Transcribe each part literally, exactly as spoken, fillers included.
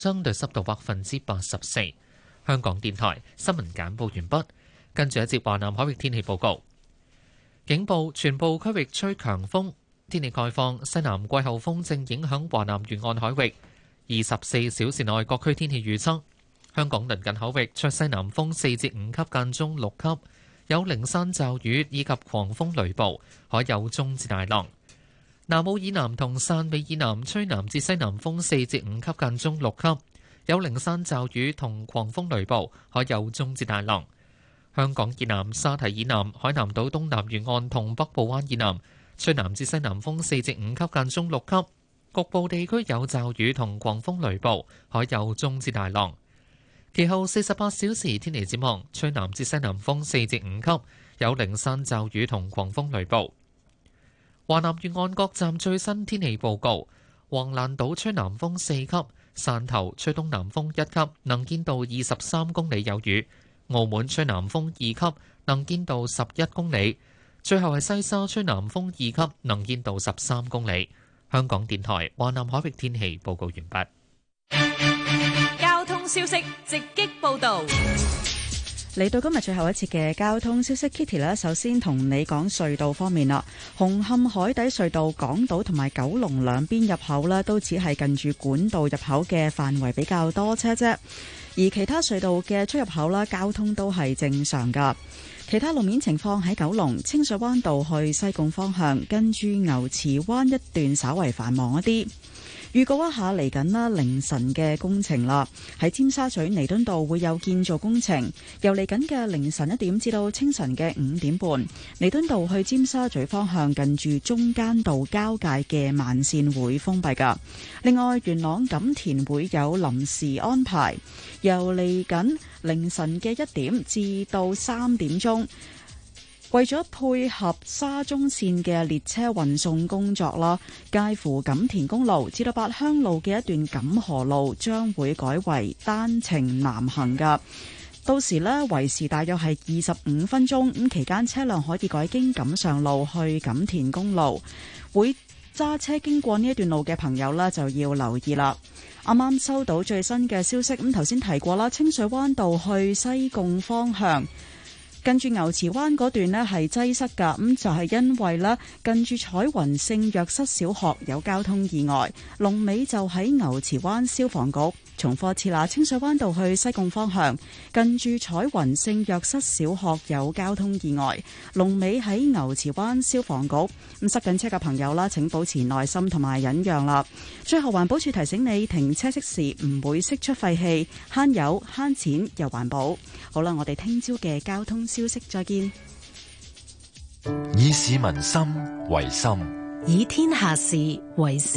相對濕度百分之八十四。香港電台新聞簡報完畢，跟住一節華南海域天氣報告。警報，全部區域吹強風。天氣概況，西南季候風正影響華南沿岸海域。二十四小時內各區天氣預測：香港鄰近口域吹西南風四至五級，間中六級，有零散驟雨以及狂風雷暴，海有中至大浪。南澳以南同汕尾以南吹南至西南風四至五級，間中六級，有零散驟雨同狂風雷暴，海有中至大浪。香港以南、沙堤以南、海南島東南沿岸同北部灣以南吹南至西南風四至五級，間中六級，局部地區有驟雨同狂風雷暴，海有中至大浪。其後四十八小時天氣展望，吹南至西南風四至五級，有零散驟雨同狂風雷暴。華南沿岸各站最新天氣報告：橫瀾島吹南風四級，汕頭吹東南風一級，能見度二十三公里有雨；澳門吹南風二級，能見度十一公里。最後係西沙吹南風二級，能見度十三公里。香港電台華南海域天氣報告完畢。 交通消息直擊報道。 嚟到今日最後一節嘅交通消息 ，Kitty 呢，首先同你講隧道方面啦。紅磡海底隧道港島同埋九龍兩邊入口呢，都只係近住管道入口嘅範圍比較多車啫，而其他隧道嘅出入口啦，交通都係正常噶。其他路面情況喺九龍清水灣道去西貢方向，跟住牛池灣一段稍為繁忙一啲。預告一下嚟緊啦，凌晨嘅工程啦，喺尖沙咀彌敦道會有建造工程，由嚟緊嘅凌晨一點至到清晨嘅五點半，彌敦道去尖沙咀方向近住中間道交界嘅慢線會封閉噶。另外，元朗錦田會有臨時安排，由嚟緊凌晨嘅一點至到三點鐘。為咗配合沙中線嘅列車運送工作啦，介乎錦田公路至到八鄉路嘅一段錦河路將會改為單程南行噶。到時呢，維持大約係二十五分鐘，咁期間車輛可以改經錦上路去錦田公路。會揸車經過呢一段路嘅朋友呢，就要留意啦。啱啱收到最新嘅消息，咁頭先提過啦，清水灣道去西貢方向，近住牛池灣嗰段呢係擠塞㗎，咁就係、是、因為呢近住彩雲聖若瑟小學有交通意外，龍尾就喺牛池灣消防局。重複次啦，清水灣道去西貢方向，近住彩雲聖若瑟小學有交通意外，龍尾喺牛池灣消防局。咁塞緊車嘅朋友啦，請保持耐心同埋忍讓啦。最後環保署提醒你，停車熄時唔會釋出廢氣，慳油慳錢又環保。好啦，我哋聽朝嘅交通消息再見。 以市民心為心， 以天下事為事。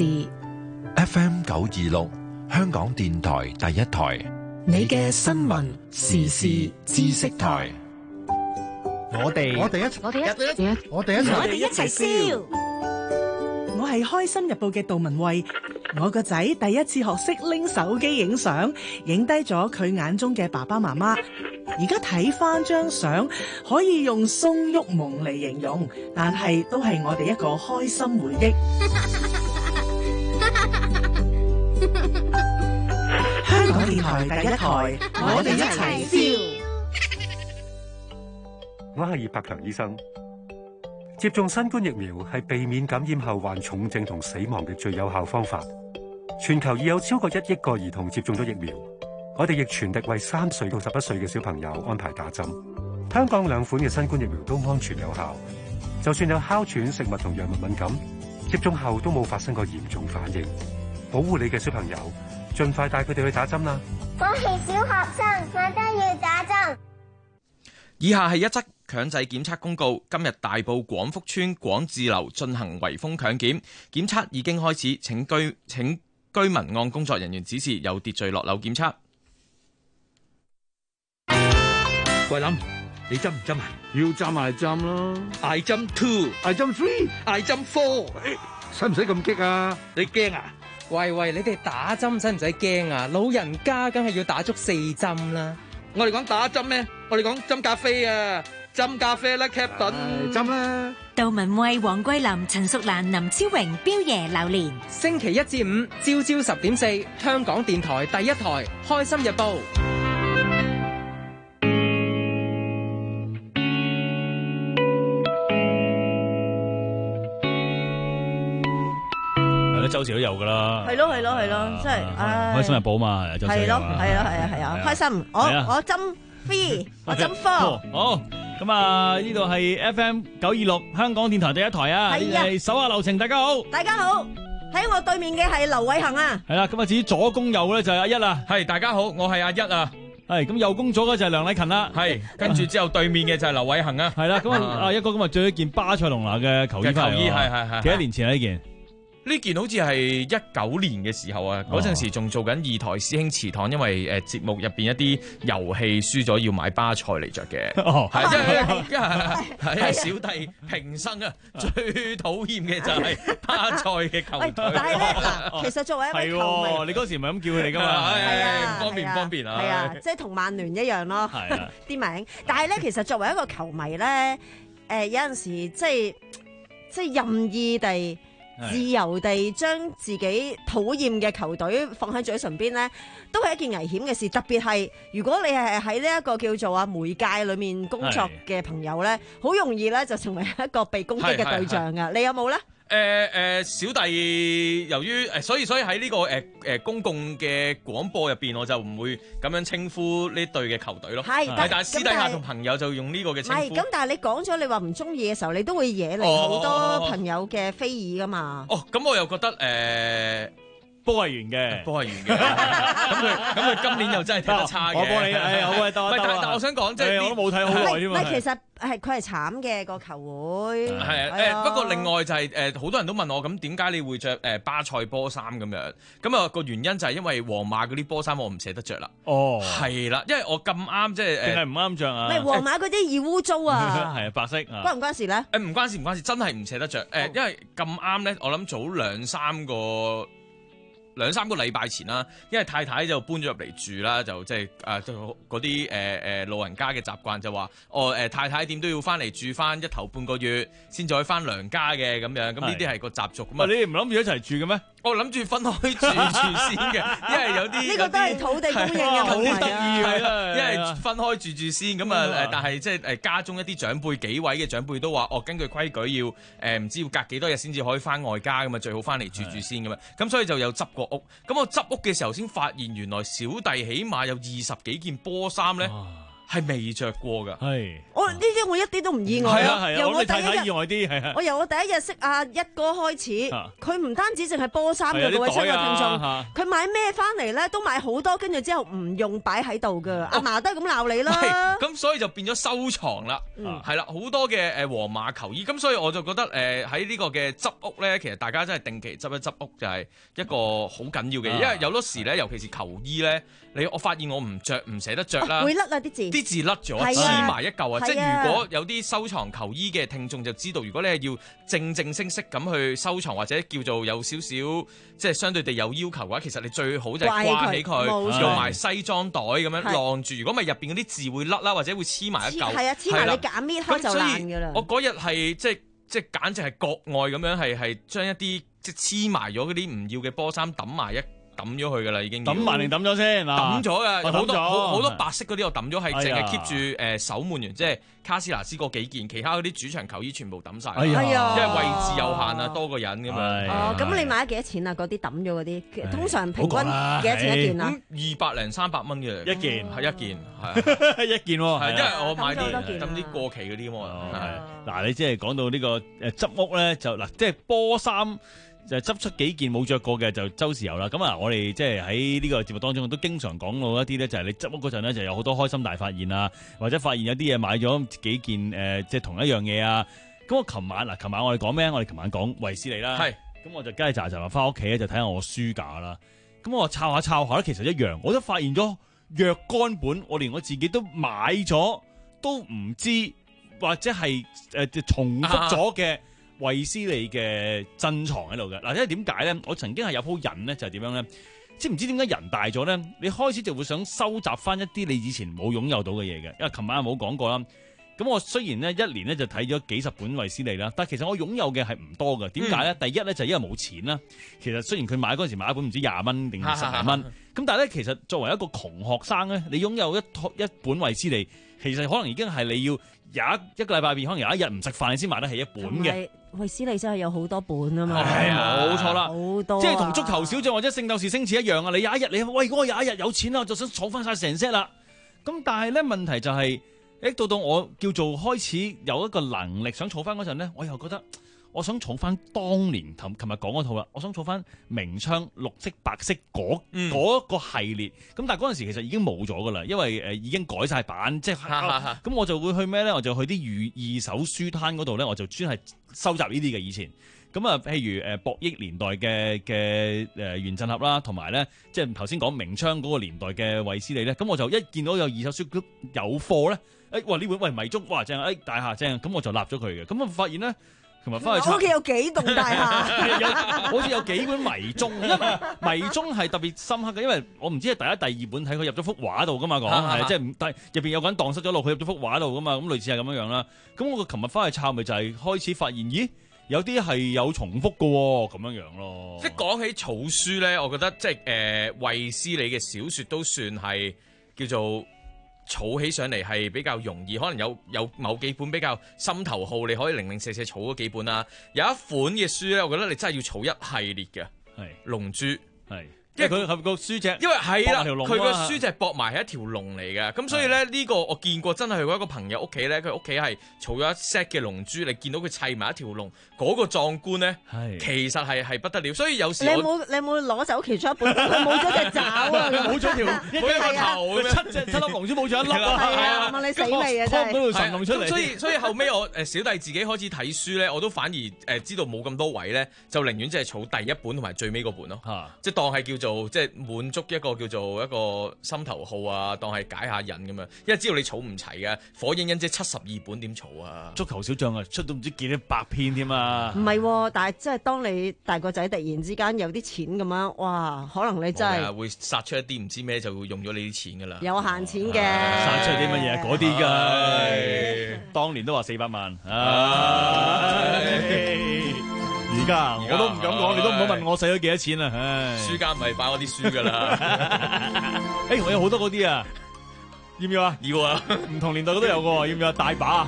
F M 九二六。香港電台第一台， 你嘅新聞時事知識台。 我哋我哋一我哋一我哋一我哋一我哋一齊笑。 我係開心日報嘅杜文慧，我個仔第一次學識拎手機影相，影低咗佢眼中嘅爸爸媽媽。而家睇翻張相，可以用鬆郁矇嚟形容，但係都係我哋一個開心回憶。香港電台第一台，我哋一齊笑。 我係葉柏強醫生。接種新冠疫苗係避免感染後患重症同死亡嘅最有效方法。全球已有超過一億個兒童接種咗疫苗，我哋亦全力為三歲到十一歲嘅小朋友安排打針。香港兩款嘅新冠疫苗都安全有效，就算有哮喘、食物同藥物敏感，接種後都冇發生過嚴重反應。保護你嘅小朋友，盡快帶佢哋去打針啦！ 我係小學生，我都要打針。 以下係一則強制檢測公告。今日大埔廣福村廣智樓進行圍封強檢，檢測已經開始，請居請居民按工作人員指示有秩序落樓檢測。 桂林，你針唔針啊？ 要針咪針咯。 I 針 two，I 針 three，I 針 four， 使唔使咁激啊？ 你驚啊？ 喂喂，你哋打針使唔使驚啊？老人家梗係要打足四針啦。 我哋講打針咩？我哋講針咖啡啊！ 斟咖啡啦 ，Captain。 斟啦。 杜文蔚、黃桂林、陳淑蘭、林超榮、彪爺榴蓮。 星期一至五朝朝十點四，香港電台第一台《開心日報》。 周時都有噶啦， 係咯係咯係咯，即係開心日報嘛，周時係咯係啊係啊係啊，開心！我我針 three，我針 four。 好，咁啊呢度係 F M 九二六香港電台第一台啊，你哋手下留情，大家好， 大家好，喺我對面嘅係劉偉恒啊， 係啦，咁啊至於左攻右咧就係阿一啦， 係大家好，我係阿一啊。 係咁右攻左嘅就係梁禮勤啦， 係跟住之後對面嘅就係劉偉恒啊， 係啦，咁啊阿一哥今日着咗件巴塞隆拿嘅球衣， 球衣係係係， 幾多年前啊呢件？ 呢件好似係一九年嘅時候啊，嗰陣時仲做緊二台師兄祠堂，因為誒節目入邊一啲遊戲輸咗要買巴塞嚟着嘅，係即係係小弟平生啊最討厭嘅就係巴塞嘅球隊。 但係咧嗱，其實作為一位球迷， 你嗰時唔係咁叫佢哋噶嘛？ 係啊，唔方便唔方便啊！ 係啊，即係同曼聯一樣咯，啲名。但係咧，其實作為一個球迷咧，誒有陣時即係即係任意地。自由地將自己討厭嘅球隊放喺嘴唇邊咧，都係一件危險嘅事。特別係如果你係喺呢一個叫做啊媒介裏面工作嘅朋友咧，好容易咧就成為一個被攻擊嘅對象噶。你有冇咧？ 誒誒，小弟由於誒，所以所以喺呢個誒誒公共嘅廣播入邊，我就唔會咁樣稱呼呢隊嘅球隊咯。係，但係私底下同朋友就用呢個嘅稱呼。 係，咁但係你講咗你話唔中意嘅時候，你都會惹嚟好多朋友嘅非議噶嘛。 哦，咁我又覺得誒。 波係圓嘅， 波係圓嘅。咁佢咁佢今年又真係踢得差嘅。 我幫你，誒，好啊，得但但我想講，即係我都冇睇好耐添嘛。 唔係，其實係佢係慘嘅個球會。 係啊，誒不過另外就係誒好多人都問我，咁點解你會着誒巴塞波衫咁樣？咁啊個原因就係因為皇馬嗰啲波衫我唔捨得着啦。哦，係啦，因為我咁啱即係誒。定係唔啱着啊？ 唔係皇馬嗰啲易污糟啊。 係啊，白色。 關唔關事咧？ 誒唔關事唔關事，真係唔捨得着。誒，因為咁啱咧，我諗早兩三個。兩三個禮拜前啦，因為太太就搬咗入嚟住啦，就即係誒嗰啲誒誒老人家嘅習慣就話，哦誒、呃、太太點都要翻嚟住翻一頭半個月，先再翻娘家嘅咁樣，咁呢啲係個習俗咁啊。 你哋唔諗住一齊住嘅咩？ 我諗住分開住住先嘅，因為有啲呢個都係土地供應嘅問題啊。 好得意啊！因為分開住住先咁啊誒，但係即係誒家中一啲長輩幾位嘅長輩都話，哦根據規矩要誒唔、呃、知要隔幾多日先至可以翻外家咁啊，最好翻嚟住住先咁啊。咁所以就有執過屋。咁我執屋嘅時候先發現，原來小弟起碼有二十幾件波衫咧。係未着過㗎， 係我呢啲我一啲都唔意外咯。由我第一日意外啲，係啊。 我由我第一日識阿一哥開始，佢唔單止淨係波衫嘅，各位親愛聽眾，佢買咩翻嚟咧都買好多，跟住之後唔用擺喺度㗎。阿嫲都係咁鬧你啦。 咁所以就變咗收藏啦，係啦，好多嘅誒皇馬球衣。咁所以我就覺得誒喺呢個嘅執屋咧，其實大家真係定期執一執屋就係一個好緊要嘅嘢，因為有多時咧，尤其是球衣咧，你我發現我唔着唔捨得着啦， 會甩啊啲字。 啲字甩咗，黐埋一嚿啊！即係如果有啲收藏球衣嘅聽眾就知道，如果你係要正正式式咁去收藏，或者叫做有少少即係相對地有要求嘅話，其實你最好就係掛起佢，用埋西裝袋咁樣晾住。如果咪入邊嗰啲字會甩啦，或者會黐埋一嚿。 係啊，黐埋你揀搣開就爛㗎啦。 我嗰日係即係即係簡直係國外咁樣，係係將一啲即係黐埋咗嗰啲唔要嘅波衫抌埋一。抌咗佢噶啦，已經抌埋定抌咗先？ 抌咗噶，好多好好多白色嗰啲我抌咗，係淨係 keep 住誒守門員，即係卡斯拿斯嗰幾件，其他嗰啲主場球衣全部抌晒。 哎呀， 因為位置有限啊，多個人咁樣。 哦，咁你買咗幾多錢啊？嗰啲抌咗嗰啲，通常平均幾多錢一件啊？ 二百零三百蚊嘅一件， 係一件，係一件喎。 係因為我買啲抌啲過期嗰啲嘛。 嗱，你即係講到呢個誒執屋咧，就嗱，即係波衫。就執出幾件冇着過嘅就周時有啦，咁啊我哋即係喺呢個節目當中都經常講到一啲咧，就係你執屋嗰陣咧就有好多開心大發現啊，或者發現有啲嘢買咗幾件誒、呃、即係同一樣嘢啊。咁我琴晚嗱，琴晚我哋講咩？我哋琴晚講衛斯理啦，係，咁我就雞喳喳話翻屋企咧就睇下我書架啦。咁我抄下抄下咧，其實一樣，我都發現咗若干本，我連我自己都買咗都唔知，或者係誒、呃、重複咗嘅。衛斯理嘅珍藏喺度嘅嗱，因為點解咧？我曾經係有鋪癮咧，就係點樣咧？即係唔知點解人大咗咧，你開始就會想收集翻一啲你以前冇擁有到嘅嘢嘅。因為琴晚冇講過啦， 咁我雖然呢一年呢就睇咗幾十本衛斯理啦，但其實我擁有嘅係唔多嘅。點解咧？嗯、第一咧就係因為冇錢啦。其實雖然佢買嗰陣時買一本唔知廿蚊定十零蚊，咁但係咧其實作為一個窮學生咧，你擁有一一本衛斯理，其實可能已經係你要有一一個禮拜入邊，可能有一日唔食飯你先買得起一本嘅。 衛斯理真係有好多本啊嘛， 係冇錯啦， 好多、啊， 即係同足球小將或者聖鬥士星矢一樣啊！你有一日你喂，我有一日有錢啦，我就想儲翻晒成 set 啦。咁但係咧問題就係、是，誒到到我叫做開始有一個能力想儲翻嗰陣咧，我又覺得我想儲翻當年琴琴日講嗰套啦，我想儲翻明窗綠色白色嗰嗰、嗯、個系列。咁但係嗰陣時其實已經冇咗噶啦，因為誒已經改晒版，即係咁我就會去咩咧？我就去啲二二手書攤嗰度咧，我就專係收集呢啲嘅以前。咁啊，譬如誒博益年代嘅嘅誒原振俠啦，同埋咧即係頭先講明窗嗰個年代嘅衛斯理咧，咁我就一見到有二手書有貨咧，誒、哎、哇呢本喂迷蹤哇正啊，誒大廈正，咁我就立咗佢嘅。咁我發現咧，琴日翻去我屋企有幾棟大廈， 好似有幾本迷蹤，因為迷蹤係特別深刻嘅，因為我唔知係第一、第二本睇佢入咗幅畫度噶嘛，講係即係，但係入邊有個人蕩失咗路，佢入咗幅畫度噶嘛，咁類似係咁樣樣啦。咁我個琴日翻去抄咪就係開始發現，咦？有啲係有重複嘅喎，咁樣樣咯。 即係講起儲書咧，我覺得即係誒衛斯理嘅小説都算係叫做儲起上嚟係比較容易，可能有有某幾本比較心頭好，你可以零零舍舍儲嗰幾本啦。有一款嘅書咧，我覺得你真係要儲一系列嘅，係《龍珠》係。 因為佢係個書脊， 因為係啦，佢個書脊駁埋係一條龍嚟嘅，咁所以咧呢個我見過，真係去過一個朋友屋企咧，佢屋企係儲咗一 set 嘅龍珠，你見到佢砌埋一條龍，嗰、那個壯觀咧，其實係係不得了。所以有時我你有冇你有冇攞走其中一本？佢冇咗隻爪啊， 冇咗條冇一個頭， 七隻七粒龍珠冇咗一粒啊！ 係啊，問你死未啊？真係神龍出嚟。 所以所以後尾我誒小弟自己開始睇書咧，我都反而誒知道冇咁多位咧，就寧願即係儲第一本同埋最尾嗰本咯，即係當係叫做即係滿。滿足一個叫做一個心頭好啊，當係解下癮咁樣，因為知道你儲唔齊嘅，火影忍者七十二本點儲啊？ 足球小將啊，出到唔知幾多百篇添啊！ 唔係，但係即係當你大個仔突然之間有啲錢咁樣，哇！可能你真係會殺出一啲唔知咩，就會用咗你啲錢噶啦。 有閒錢嘅， 殺出啲乜嘢？嗰啲㗎，當年都話四百萬。而家我都唔敢講，你都唔好問我使咗幾多錢啊！唉， 書家唔係擺我啲書噶啦。 誒，我有好多嗰啲啊，要唔要啊？ 要啊， 唔同年代都有嘅，要唔要？大把。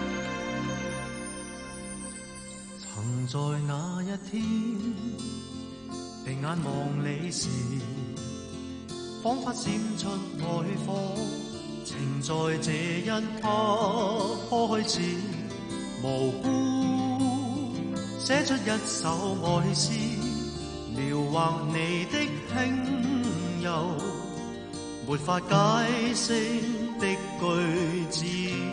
曾在那一天，閉眼望你時，彷彿閃出愛火，情在這一刻開始無辜。寫出一首愛詩，描畫你的輕柔，沒法解釋的句子。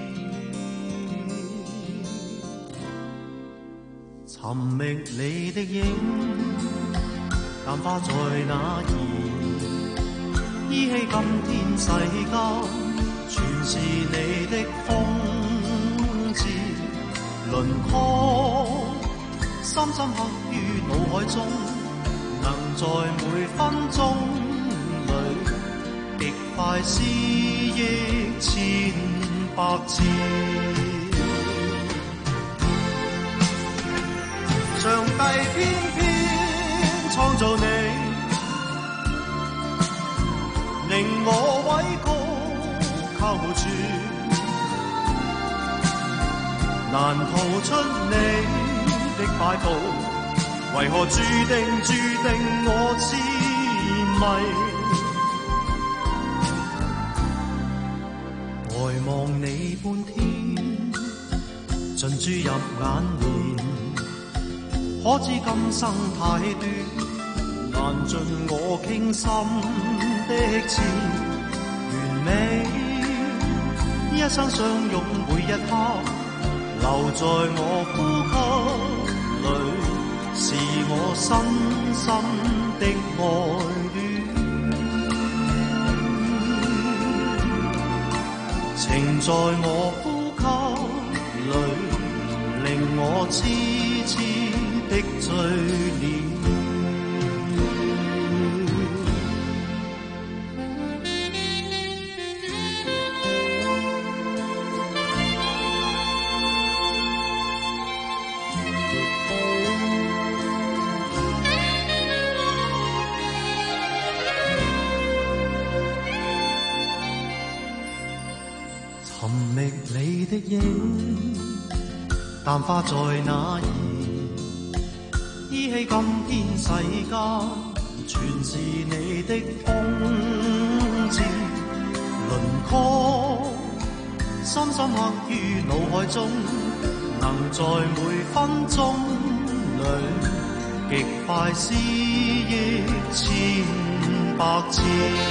尋覓你的影，淡化在那兒，依稀今天世間，全是你的風致輪廓。深深刻於腦海中，能在每分鐘裡極快思憶千百次。上帝偏偏創造你，令我位高構築，難逃出你的擺佈，為何注定注定我痴迷？呆望你半天，盡注入眼簾，可知今生太短，難盡我傾心的痴。完美一生相擁每一刻，留在我呼吸裏，是我深深的愛戀，情在我呼吸裏，令我痴痴的醉了。 尋覓你的影，淡化在那兒，依稀今天世間全是你的風姿輪廓，深深刻於腦海中，能在每分鐘裏極快思憶千百次。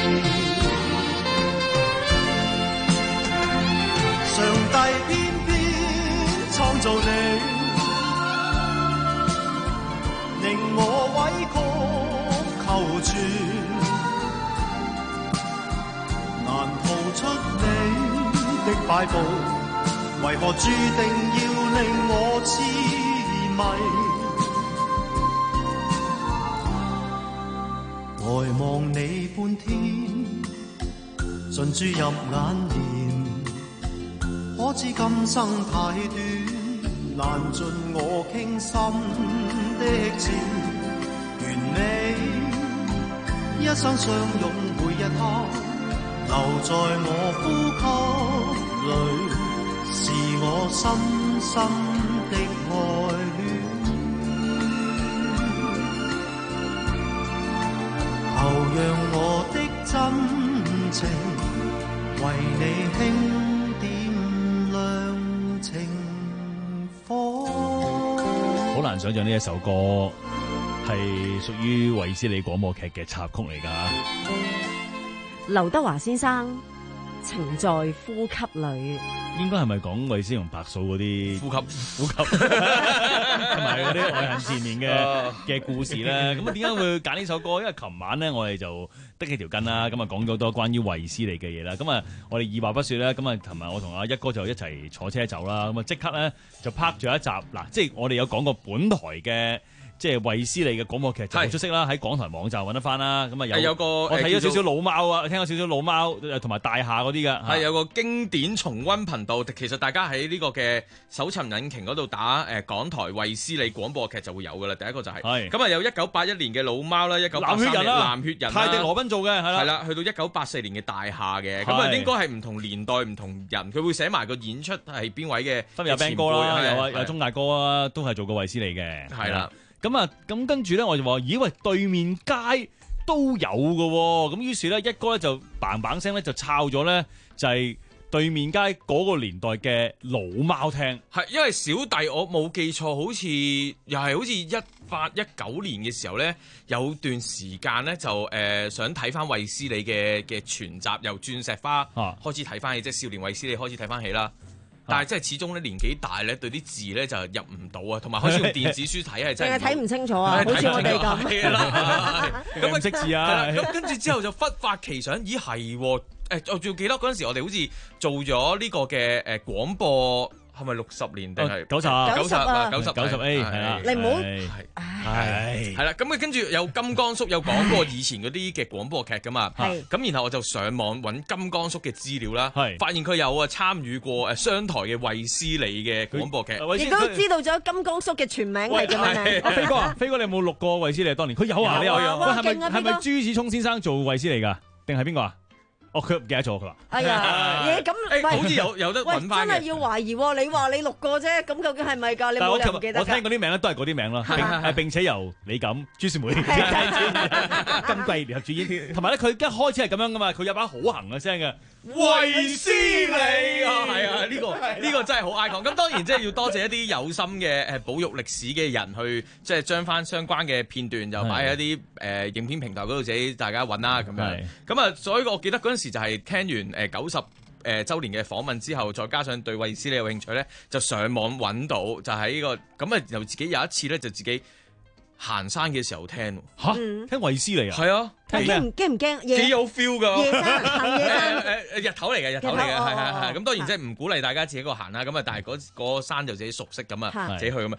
上帝偏偏創造你，令我委曲求全，難逃出你的擺布，為何注定要令我痴迷？呆望你半天，盡注入眼簾，可知今生太短，難盡我傾心的情。願你一生相擁每一刻，留在我呼吸裏，是我深深的愛戀。後讓我的真情為你輕點亮情火。 好難想象呢一首歌係屬於衛斯理廣播劇嘅插曲嚟㗎。 劉德華先生情在呼吸裏， 應該係咪講衛斯同白素嗰啲呼吸呼吸同埋嗰啲愛恨纏綿嘅嘅故事咧？咁啊，點解會揀呢首歌？因為琴晚咧，我哋就得起條筋啦，咁啊講咗好多關於衛斯理嘅嘢啦。咁啊，我哋二話不說咧，咁啊，琴日我同阿一哥就一齊坐車走啦。咁啊，即刻咧就拍咗一集嗱，即係我哋有講過本台嘅。即係衛斯理嘅廣播劇就好出色啦，喺港台網站揾得翻啦。咁啊有有個我睇咗少少老貓啊，聽咗少少老貓同埋大廈嗰啲㗎。 係有個經典重溫頻道，其實大家喺呢個嘅搜尋引擎嗰度打誒港台衛斯理廣播劇就會有㗎啦。第一個就係咁啊，有一九八一年嘅老貓啦，一九八三年藍血人啦， 泰迪羅賓做嘅係啦， 係啦，去到一九八四年嘅大廈嘅，咁啊應該係唔同年代唔同人，佢會寫埋個演出係邊位嘅， 分別有 Ben 哥啦，有啊有鐘大哥啊，都係做過衛斯理嘅， 係啦。 咁啊，咁跟住咧，我就話：咦喂，對面街都有嘅喎。咁於是咧，一哥咧就嘭嘭聲咧就抄咗咧，就係對面街嗰個年代嘅老貓聽。 係因為小弟我冇記錯，好似又係好似一八一九年嘅時候咧，有段時間咧就誒、呃、想睇翻衛斯理嘅嘅全集，由鑽石花開始睇翻起，即係、啊、少年衛斯理開始睇翻起啦。但係即係始終咧年紀大咧，對啲字咧就入唔到啊，同埋開始用電子書睇係真係睇唔清楚啊，好似我哋咁。 咁唔識字啊！ 咁跟住之後就忽發奇想，咦係誒？我仲記得嗰陣時，我哋好似做咗呢個嘅誒廣播。係咪六十年定係九十九十啊？九十九十 A 係啦， 你唔好係係啦。咁啊，跟住有金剛叔有講過以前嗰啲嘅廣播劇噶嘛。係咁，然後我就上網揾金剛叔嘅資料啦。係發現佢有啊參與過誒商台嘅衛斯理嘅廣播劇， 亦都知道咗金剛叔嘅全名係點樣。 阿飛哥啊，飛哥你有冇錄過衛斯理？當年佢有啊，你有有。喂，係咪係咪朱子聰先生做衛斯理㗎？定係邊個啊？哦，佢唔記得咗佢話。 哎呀，嘢咁， 好似有有得揾翻嘅。 真係要懷疑喎！你話你錄過啫，咁究竟係咪㗎？你冇人唔記得㗎。 我聽嗰啲名咧都係嗰啲名啦，係並且由李錦、朱雪梅、金貴聯合主演，同埋咧佢一開始係咁樣噶嘛，佢有把好行嘅聲嘅。 衛斯理啊，係啊，呢個呢個真係好 icon。咁當然即係要多謝一啲有心嘅誒保育歷史嘅人去，即係將翻相關嘅片段就擺喺一啲誒影片平台嗰度，自己大家揾啦咁樣。咁啊，所以我記得嗰陣時就係聽完誒九十誒週年嘅訪問之後，再加上對衛斯理有興趣咧，就上網揾到就喺呢個咁啊，又自己有一次咧就自己行山嘅時候聽嚇，聽衛斯理啊， 係啊。 驚唔驚唔驚？ 幾有 feel 㗎！ 夜山行夜山， 誒誒日頭嚟嘅，日頭嚟嘅，係係係。咁當然即係唔鼓勵大家自己一個行啦。咁啊，但係嗰嗰山就自己熟悉咁啊，自己去咁啊。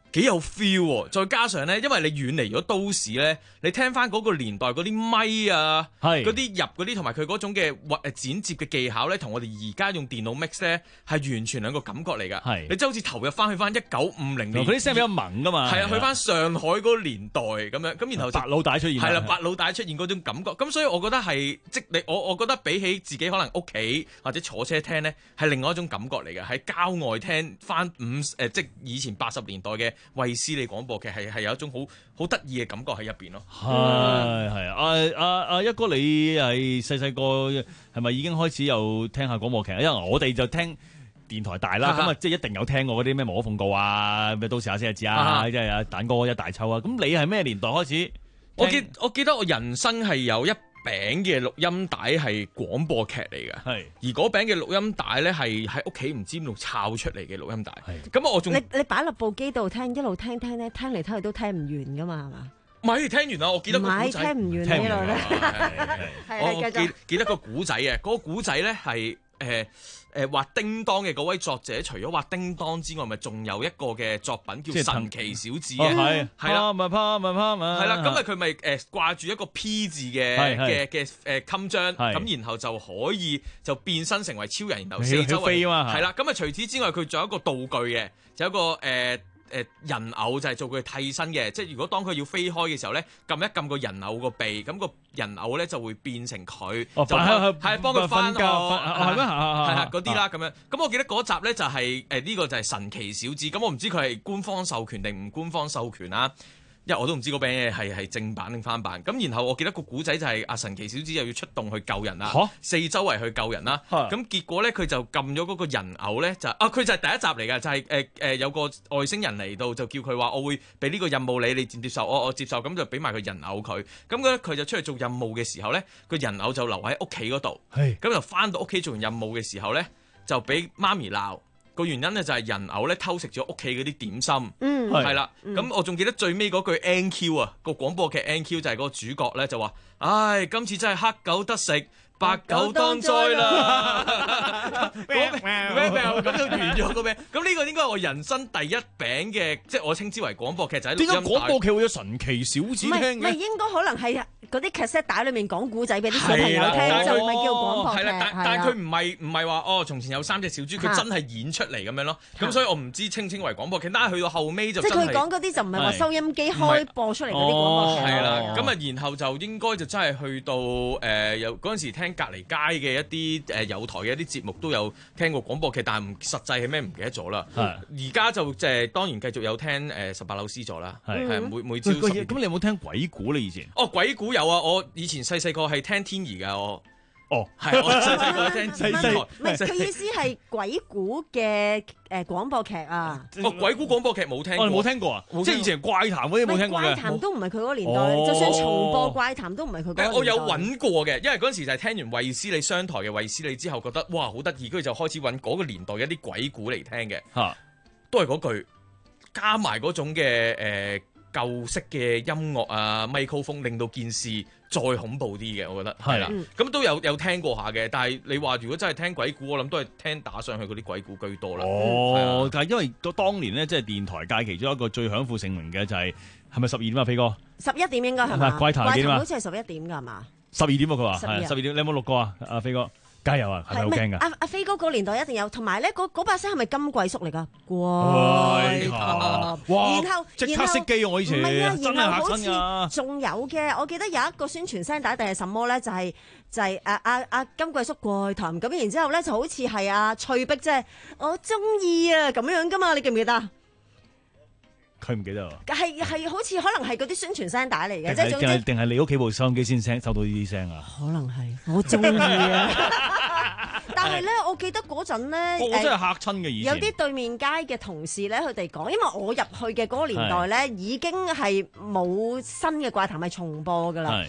幾有 feel 喎，再加上咧，因為你遠離咗都市咧，你聽翻嗰個年代嗰啲咪啊，嗰啲入嗰啲同埋佢嗰種嘅誒剪接嘅技巧咧，同我哋而家用電腦 mix 咧係完全兩個感覺嚟㗎。係，你真係好似投入翻去翻一九五零年， 嗰啲聲比較萌㗎嘛。係啊，去翻上海嗰個年代咁樣，咁然後白老大出現。係啦，白老大出現嗰種感覺，咁所以我覺得係即你我我覺得比起自己可能屋企或者坐車聽咧，係另外一種感覺嚟嘅，喺郊外聽翻五誒即以前八十年代嘅衛斯理廣播劇係係有一種好好得意嘅感覺喺入邊咯。 係係啊，阿阿阿一哥，你係細細個係咪已經開始有聽下廣播劇？因為我哋就聽電台大啦，咁啊即係一定有聽過嗰啲咩無可奉告啊，咩都市阿星日子啊，即係阿蛋哥一大抽啊。咁你係咩年代開始？ 我記我記得我人生係有一餅嘅錄音帶係廣播劇嚟嘅，係而嗰餅嘅錄音帶咧係喺屋企唔知邊度抄出嚟嘅錄音帶，咁我仲你你擺落部機度聽，一路聽聽咧，聽嚟聽去都聽唔完噶嘛，係嘛？ 唔係聽完啦，我記得個古仔， 聽唔完呢度咧， 我記記得個古仔嘅，嗰個古仔咧係誒。誒畫叮當嘅嗰位作者，除咗畫叮當之外，咪仲有一個嘅作品叫神奇小子嘅，係係啦， 咪怕咪怕咪係啦，咁咪佢咪誒掛住一個 P 字嘅嘅嘅誒襟章，咁然後就可以就變身成為超人，然後四周圍係啦，咁啊除此之外，佢仲有一個道具嘅，就有一個誒。誒人偶就係做佢替身嘅，即係如果當佢要飛開嘅時候咧，撳一撳個人偶個鼻，咁個人偶咧就會變成佢，就係幫佢翻學，係咩？係係嗰啲啦咁樣。咁我記得嗰集咧就係誒呢個就係神奇小子，咁我唔知佢係官方授權定唔官方授權啊。因為我都唔知嗰餅嘢係係正版定翻版，咁然後我記得個古仔就係阿神奇小子又要出動去救人啦，啊、四周圍去救人啦，咁、啊、結果咧佢就撳咗嗰個人偶咧就啊佢就係第一集嚟嘅，就係誒誒有個外星人嚟到就叫佢話我會俾呢個任務你，你接唔接受？我我接受，咁就俾埋個人偶佢，咁咧佢就出去做任務嘅時候咧，個人偶就留喺屋企嗰度，咁就翻到屋企做完任務嘅時候咧就俾媽咪鬧。個原因咧就係人偶咧偷食咗屋企嗰啲點心，嗯，係啦，咁、嗯、我仲記得最尾嗰句 N Q 啊，個廣播劇 N Q 就係嗰個主角咧就話，唉，今次真係黑狗得食，白狗當災啦！咁就完咗個名。咁呢個應該係我人生第一餅嘅，即係我稱之為廣播劇就係錄音帶。點解廣播劇會有神奇小子聽嘅？唔係應該可能係嗰啲 cassette 帶裏面講古仔俾啲小朋友聽，就唔係叫廣播劇。係啦，但但係佢唔係唔係話哦，從前有三隻小豬，佢真係演出嚟咁樣咯。咁所以我唔知稱唔稱為廣播劇，但係去到後尾就即係佢講嗰啲就唔係話收音機開播出嚟嗰啲廣播劇。係啦，咁啊，然後就應該就真係去到誒有嗰陣時聽隔離街嘅一啲誒有台嘅一啲節目都有聽過廣播劇，但係唔實際係咩唔記得咗啦。而家就即係當然繼續有聽誒十八樓 C 座啦，係每每朝。咁你有冇聽鬼故咧？以前哦，鬼故有啊！我以前細細個係聽天怡㗎我。哦，係我細細個聽天怡。唔係佢意思係鬼故嘅誒廣播劇啊。哦，鬼故廣播劇冇聽過。我哋冇聽過啊！即係以前怪談嗰啲冇聽過嘅。怪談都唔係佢嗰個年代，就算重播怪談都唔係佢嗰個年代。我有揾過嘅，因為嗰陣時就係聽完衛斯理商台嘅衛斯理之後，覺得哇好得意，跟住就開始揾嗰個年代嘅一啲鬼故嚟聽嘅。嚇，都係嗰句，加埋嗰種嘅誒舊式嘅音樂啊，咪高峰令到件事再恐怖啲嘅，我覺得係啦。咁都有有聽過下嘅，但係你話如果真係聽鬼故，我諗都係聽打上去嗰啲鬼故居多啦。哦，但係因為當年咧，即係電台界其中一個最享負盛名嘅就係係咪十二點啊，飛哥？十一點應該係嘛？怪談幾點啊？好似係十一點㗎係嘛？十二點啊，佢話係十二點。你有冇錄過啊？阿飛哥？加油啊！係咪好驚㗎？阿阿飛哥個年代一定有，同埋咧嗰嗰把聲係咪金貴叔嚟㗎？怪談哇！然後即刻熄機我以前，唔係啊，然後好似仲有嘅，我記得有一個宣傳聲帶定係什麼咧？就係就係阿阿阿金貴叔怪談咁，然之後咧就好似係阿翠碧啫，我中意啊咁樣㗎嘛？你記唔記得？佢唔記得喎，係係好似可能係嗰啲宣傳聲帶嚟嘅，即係總之定係你屋企部收音機先聲收到呢啲聲啊？可能係，我中意啊！但係咧，我記得嗰陣咧，我真係嚇親嘅以前。有啲對面街嘅同事咧，佢哋講，因為我入去嘅嗰個年代咧，已經係冇新嘅怪談係重播㗎啦。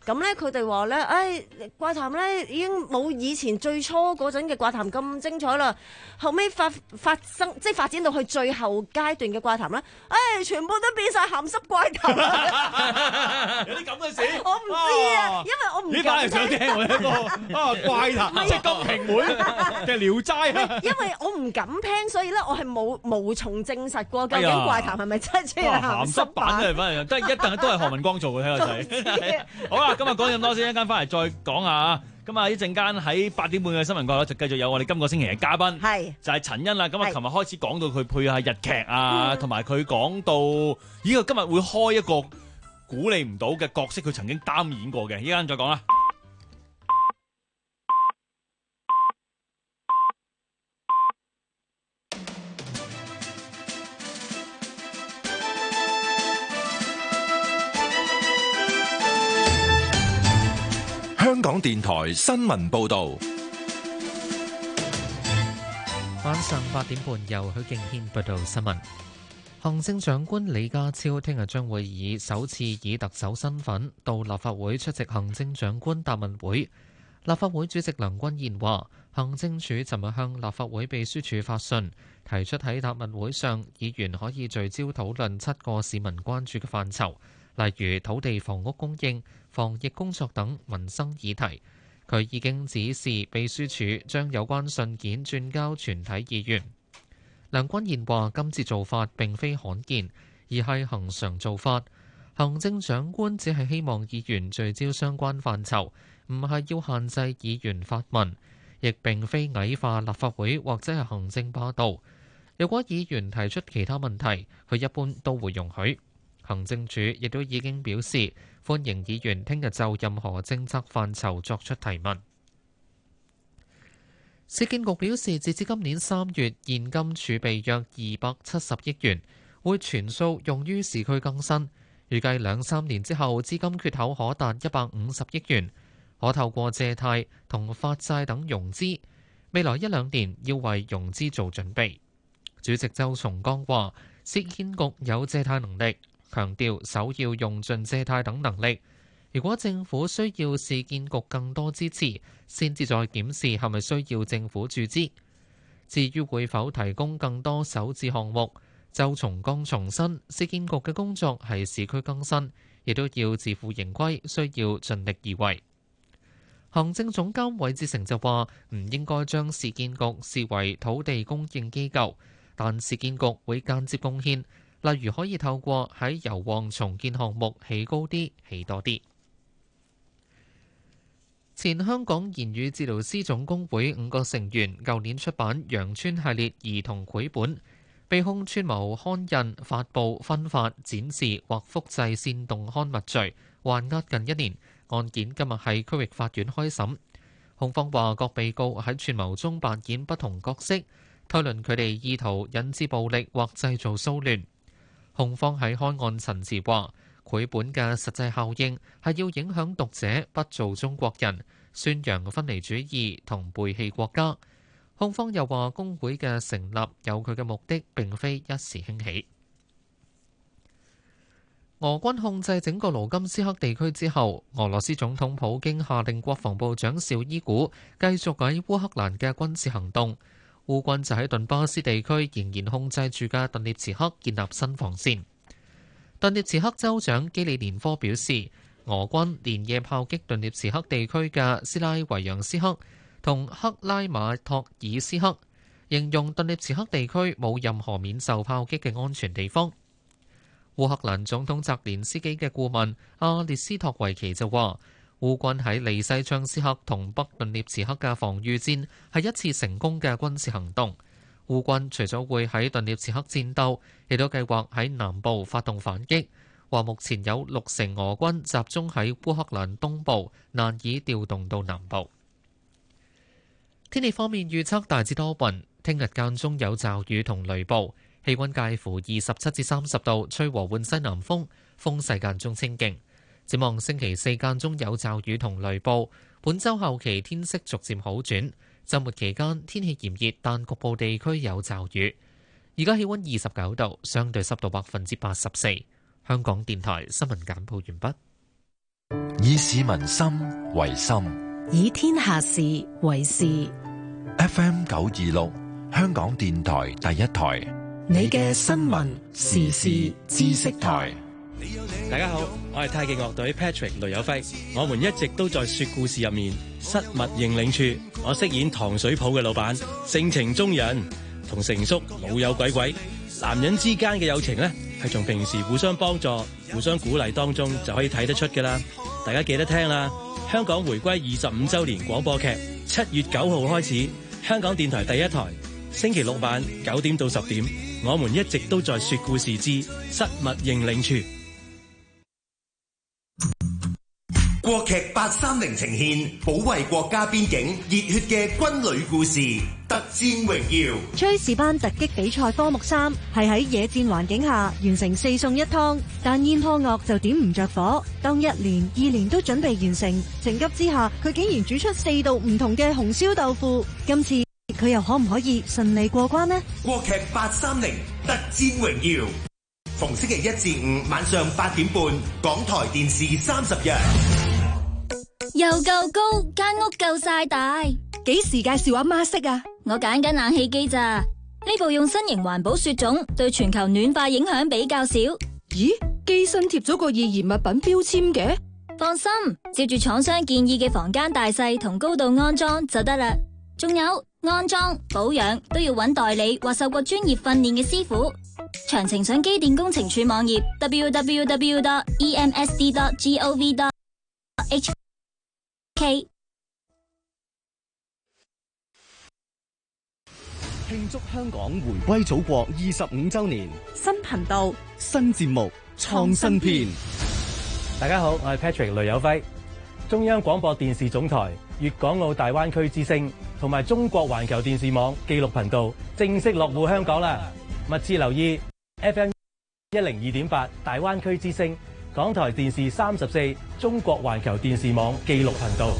咁咧佢哋話咧，唉、哎，怪談咧已經冇以前最初嗰陣嘅怪談咁精彩啦。後尾發發生即係發展到去最後階段嘅怪談咧，唉、哎，全部都變晒鹹濕怪談。 有啲咁嘅事， 我唔知啊，因為我唔敢聽。 想聽我一個啊怪談，即係金瓶梅嘅聊齋啊。 因為我唔敢聽，所以咧我係冇無從證實過究竟怪談係咪真係出現鹹濕版啊？反正都係一定都係何文光做嘅，睇個仔。好啦，今日講咁多先，一陣間翻嚟再講下啊。咁啊，一陣間喺八點半嘅新聞角落就繼續有我哋今個星期嘅嘉賓，係就係陳欣啦。咁啊，琴日開始講到佢配下日劇啊，同埋佢講到咦，佢今日會開一個估你唔到嘅角色，佢曾經擔演過嘅，依家再講啦。 香港電台新聞報道， 晚上八點半由許敬軒報道新聞。行政長官李家超聽日將會以首次以特首身份到立法會出席行政長官答問會。立法會主席梁君彥話，行政署尋日向立法會秘書處發信，提出喺答問會上，議員可以聚焦討論七個市民關注嘅範疇，例如土地房屋供應、防疫工作等民生議題。佢已經指示秘書處將有關信件轉交全體議員。梁君彥話：今次做法並非罕見，而係恆常做法。行政長官只係希望議員聚焦相關範疇，唔係要限制議員發問，亦並非矮化立法會或者係行政霸道。如果議員提出其他問題，佢一般都會容許。行政署亦都已經表示歡迎議員聽日就任何政策範疇作出提問。市建局表示，截至今年三月，現金儲備約二百七十億元，會全數用於市區更新。預計兩三年之後，資金缺口可達一百五十億元，可透過借貸同發債等融資。未來一兩年要為融資做準備。主席周松崗話，市建局有借貸能力，強調首要用盡借貸等能力。如果政府需要市建局更多支持，先至再檢視係咪需要政府注資。至於會否提供更多首置項目，周松崗重申，市建局嘅工作係市區更新，亦都要自負盈虧，需要盡力而為。行政總監韋志成就話，唔應該將市建局視為土地供應機構，但市建局會間接貢獻，例如可以透過喺油旺重建項目起高啲、起多啲。前香港言語治療師總工會五個成員舊年出版《羊村》系列兒童繪本，被控串謀刊印、發布、分發、展示或複製煽動刊物罪，還押近一年。案件今日喺區域法院開審。控方話各被告喺串謀中扮演不同角色，推論佢哋意圖引致暴力或製造騷亂。控方喺開案陳詞話，繪本嘅實際效應係要影響讀者不做中國人，宣揚分離主義同背棄國家。控方又話工會嘅成立有佢嘅目的，並非一時興起。俄軍控制整個盧甘斯克地區之後，俄羅斯總統普京下令國防部長紹伊古繼續喺烏克蘭嘅軍事行動。烏軍就喺頓巴斯地區仍然控制住嘅頓涅茨克建立新防線。頓涅茨克州長基里連科表示，俄軍連夜炮擊頓涅茨克地區嘅斯拉維揚斯克同克拉馬托爾斯克，形容頓涅茨克地區冇任何免受炮擊嘅安全地方。烏克蘭總統澤連斯基嘅顧問阿列斯托維奇就話，烏軍喺利西昌斯克同北頓涅茨克嘅防禦戰係一次成功嘅軍事行動。烏軍除咗會喺頓涅茨克戰鬥，亦都計劃喺南部發動反擊。話目前有六成俄軍集中喺烏克蘭東部，難以調動到南部。天氣方面預測大致多雲，聽日間中有驟雨同雷暴，氣溫介乎二十七至三十度，吹和緩西南風，風勢間中清勁。展望星期四間中有驟雨同雷暴，本週後期天色逐漸好轉。週末期間天氣炎熱，但局部地區有驟雨。而家氣溫二十九度，相對濕度百分之八十四。香港電台新聞簡報完畢。 以市民心為心， 以天下事為事。 F M 九二六，香港電台第一台， 你嘅新聞時事知識台。 大家好，我係太極樂隊 Patrick 雷有輝，我們一直都在說故事入面。失物認領處，我飾演糖水鋪嘅老闆，性情中人，同成叔老友鬼鬼。男人之間嘅友情呢，係從平時互相幫助、互相鼓勵當中就可以睇得出㗎啦。大家記得聽啦！香港回歸二十五週年廣播劇，七月九號開始，香港電台第一台，星期六晚九點到十點，我們一直都在說故事之失物認領處。 國劇八三零呈現保衛國家邊境熱血嘅軍旅故事《特戰榮耀》。 炊事班突擊比賽科目三係喺野戰環境下完成四餸一湯，但煙湯鍋就點唔着火。當一年、二年都準備完成，情急之下佢竟然煮出四道唔同嘅紅燒豆腐。今次佢又可唔可以順利過關呢？ 國劇八三零《特戰榮耀》，逢星期一至五晚上八點半，港台電視三十日。 又夠高，間屋夠晒大，幾時介紹阿媽識啊？我揀緊冷氣機咋，呢部用新型環保雪種，對全球暖化影響比較少。 咦，機身貼咗個易燃物品標籤嘅？ 放心，照住廠商建議嘅房間大細同高度安裝就得啦。仲有安裝保養都要揾代理或受過專業訓練嘅師傅。詳情上機電工程署網頁 double-u double-u double-u dot e m s d dot gov dot h k。 慶祝香港回歸祖國二十五周年， 新頻道、 新節目、創新篇。 大家好，我係 Patrick 雷有輝，中央廣播電視總台粵港澳大灣區之聲同埋中國環球電視網紀錄頻道正式落戶香港啦！密切留意 F M 一零二點八大灣區之聲。港台電視三十四中國環球電視網紀錄頻道。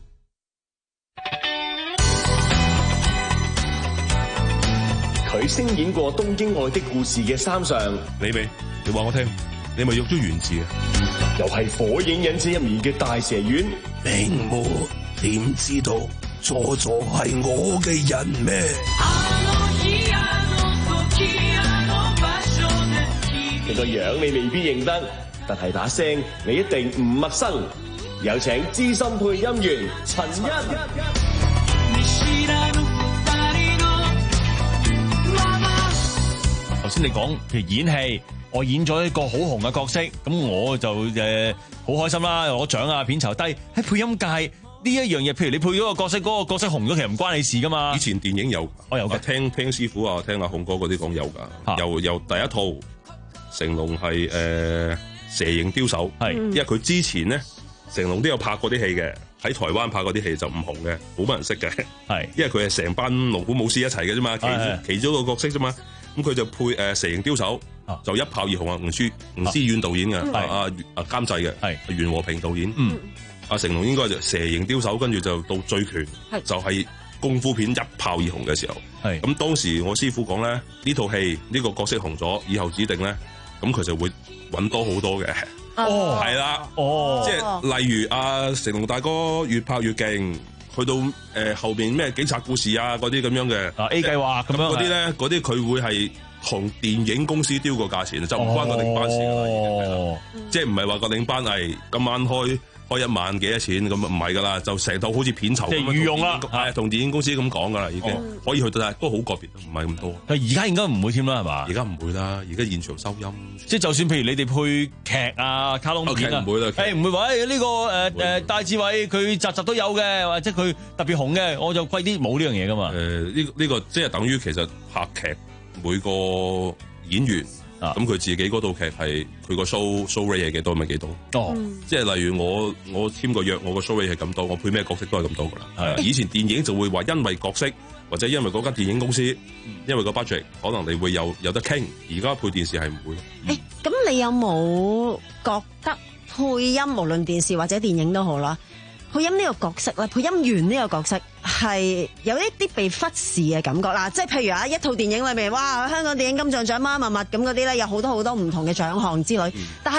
佢聲演過《東京愛的故事》嘅三上， 你未？你話我聽，你咪喐咗原字啊？ 又係《火影忍者》入面嘅大蛇丸。 並冇點知道佐助係我嘅人咩？ 佢個樣你未必認得，但係把聲你一定唔陌生。有請資深配音員陳欣。 頭先你講譬如演戲，我演咗一個好紅嘅角色，咁我就誒好開心啦，攞獎啊，片酬低。喺配音界呢一樣嘢，譬如你配咗個角色，嗰、那個角色紅咗，其實唔關你事噶嘛。 以前電影有， 我有嘅， 聽聽師傅啊，聽阿紅哥嗰啲講有噶，由由第一套成龍係誒、呃、蛇形刁手，係因為佢之前咧成龍都有拍過啲戲嘅，喺台灣拍過啲戲就唔紅嘅，冇乜人識嘅，係因為佢係成班龍虎武師一齊嘅啫嘛，其其中一個角色啫嘛。咁佢就配誒、呃、蛇形刁手，啊、就一炮而紅啊！吳書吳思遠導演嘅，阿阿阿監製嘅，係袁和平導演。嗯，阿、啊、成龍應該就蛇形刁手，跟住就到醉拳，就係、是、功夫片一炮而紅嘅時候。係咁當時我師傅講咧，呢套戲呢個角色紅咗，以後指定咧，咁佢就會揾多好多嘅。哦，係啦，哦，即係例如阿、啊、成龍大哥越拍越勁。去到誒、呃、後邊咩警察故事啊嗰啲咁樣嘅啊 A 計劃咁樣嗰啲咧，嗰啲佢會係同電影公司丟個價錢，就唔關個領班事啦，哦、即係唔係話個領班係今晚開開一萬幾多錢咁啊？唔係噶啦，就成套好似片酬咁樣，即係御用啦，係同電影公司咁講噶啦，已經、哦、可以去到，但係都好個別，唔係咁多。而家應該唔會添啦，係嘛？而家唔會啦，而家現場收音，即係就算譬如你哋配劇啊、卡通片啊，唔會啦，誒唔會話誒呢個誒誒戴志偉佢集集都有嘅，或者佢特別紅嘅，我就貴啲，冇呢樣嘢噶嘛。誒呢呢個即係等於其實拍劇每個演員。咁佢自己嗰套劇係佢個 show show rate 係幾多咪幾多？哦，嗯、即係例如我我簽個約，我個 show rate 係咁多，我配咩角色都係咁多噶啦。係以前電影就會話因為角色或者因為嗰間電影公司，因為個 budget 可能你會有有得傾。而家配電視係唔會。 誒，咁你有冇覺得配音無論電視或者電影都好啦？配音呢個角色咧，配音員呢個角色係有一啲被忽視嘅感覺啦，即係譬如啊，一套電影裏面，哇，香港電影金像獎乜乜乜咁嗰啲咧，有好多好多唔同嘅獎項之類，嗯、但係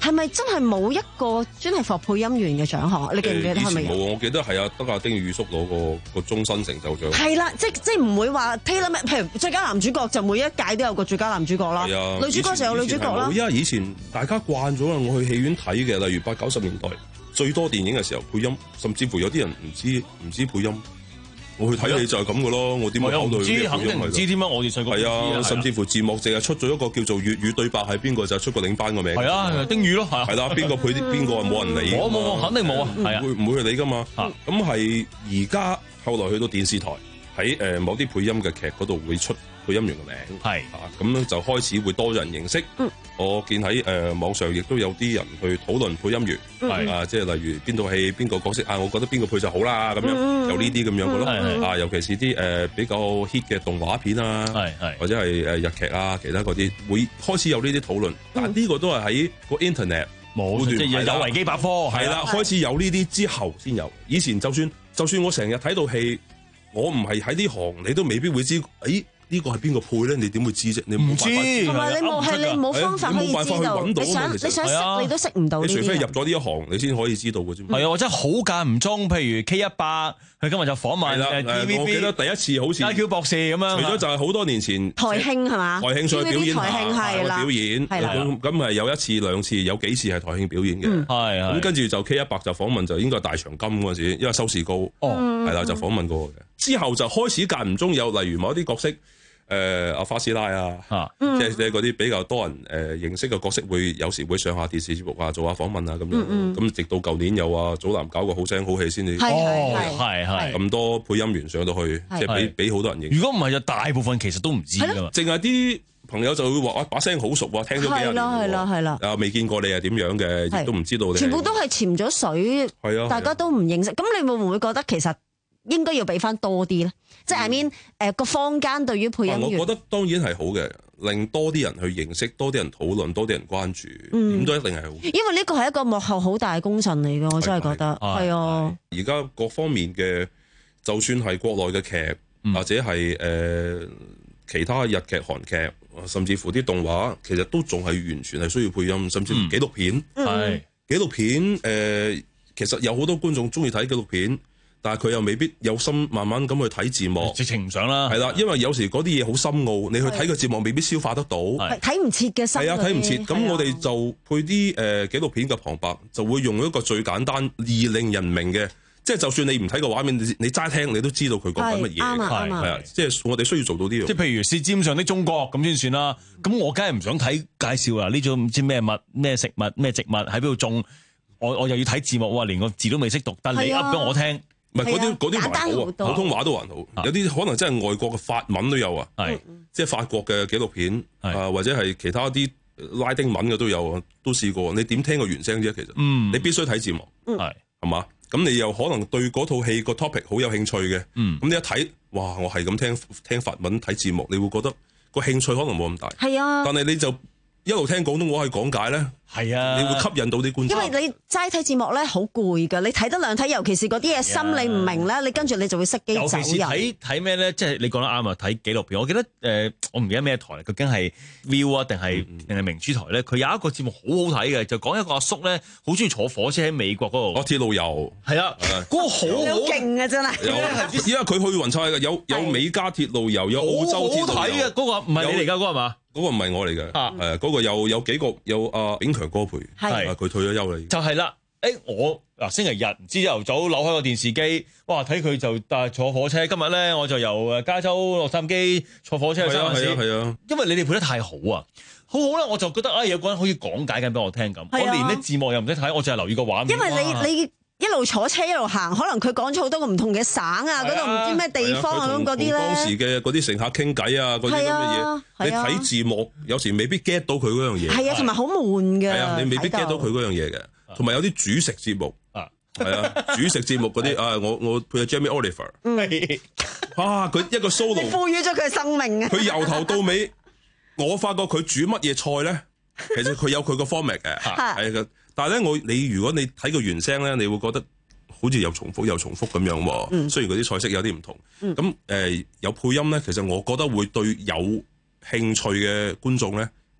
係咪真係冇一個專係學配音員嘅獎項？你記唔記得係咪？ 冇，我記得係啊，得阿丁宇叔攞個個終身成就獎。 係啦，即即唔會話 tailor made，譬如最佳男主角就每一屆都有個最佳男主角啦。 係啊， 女主角就有女主角啦。 因為以前大家慣咗啦，我去戲院睇嘅，例如八九十年代最多電影嘅時候配音，甚至乎有啲人唔知唔知配音。我去睇戲就係咁嘅咯，我點會考慮呢啲配音係？ 唔知點解我哋細個係啊，甚至乎字幕淨係出咗一個叫做粵語對白係邊個就出個領班個名。 係啊，丁宇咯，係啊。 係啦，邊個配啲邊個冇人理。 我冇，我肯定冇啊。係啊， 會唔會去理噶嘛？咁係而家後來去到電視台喺誒某啲配音嘅劇嗰度會出配音員嘅名。係啊，咁咧就開始會多人認識。我見喺誒網上亦都有啲人去討論配音員。係啊，即係例如邊套戲邊個角色啊，我覺得邊個配就好啦，咁樣有呢啲咁樣嘅咯。啊，尤其是啲誒比較 hit 嘅動畫片啊，或者係誒日劇啊，其他嗰啲會開始有呢啲討論。但係呢個都係喺個 internet 冇，即係有維基百科係啦，開始有呢啲之後先有。以前就算就算我成日睇到戲，我唔係喺呢行，你都未必會知。誒。呢個係邊個配咧？你點會知啫？你唔知， 同埋你冇係你冇方法可以知道。你想你想識你都識唔到。 你除非入咗呢一行，你先可以知道嘅啫。 係啊，我真係好間唔中，譬如 K 一百，佢今日就訪問誒 T V B。 我記得第一次好似 I Q 博士咁樣。 除咗就係好多年前台慶係嘛？ 台慶上去表演， 台慶係啦， 表演係啦。咁咁係有一次兩次，有幾次係台慶表演嘅。係咁跟住就 K 一百就訪問就應該係大長今嗰陣時，因為收視高。哦，係啦，就訪問過嘅。之後就開始間唔中有例如某一啲角色。誒阿花師奶啊，啊即係即係嗰啲比較多人誒、呃、認識嘅角色，會有時會上下電視節目啊，做下訪問啊咁樣。咁、嗯嗯、直到舊年有啊祖藍搞個好聲好戲先至， 係係係咁多配音員上到去，即係俾俾好多人認識。 如果唔係就大部分其實都唔知㗎嘛， 淨係啲朋友就會話：哇，把聲好熟喎，聽咗幾廿年喎。 係啦係啦啊，未見過你係點樣嘅，亦都唔知道你。 全部都係潛咗水，係啊，大家都唔認識。咁你會唔會覺得其實應該要俾翻多啲咧？即係 I mean 誒個坊間對於配音員， 我覺得當然係好嘅，令多啲人去認識，多啲人討論，多啲人關注，咁都一定係好。 因為呢個係一個幕後好大嘅功臣嚟嘅，我真係覺得係啊。 而家各方面嘅，就算係國內嘅劇，或者係誒其他日劇、韓劇，甚至乎啲動畫，其實都仲係完全係需要配音，甚至乎紀錄片。係紀錄片誒，其實有好多觀眾中意睇紀錄片。但係佢又未必有心慢慢咁去睇字幕， 直情唔想啦。 係啦，因為有時嗰啲嘢好深奧，你去睇個字幕未必消化得到， 睇唔切嘅。 係啊，睇唔切。咁我哋就配啲誒紀錄片嘅旁白，就會用一個最簡單而令人明嘅，即係就算你唔睇個畫面，你齋聽你都知道佢講緊乜嘢。 啱啊，啱啊。 係啊，即係我哋需要做到呢樣。 即係譬如《舌尖上的中國》咁先算啦。咁我梗係唔想睇介紹啊！呢種唔知咩物、咩食物、咩植物喺邊度種，我我又要睇字幕，哇！連個字都未識讀，但係你噏俾我聽。 唔係嗰啲嗰啲還好啊，普通話都還好，有啲可能真係外國嘅法文都有啊，係即係法國嘅紀錄片啊，或者係其他啲拉丁文嘅都有啊，都試過。你點聽個原聲啫？其實，嗯，你必須睇字幕，係係嘛？咁你又可能對嗰套戲個 topic 好有興趣嘅，嗯，咁你一睇，哇！我係咁聽聽法文睇字幕，你會覺得個興趣可能冇咁大，係啊，但係你就一路聽廣東話去講解咧，係啊，你會吸引到啲觀眾。因為你齋睇字幕咧，好攰噶，你睇得兩睇，尤其是嗰啲嘢深你唔明咧，你跟住你就會熄機走人。 尤其是睇睇咩咧，即係你講得啱啊！睇紀錄片，我記得誒、呃，我唔記得咩台，究竟係 Viu 啊，定係定係明珠台咧？佢有一個節目好好睇嘅，就講一個阿叔咧，好中意坐火車喺美國嗰度。 哦，鐵路遊係啊，嗰個好好勁啊，真係。 有，因為佢去勻晒嘅，有有美加鐵路遊，有澳洲鐵路遊。 好睇嘅嗰個唔係你嚟㗎，嗰個係嘛？ 嗰個唔係我嚟嘅，誒嗰個有有幾個有阿炳強哥陪，係佢退咗休啦。 就係啦，誒我嗱星期日唔知朝頭早扭開個電視機，哇睇佢就帶坐火車。今日咧我就由誒加州洛杉磯坐火車去三藩市，係啊，因為你哋配得太好啊，好好啦，我就覺得啊有個人好似講解緊俾我聽咁，我連啲字幕又唔識睇，我淨係留意個畫面。 因為你你。一路坐車一路行，可能佢講咗好多個唔同嘅省啊，嗰度唔知咩地方啊咁嗰啲咧。 當時嘅嗰啲乘客傾偈啊，嗰啲咁嘅嘢，你睇字幕有時未必 get 到佢嗰樣嘢。係啊，同埋好悶嘅。係啊，你未必 get 到佢嗰樣嘢嘅。同埋有啲煮食節目啊，係啊，煮食節目嗰啲啊，我我配阿 Jamie Oliver。啊，佢一個 solo。 你賦予咗佢生命啊！ 佢由頭到尾，我發覺佢煮乜嘢菜咧，其實佢有佢個 format 嘅，係嘅。但係咧，我你如果你睇個原聲咧，你會覺得好似又重複又重複咁樣喎。嗯、雖然嗰啲菜式有啲唔同，咁誒、嗯呃、有配音咧，其實我覺得會對有興趣嘅觀眾咧，其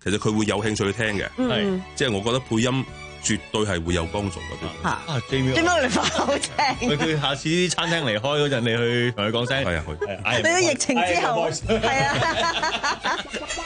其實佢會有興趣去聽嘅， 嗯， 即係我覺得配音絕對係會有幫助嘅。 嚇啊，點點解你發口聽？ 佢下次啲餐廳離開嗰陣，你去同佢講聲。 係啊，去。 你到疫情之後，係啊。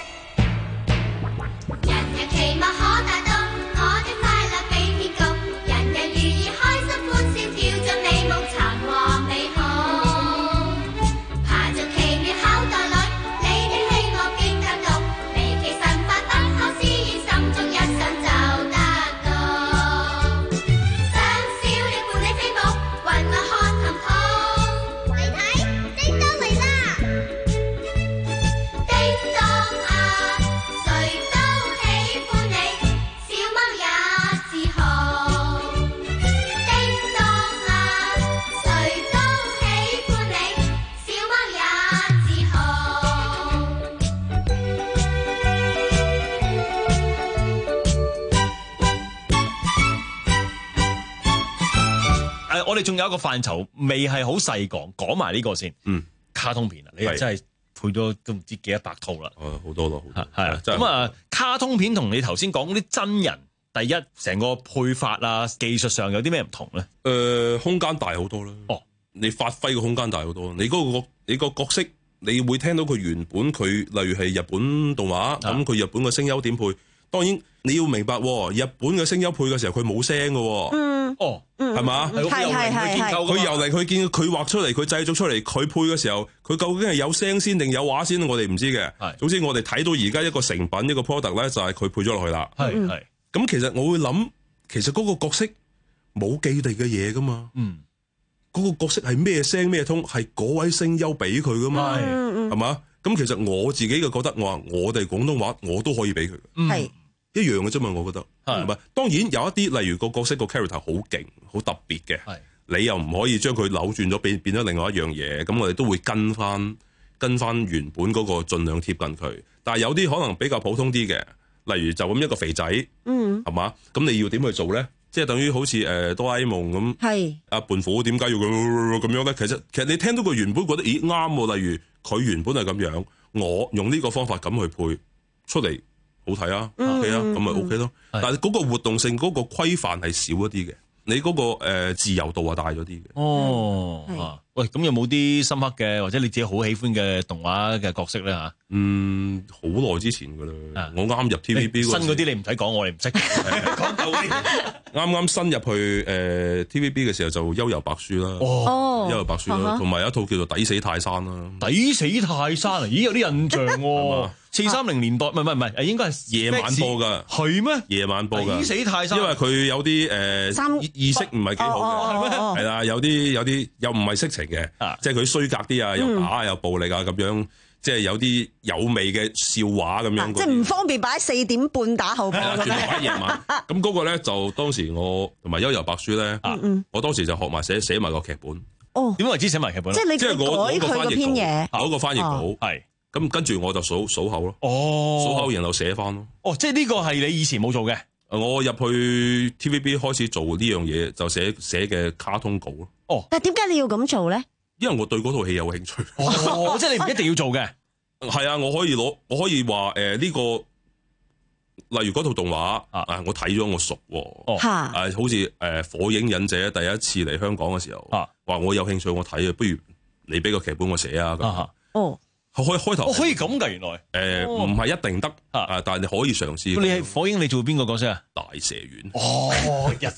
人人期望可達到，我的快樂比天高，人人如意開心歡笑，跳進美夢尋獲美好，爬進奇妙口袋裏，你的希望變更高，離奇神法等候試驗，心中一想就得到，想小鳥伴你飛舞，雲來看琴譜，嚟睇叮當嚟啦！叮當啊，誰都喜歡你，小貓也自豪。叮當啊，誰都喜歡你，小貓也自豪。 誒，我哋仲有一個範疇未係好細講，講埋呢個先。 嗯， 卡通片啊，你又真係配咗都唔知幾多百套啦。 哦，好多咯，好多。 係啊， 真係咁啊，卡通片同你頭先講嗰啲真人，第一成個配法啊，技術上有啲咩唔同咧？ 誒、呃，空間大好多啦。 哦， 你發揮嘅空間大好多。你嗰、個你個角色，你會聽到佢原本佢，例如係日本動畫，咁佢、日本嘅聲優點配。當然你要明白，日本嘅聲優配嘅時候，佢冇聲嘅。 嗯， 哦， 係嘛？ 係係係係。 佢由嚟佢見佢畫出嚟，佢製作出嚟，佢配嘅時候，佢究竟係有聲先定有畫先？我哋唔知嘅。 係。 總之我哋睇到而家一個成品一個 product 咧，就係佢配咗落去啦。 係係。 咁其實我會諗，其實嗰個角色冇既定嘅嘢噶嘛。 嗯。 嗰個角色係咩聲咩通，係嗰位聲優俾佢噶嘛。係。係嘛？咁其實我自己嘅覺得，我話我哋廣東話我都可以俾佢。 係。 一樣嘅啫嘛，我覺得係咪？當然有一啲，例如個角色個 character 好勁、好特別嘅，你又唔可以將佢扭轉咗，變變咗另外一樣嘢。咁我哋都會跟翻跟翻原本嗰個，盡量貼近佢。但係有啲可能比較普通啲嘅，例如就咁一個肥仔，嗯，係嘛？咁你要點去做咧？即係等於好似誒哆啦 A 夢咁，係阿胖虎點解要咁咁樣咧？其實其實你聽到個原本覺得咦啱喎，例如佢原本係咁樣，我用呢個方法咁去配出嚟。好睇啊 ，OK 啊，咁咪 OK 咯。但係嗰個活動性嗰個規範係少一啲嘅，你嗰個誒自由度啊大咗啲嘅。 哦，啊，喂，咁有冇啲深刻嘅或者你自己好喜歡嘅動畫嘅角色咧吓？ 嗯，好耐之前噶啦，我啱入 T V B 新嗰啲你唔使講，我哋唔識講到呢。 啱啱新入去誒 T V B 嘅時候就《幽遊白書》啦， 哦， 《幽遊白書》啦，同埋有一套叫做《抵死泰山》啦， 《抵死泰山》啊，咦有啲印象喎。四三零年代唔係唔係唔係，應該係夜晚播噶， 係咩？ 夜晚播噶， 抵死泰山， 因為佢有啲誒意識唔係幾好嘅，係咩？係啦，有啲有啲又唔係色情嘅，即係佢衰格啲啊，又打又暴力啊咁樣，即係有啲有味嘅笑話咁樣。 即係唔方便擺四點半打後播。 全部擺夜晚。咁嗰個咧就當時我同埋《幽遊白書》咧，我當時就學埋寫寫埋個劇本。 哦， 點為之寫埋劇本？ 即係你即係我改佢個編嘢， 攞個翻譯稿係。 咁跟住我就數數口咯， 哦， 數口然後寫翻咯。 哦，即係呢個係你以前冇做嘅。 我入去 T V B 開始做呢樣嘢，就寫寫嘅卡通稿咯。 哦， 但係點解你要咁做咧？ 因為我對嗰套戲有興趣。 哦，即係你唔一定要做嘅。 係啊，我可以攞，我可以話誒呢個，例如嗰套動畫啊，我睇咗我熟。哦，誒、啊，好似誒《火影忍者》第一次嚟香港嘅時候，話、啊、我有興趣，我睇啊，不如你俾個劇本我寫啊咁。 哦。 開開頭我可以咁噶，原來誒唔係一定得啊，但係你可以嘗試。 你係火影，你做邊個角色啊？ 大蛇丸。 哦，一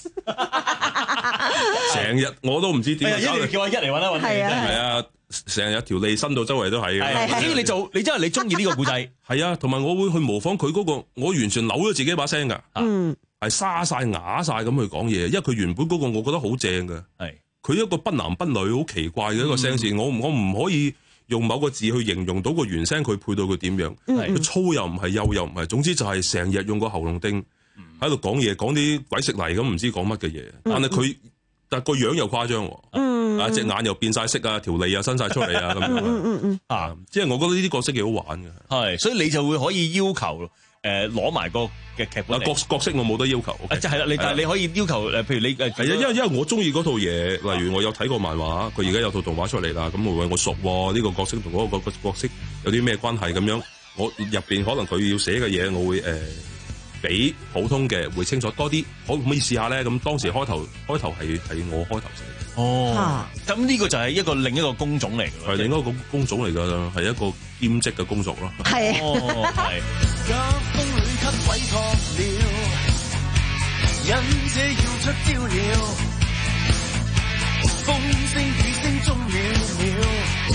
成日我都唔知點。 一嚟叫阿一嚟搵啦，搵你。 係啊，成日條脷伸到周圍都係。 係係。你做，你真係你中意呢個故仔。 係啊，同埋我會去模仿佢嗰個，我完全扭咗自己把聲噶。 嗯。 係沙晒啞晒咁去講嘢，因為佢原本嗰個我覺得好正嘅。 係。佢一個不男不女，好奇怪嘅一個聲線，我我唔可以。用某個字去形容到個原聲，佢配到佢點樣？佢粗又唔係，幼又唔係，總之就係成日用個喉嚨釘喺度講嘢，講啲鬼食泥咁，唔知講乜嘅嘢。但係佢，但係個樣又誇張，啊隻眼又變晒色啊，條脷又伸晒出嚟啊咁樣。啊，即係我覺得呢啲角色幾好玩嘅。 係，所以你就會可以要求誒攞埋個嘅劇本。 角角色我冇得要求。 就係啦，你但係你可以要求誒，譬如你誒。 係啊，因為因為我中意嗰套嘢，例如我有睇過漫畫，佢而家有套動畫出嚟啦，咁我我熟呢個角色同嗰個角色有啲咩關係咁樣， 我入邊可能佢要寫嘅嘢，我會誒、呃、比普通嘅會清楚多啲，可唔可以試下咧？咁當時開頭開頭係係我開頭寫嘅。 哦，咁呢個就係一個另一個工種嚟嘅， 係另一個工種嚟㗎，係一個兼職嘅工作咯。 係。 哦，係。 夾風裏給委託了，忍者要出招了，風聲雨聲中渺渺，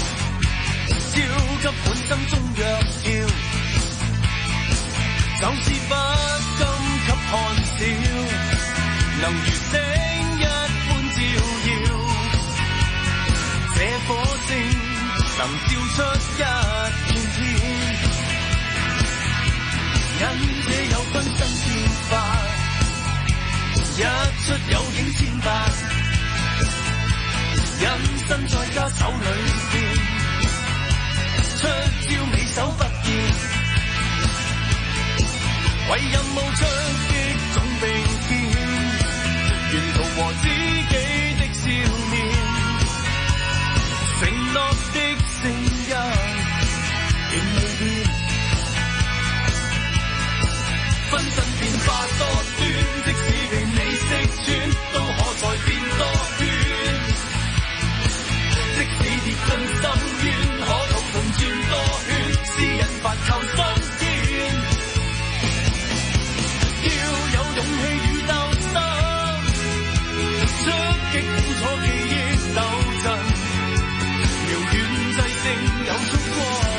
焦急本心中若跳，就是不甘給看笑，能如星一般照耀，這火星能照出一片天。忍者有分身變化，一出有影千百，隱身在家手裏邊，出招你手不見，為任務出擊總並肩，沿途和自己的笑面，承諾的聲音仍未變。分身變化多端，即使被你識穿，都可再變多圈。即使跌進深淵，可肚痛轉多圈，是人凡求上天。要有勇氣與鬥心，出擊苦楚記憶抖震，遙遠際性有燭光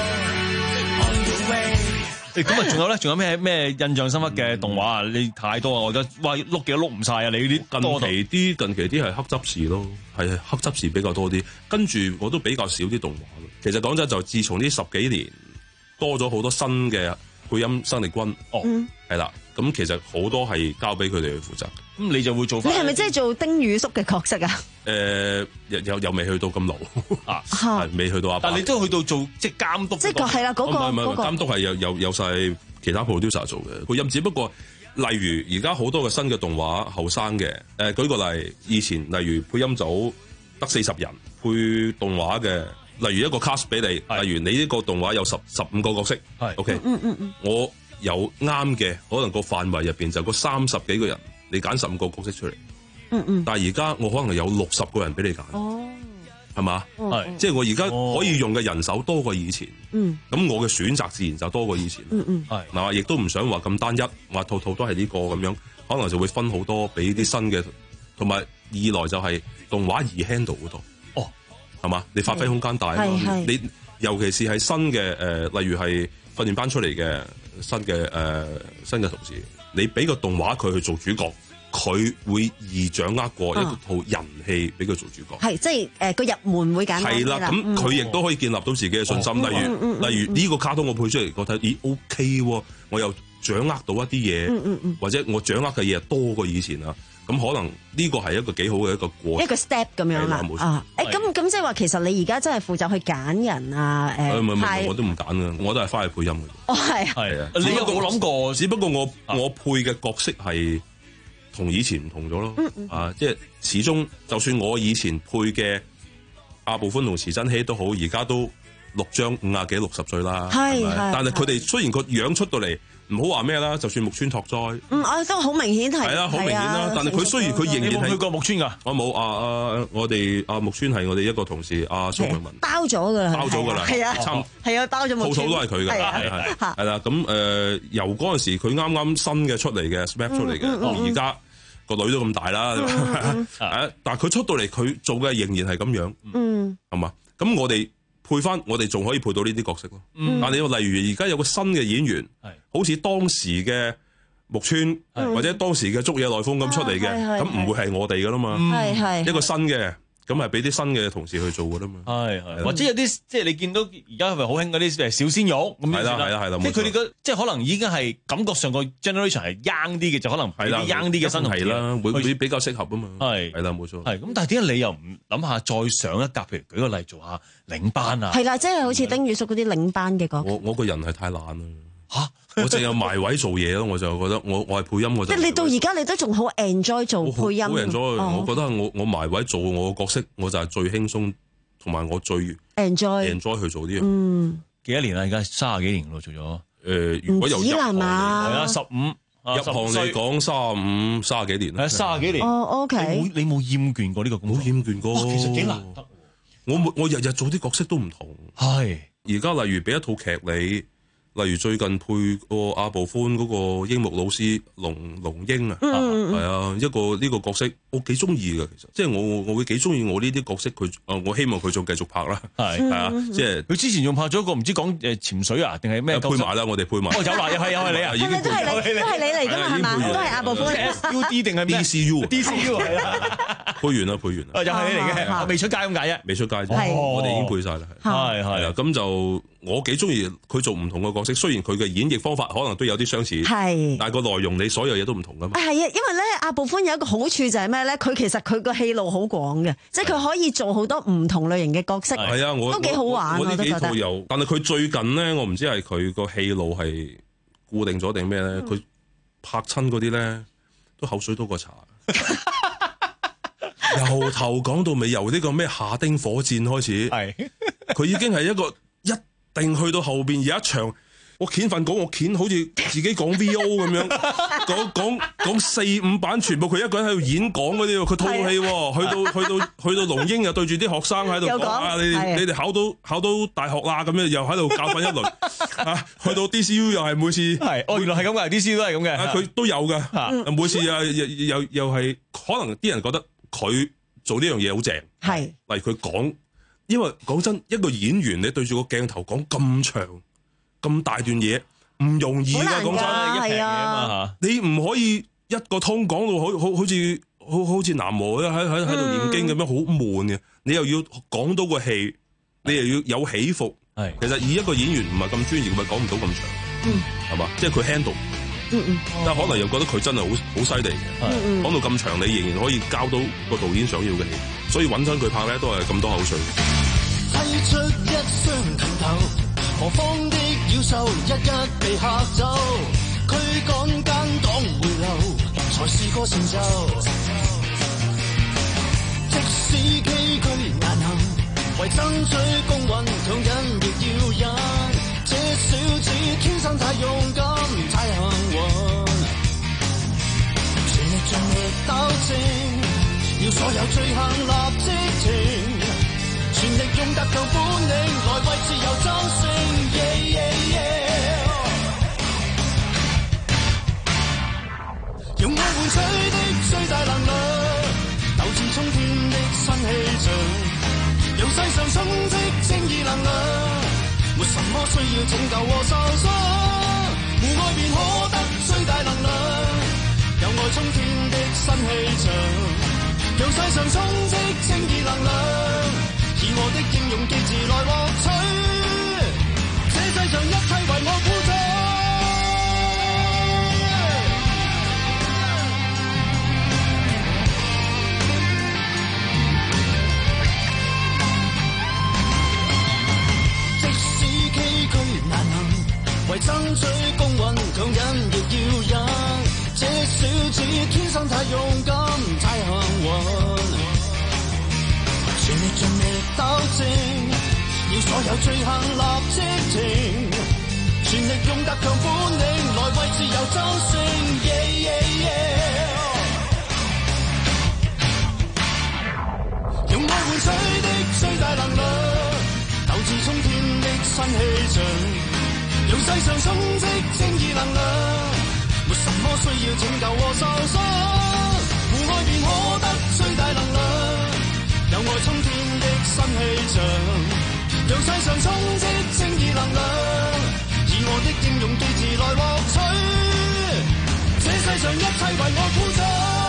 on the way。 咁啊，仲有咧？仲有咩咩印象深刻嘅動畫啊？你太多啊！我覺得哇，碌幾都碌唔晒啊！你呢啲近期啲近期啲係黑執事咯，係黑執事比較多啲。跟住我都比較少啲動畫。其實講真，就自從呢十幾年多咗好多新嘅配音生力軍， 哦， 係啦。咁其實好多係交俾佢哋去負責。 咁你就會做返。 你係咪真係做丁宇叔嘅角色啊？ 誒、呃，又又又未去到咁老啊，係未去到阿爸。 但你都去到做即係監督。 即係係啦，嗰、那個唔係唔係嗰個監督係有有有曬其他 producer 做嘅配音，只不過例如而家好多嘅新嘅動畫後生嘅誒，舉個例，以前例如配音組得四十人配動畫嘅，例如一個 cast 俾你，例如你呢個動畫有十十五個角色，係 OK， 嗯嗯嗯， 我有啱嘅，可能個範圍入邊就個三十幾個人，你揀十五個角色出嚟， 嗯嗯， 但係而家我可能有六十個人俾你揀， 哦， 係嘛？ 係， 即係我而家可以用嘅人手多過以前， 嗯， 咁我嘅選擇自然就多過以前， 嗯嗯， 係嗱，亦都唔想話咁單一，話套套都係呢個咁樣，可能就會分好多俾啲新嘅，同埋二來就係動畫易 handle 好多，哦，係嘛？你發揮空間大啊嘛，你尤其是係新嘅誒、呃，例如係訓練班出嚟嘅新嘅誒、呃、新嘅同事，你俾個動畫佢去做主角。佢會易掌握過一套人氣俾佢做主角， 係即係誒個入門會簡單啲啦。 係啦，咁佢亦都可以建立到自己嘅信心。 哦、 例如、嗯嗯嗯、例如呢個卡通我配出嚟，我睇咦 OK 喎，我又掌握到一啲嘢、嗯嗯嗯，或者我掌握嘅嘢多過以前啊。咁可能呢個係一個幾好嘅一個過程， 一個 step 咁樣啦。啊，誒咁咁即係話其實你而家真係負責去揀人啊？誒， 唔係唔係，我都唔揀嘅，我都係翻去配音嘅。 哦，係係啊， 你有冇諗過？ 只不過我我配嘅角色係同以前唔同咗咯。嗯嗯啊，即係始終就算我以前配嘅阿部寬同池珍熙都好，而家都六張五廿幾六十歲啦。係係，但係佢哋雖然個樣出到嚟。唔好話咩啦，就算木村拓哉， 嗯，我都好明顯係， 係啦，好明顯啦。但係佢雖然佢仍然係， 你有冇去過木村㗎？ 我冇啊啊！我哋阿木村係我哋一個同事，阿蘇永文包咗㗎啦， 包咗㗎啦， 係啊，係啊，包咗木村， 套套都係佢㗎，係係係啦。咁誒，由嗰陣時佢啱啱新嘅出嚟嘅 S M A P 出嚟嘅，到而家個女都咁大啦，誒，但係佢出到嚟，佢做嘅仍然係咁樣，嗯，係嘛？咁我哋。配翻我哋仲可以配到呢啲角色咯，嗯、但係你例如而家有個新嘅演員，好似當時嘅木村或者當時嘅竹野內豐咁出嚟嘅，咁唔會係我哋噶啦嘛，嗯、一個新嘅。咁係俾啲新嘅同事去做噶啦嘛，係係， 或者有啲即係你見到而家係咪好興嗰啲誒小鮮肉咁樣啦， 係啦係啦， 即係佢哋個即係可能已經係感覺上個 generation 係 young 啲嘅，就可能係啲 young 啲嘅新同事啦，會會比較適合啊嘛，係係啦冇錯， 係咁，但係點解你又唔諗下再上一格？譬如舉個例做下領班啊， 係啦，即係好似丁宇叔嗰啲領班嘅角色。 我我個人係太懶啦。嚇！我淨有埋位做嘢咯，我就覺得我我係配音，我就即係你到而家你都仲好 enjoy 做配音， 好 enjoy。 哦、 我覺得我我埋位做我個角色，我就係最輕鬆，同埋我最 enjoy enjoy 去做呢樣。 嗯， 幾多年啦？而家三十幾年咯，做咗。 誒，如果由入行嚟， 係啊， 十五入行嚟講，三十五、三十幾年啦。 係三十幾年。 哦，OK。 你冇厭倦過呢個工作？ 冇厭倦過。 其實幾難得。 我我日日做啲角色都唔同。 係。 而家例如俾一套劇你。例如最近配個阿部寬嗰個櫻木老師龍龍櫻啊，係啊，一個呢個角色我幾中意嘅，其實即係我我會幾中意我呢啲角色，佢誒我希望佢仲繼續拍啦，係係啊，即係佢之前仲拍咗一個唔知講誒潛水啊定係咩配埋啦，我哋配埋。 哦有啦，又係又係你啊，已經都係你都係你嚟㗎嘛係嘛？都係阿部寬 S U D 定係咩 D C U D C U 係啦， 配完啦配完啦， 又係你嚟嘅，未出街咁解啫， 未出街啫，我哋已經配晒啦， 係係啦，咁就我幾中意佢做唔同嘅角色，雖然佢嘅演繹方法可能都有啲相似，係，但係個內容你所有嘢都唔同噶嘛。 係啊，因為咧阿部寬有一個好處就係咩咧？佢其實佢個戲路好廣嘅，即係佢可以做好多唔同類型嘅角色。 係啊，我都幾好玩， 我呢幾套有，但係佢最近咧，我唔知係佢個戲路係固定咗定咩咧？佢、嗯、拍親嗰啲咧都口水多過茶。由頭講到尾，由呢個咩下丁火箭開始，係佢已經係一個一定去到後邊有一場。我剪份稿，我剪好似自己講 V O 咁樣，講講講四五版，全部佢一個人喺度演講嗰啲，佢套套戲，去到去到去到龍英又對住啲學生喺度講啊，你哋你哋考到考到大學啦，咁樣又喺度教訓一輪啊，去到 D C U 又係每次係，哦原來係咁嘅 ，D C U 都係咁嘅， 佢都有嘅，每次啊又又又係可能啲人覺得佢做呢樣嘢好正，係，例如佢講，因為講真，一個演員你對住個鏡頭講咁長。咁大段嘢唔容易噶，講真，係啊，你唔可以一個通講到好好好似好好似南無喺喺喺度念經咁樣，好悶嘅。你又要講到個戲，你又要有起伏。係，其實以一個演員唔係咁專業，咪講唔到咁長，嗯，係嘛？即係佢 handle，嗯嗯，但係可能又覺得佢真係好好犀利嘅，講到咁長，你仍然可以交到個導演想要嘅戲，所以揾親佢拍咧都係咁多口水。 揮出一雙拳頭。何方的妖獸一一被嚇走，驅趕奸黨回流，才是個成就。即使崎嶇難行，為爭取公允，強忍亦要忍。這小子天生太勇敢，太幸運，全力盡力糾正，要所有罪行立即停。全力用特強本領來為自由爭勝 yeah, yeah, yeah 用愛換取的最大能量，鬥志衝天的新氣象，讓世上充斥正義能量，沒什麼需要拯救和受傷，互愛便可得最大能量，有愛衝天的新氣象，讓世上充斥正義能量，以我的英勇機智來獲取，這世上一切為我鼓掌。即使崎嶇難行，為爭取公允，強忍亦要忍。這小子天生太勇敢，太幸運。全力盡力糾正，要所有罪行立即停。全力用特強本領來為自由爭勝 yeah, yeah, yeah 用愛換取的最大能量，鬥志衝天的新氣象，讓世上充斥正義能量，沒什麼需要拯救和受傷，互愛便可得最大能量，有愛衝天的新氣象，讓世上充斥正義能量，以我的英勇機智來獲取，這世上一切為我鼓掌。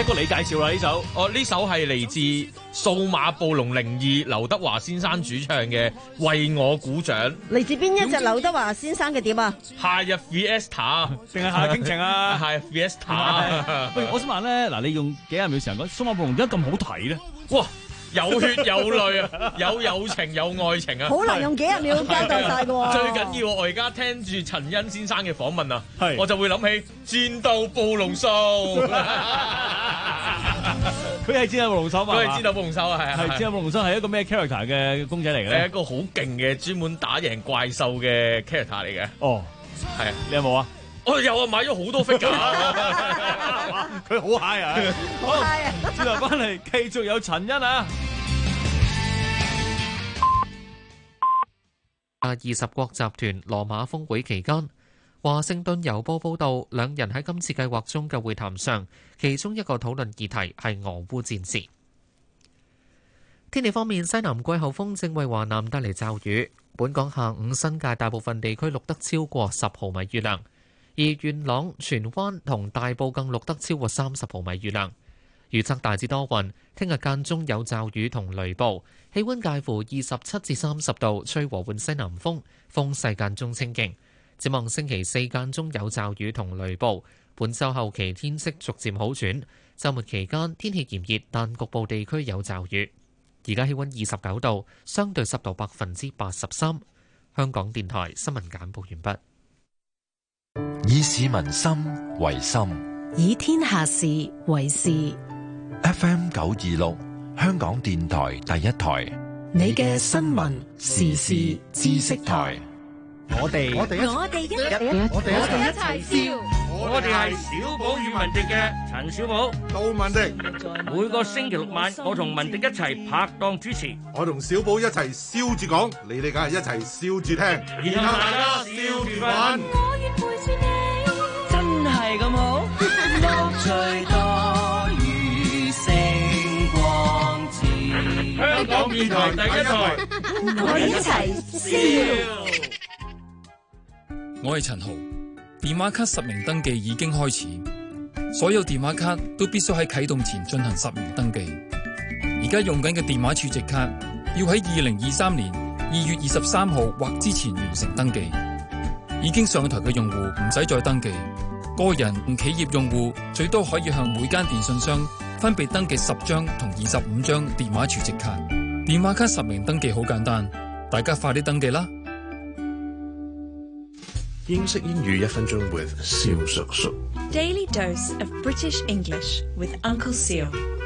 哥你介紹啦呢首。 哦，呢首係嚟自數碼暴龍零二劉德華先生主唱嘅《為我鼓掌》。 嚟自邊一隻劉德華先生嘅碟啊？ 夏日 Fiesta 定係夏日傾情啊？ 夏日 Fiesta。 喂，我想問咧，嗱，你用幾廿秒時間講數碼暴龍點解咁好睇咧？ 哇！有血有淚啊，有友情有愛情啊， 好難用幾廿秒交代晒㗎喎。 最緊要我而家聽住陳欣先生嘅訪問啊，我就會諗起戰鬥暴龍獸。 佢係戰鬥暴龍獸嘛？ 佢係戰鬥暴龍獸啊，係啊。 係戰鬥暴龍獸係一個咩 character 嘅公仔嚟嘅咧？ 係一個好勁嘅專門打贏怪獸嘅 character 嚟嘅。 哦， 係啊， 你有冇啊？ 我有啊，買咗好多 figure。 佢好 high 啊！好 high 啊！轉頭翻嚟繼續有陳欣啊！ 啊！二十國集團羅馬峰會期間，華盛頓郵報報導，兩人喺今次計劃中嘅會談上，其中一個討論議題係俄烏戰事。天氣方面，西南季候風正為華南帶嚟驟雨，本港下午新界大部分地區錄得超過十毫米雨量。而元朗、荃灣同大埔更錄得超過三十毫米雨量。預測大致多雲，聽日間中有驟雨同雷暴，氣溫介乎二十七至三十度，吹和緩西南風，風勢間中清勁。展望星期四間中有驟雨同雷暴，本週後期天色逐漸好轉，週末期間天氣炎熱，但局部地區有驟雨。而家氣溫二十九度，相對濕度百分之八十三。香港電台新聞簡報完畢。 以市民心為心， 以天下事為事。 F M 九二六，香港電台第一台， 你嘅新聞時事知識台。 我哋我哋我哋一我哋一齊笑。我哋係小寶與文迪嘅陳小寶、 杜文迪。 每個星期六晚，我同文迪一齊拍檔主持， 我同小寶一齊笑住講，你哋梗係一齊笑住聽， 然後大家笑住瞓。我願陪住你，真係咁好。樂趣多於星光節，香港電台第一台， 我哋一齊笑。 我係陳豪，電話卡實名登記已經開始，所有電話卡都必須喺啟動前進行實名登記。而家用緊嘅電話儲值卡要喺二零二三年二月二十三號或之前完成登記。已經上台嘅用戶唔使再登記，個人同企業用戶最多可以向每間電信商分別登記十張同二十五張電話儲值卡。電話卡實名登記好簡單，大家快啲登記啦！ 英式英語一分鐘 with 蕭叔叔。 Daily dose of British English with Uncle Seal。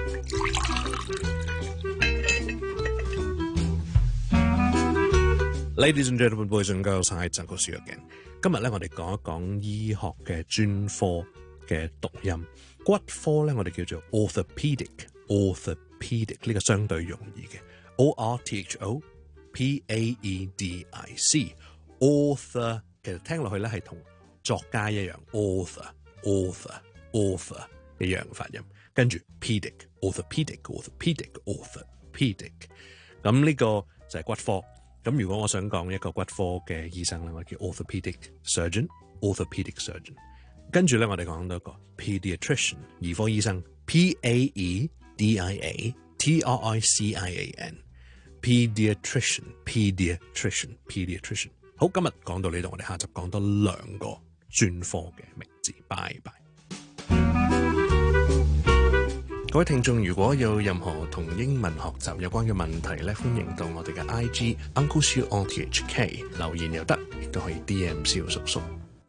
Ladies and gentlemen, boys and girls， 係Uncle Seal again。今日咧，我哋講一講醫學嘅專科嘅讀音。骨科咧，我哋叫做 orthopedic。orthopedic 呢個相對容易嘅 ，O R T H O P A E D I C。author 其實聽落去咧係同作家一樣 ，author author author 一樣發音。跟住 pedic orthopedic orthopedic orthopedic， 咁呢個就係骨科。咁如果我想講一個骨科嘅醫生咧，我叫 orthopedic surgeon orthopedic surgeon。跟住咧，我哋講到一個 pediatrician 兒科醫生 ，P A E D I A T R I C I A N pediatrician pediatrician pediatrician。好，今日講到呢度，我哋下集講多兩個專科嘅名字。拜拜。各位聽眾，如果有任何同英文學習有關嘅問題咧，歡迎到我哋嘅 I G Uncle Siu O T H K 留言又得，亦都可以 D M 蕭叔叔。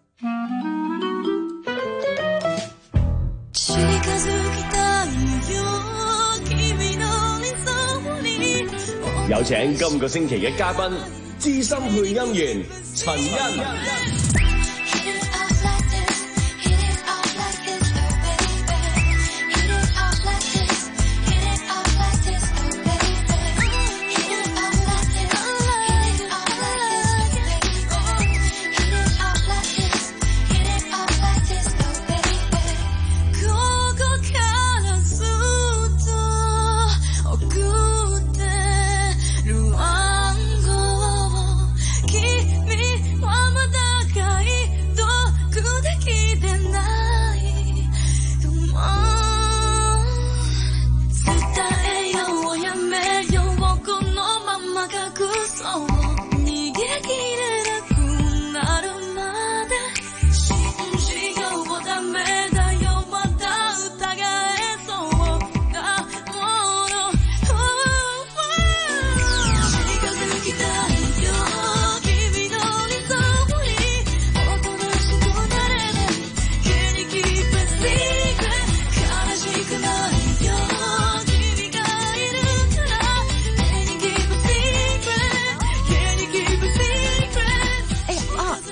有請今個星期嘅嘉賓，資深配音員陳欣。 君はまだかい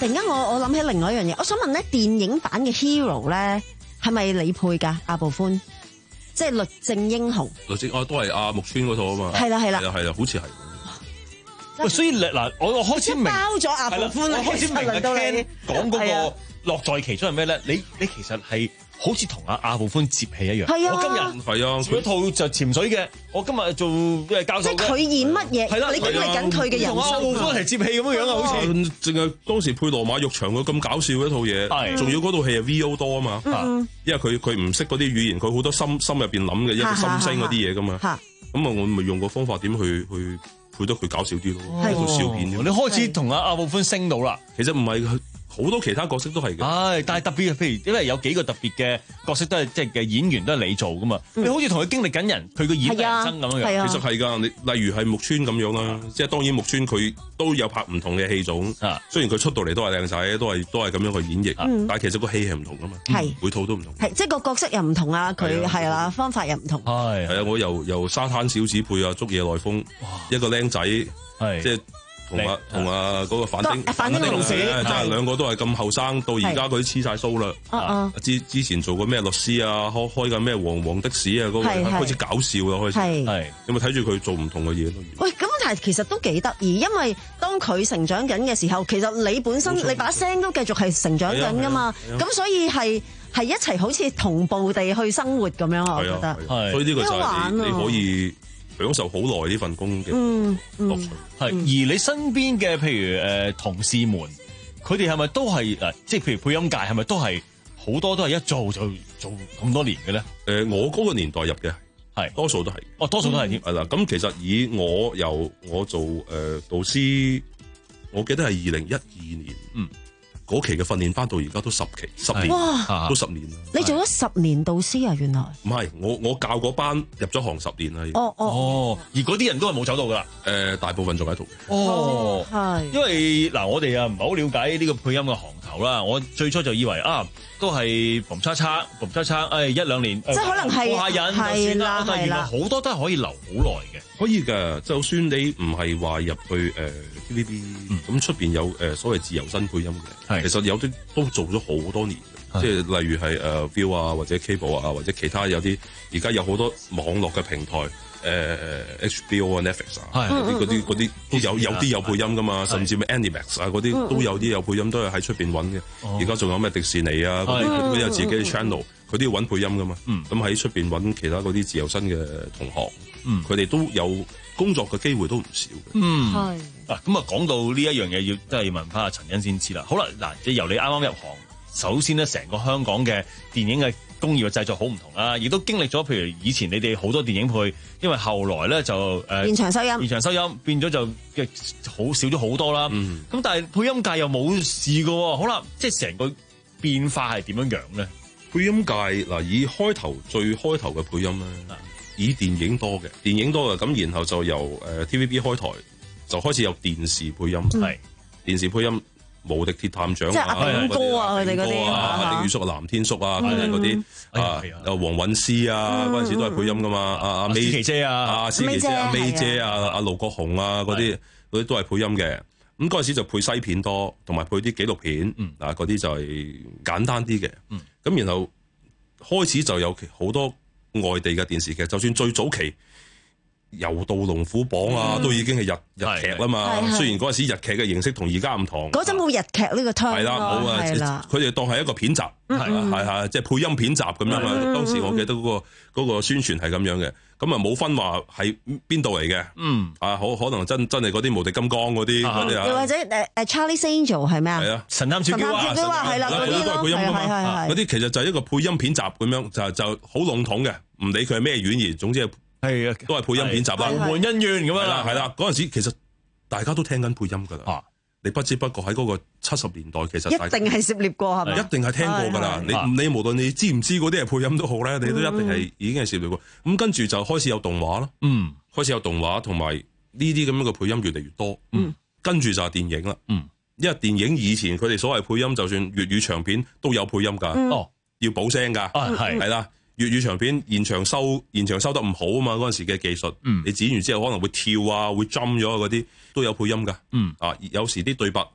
突然間我我諗起另外一樣嘢，我想問咧，電影版嘅 Hero 咧係咪你配㗎？阿部寬，即係律政英雄。 律政哦，都係阿木村嗰套啊嘛。 係啦係啦， 係啊係啊，好似係。 喂，所以嗱，我我開始明包咗阿部寬啦， 我開始明阿 Ken 講嗰係啊個樂在其中係咩咧？你你其實係好似同阿阿部寬接戲一樣。 係啊我今日係啊， 接一套就潛水嘅，我今日做嘅教授嘅。 即係佢演乜嘢？ 係啦， 你經歷緊佢嘅人生。 同阿部寬係接戲咁樣樣啊，好似。 淨係當時配羅馬浴場佢咁搞笑嘅一套嘢，仲要嗰套戲係 V O 多啊嘛， 嗯因為佢佢唔識嗰啲語言，佢好多心心入邊諗嘅一啲心聲嗰啲嘢噶嘛，咁啊我咪用個方法點去去。配得佢搞笑啲咯，一套笑片啫。 你開始同阿阿部寬升到啦， 其實唔係好多其他角色都係嘅。 唉，但係特別嘅，譬如因為有幾個特別嘅角色都係即係嘅演員都係你做噶嘛，你好似同佢經歷緊人佢個演人生咁樣樣。 其實係㗎，你例如係木村咁樣啦，即係當然木村佢都有拍唔同嘅戲種，雖然佢出到嚟都係靚仔，都係都係咁樣去演繹，但係其實個戲係唔同㗎嘛，每套都唔同。 係即係個角色又唔同啊，佢係啦，方法又唔同。 係係啊，我由由沙灘小子配啊竹野內豐，一個僆仔，即係。同啊同啊嗰個反町反町隆史， 真係兩個都係咁後生，到而家佢黐晒鬚啦。之之前做過咩律師啊，開開緊咩黃黃的士啊，嗰個開始搞笑啦，開始係有冇睇住佢做唔同嘅嘢咯？ 喂，咁但係其實都幾得意，因為當佢成長緊嘅時候，其實你本身你把聲都繼續係成長緊噶嘛，咁所以係係一齊好似同步地去生活咁樣，我覺得。 所以呢個就係你你可以享受好耐呢份工嘅樂趣， 係、嗯嗯、而你身邊嘅譬如誒、呃、同事們，佢哋係咪都係誒，即係譬如配音界係咪都係好多都係一做就做咁多年嘅咧？誒、 呃，我嗰個年代入嘅係多數都係， 哦，多數都係添。 係啦、嗯，咁其實以我由我做誒、呃、導師，我記得係二零一二年，嗯。嗰期嘅訓練班到而家都十期十年， 哇都十年啦。 你做咗十年導師啊？原來唔係，我我教嗰班入咗行十年啦。 哦哦哦，而嗰啲人都係冇走到噶啦。 誒、呃，大部分仲喺度。 哦，係。因為嗱，我哋啊唔係好了解呢個配音嘅行頭啦。我最初就以為啊，都係嘭叉叉嘭叉叉，誒一兩年， 即係可能係過下癮就算啦。但係原來好多都係可以留好耐嘅。 可以㗎，就算你唔係話入去誒 T V B，咁出邊有誒、呃、所謂自由身配音嘅，其實有啲都做咗好多年嘅，即係例如係誒 Viu 啊，或者 Cable 啊，或者其他有啲而家有好多網絡嘅平台，誒、呃、H B O 啊、Netflix 啊，嗰啲嗰啲都有有啲有配音㗎嘛，甚至咩 Animax 啊嗰啲都有啲有配音，都係喺出邊揾嘅。而家仲有咩迪士尼啊嗰啲，佢有自己嘅 channel，佢都要揾配音㗎嘛。咁喺出邊揾其他嗰啲自由身嘅同學。嗯，佢哋都有工作嘅機會都唔少嘅。 嗯，係啊，咁啊講到呢一樣嘢，要真係要問翻阿陳欣先知啦。好啦，嗱，即係由你啱啱入行，首先咧，成個香港嘅電影嘅工業嘅製作好唔同啦，亦都經歷咗，譬如以前你哋好多電影配，因為後來咧就誒、呃、 現場收音， 現場收音變咗就嘅好少咗好多啦。咁、嗯、但係配音界又冇事㗎喎。好啦，即係成個變化係點樣樣咧？ 配音界嗱，以開頭最開頭嘅配音咧。嗯以電影多嘅，電影多嘅，咁然後就由誒、呃、T V B 開台就開始有電視配音，係、嗯、電視配音無敵鐵探長啊， 阿炳哥啊，佢哋嗰啲啊，丁宇叔啊，藍天叔啊，嗰啲啊，又黃韻詩啊，嗰陣時都係配音噶嘛，阿阿 May 思琪姐啊， 阿思琪姐、阿 May 姐啊、阿盧國雄啊，嗰啲嗰啲都係配音嘅。咁嗰陣時就配西片多，同埋配啲紀錄片，嗯、啊嗰啲就係簡單啲嘅。咁、嗯、然後開始就有好多。外地嘅電視劇，就算最早期《柔道龍虎榜》啊，嗯、都已經係日日劇啦嘛。雖然嗰陣時日劇嘅形式同而家唔同， 嗰陣冇日劇呢個 term 係啦，冇啊，佢哋當係一個片集，係係係，即係配音片集咁樣啊。嗯、當時我記得嗰、嗰個嗰個宣傳係咁樣嘅，咁啊冇分話係邊度嚟嘅。嗯，啊可可能真真係嗰啲無敵金剛嗰啲嗰啲啊， 又或者誒誒 Charlie's Angel 係咩啊？ 係啊， 神探小嬌啊， 係啦，嗰啲都係配音㗎嘛。嗰啲其實就係一個配音片集咁樣，就就好籠統嘅，唔理佢係咩語言，總之係。係啊，都係配音片集啦， 豪門恩怨咁樣啦， 係啦，嗰陣時其實大家都聽緊配音噶啦，啊、你不知不覺喺嗰個七十年代，其實一定係涉獵過係咪？ 一定係聽過噶啦，你你無論你知唔知嗰啲係配音都好咧，你都一定係已經係涉獵過。咁、嗯、跟住就開始有動畫咯，嗯，開始有動畫同埋呢啲咁樣嘅配音越嚟越多，嗯，跟住就係電影啦，嗯，因為電影以前佢哋所謂配音，就算粵語長片都有配音噶，哦、嗯，要補聲噶，係係啦。粵語長片現場收現場收得唔好啊嘛，嗰陣時嘅技術，嗯、你剪完之後可能會跳啊，會 jump 咗嗰啲都有配音噶，嗯、啊有時啲對白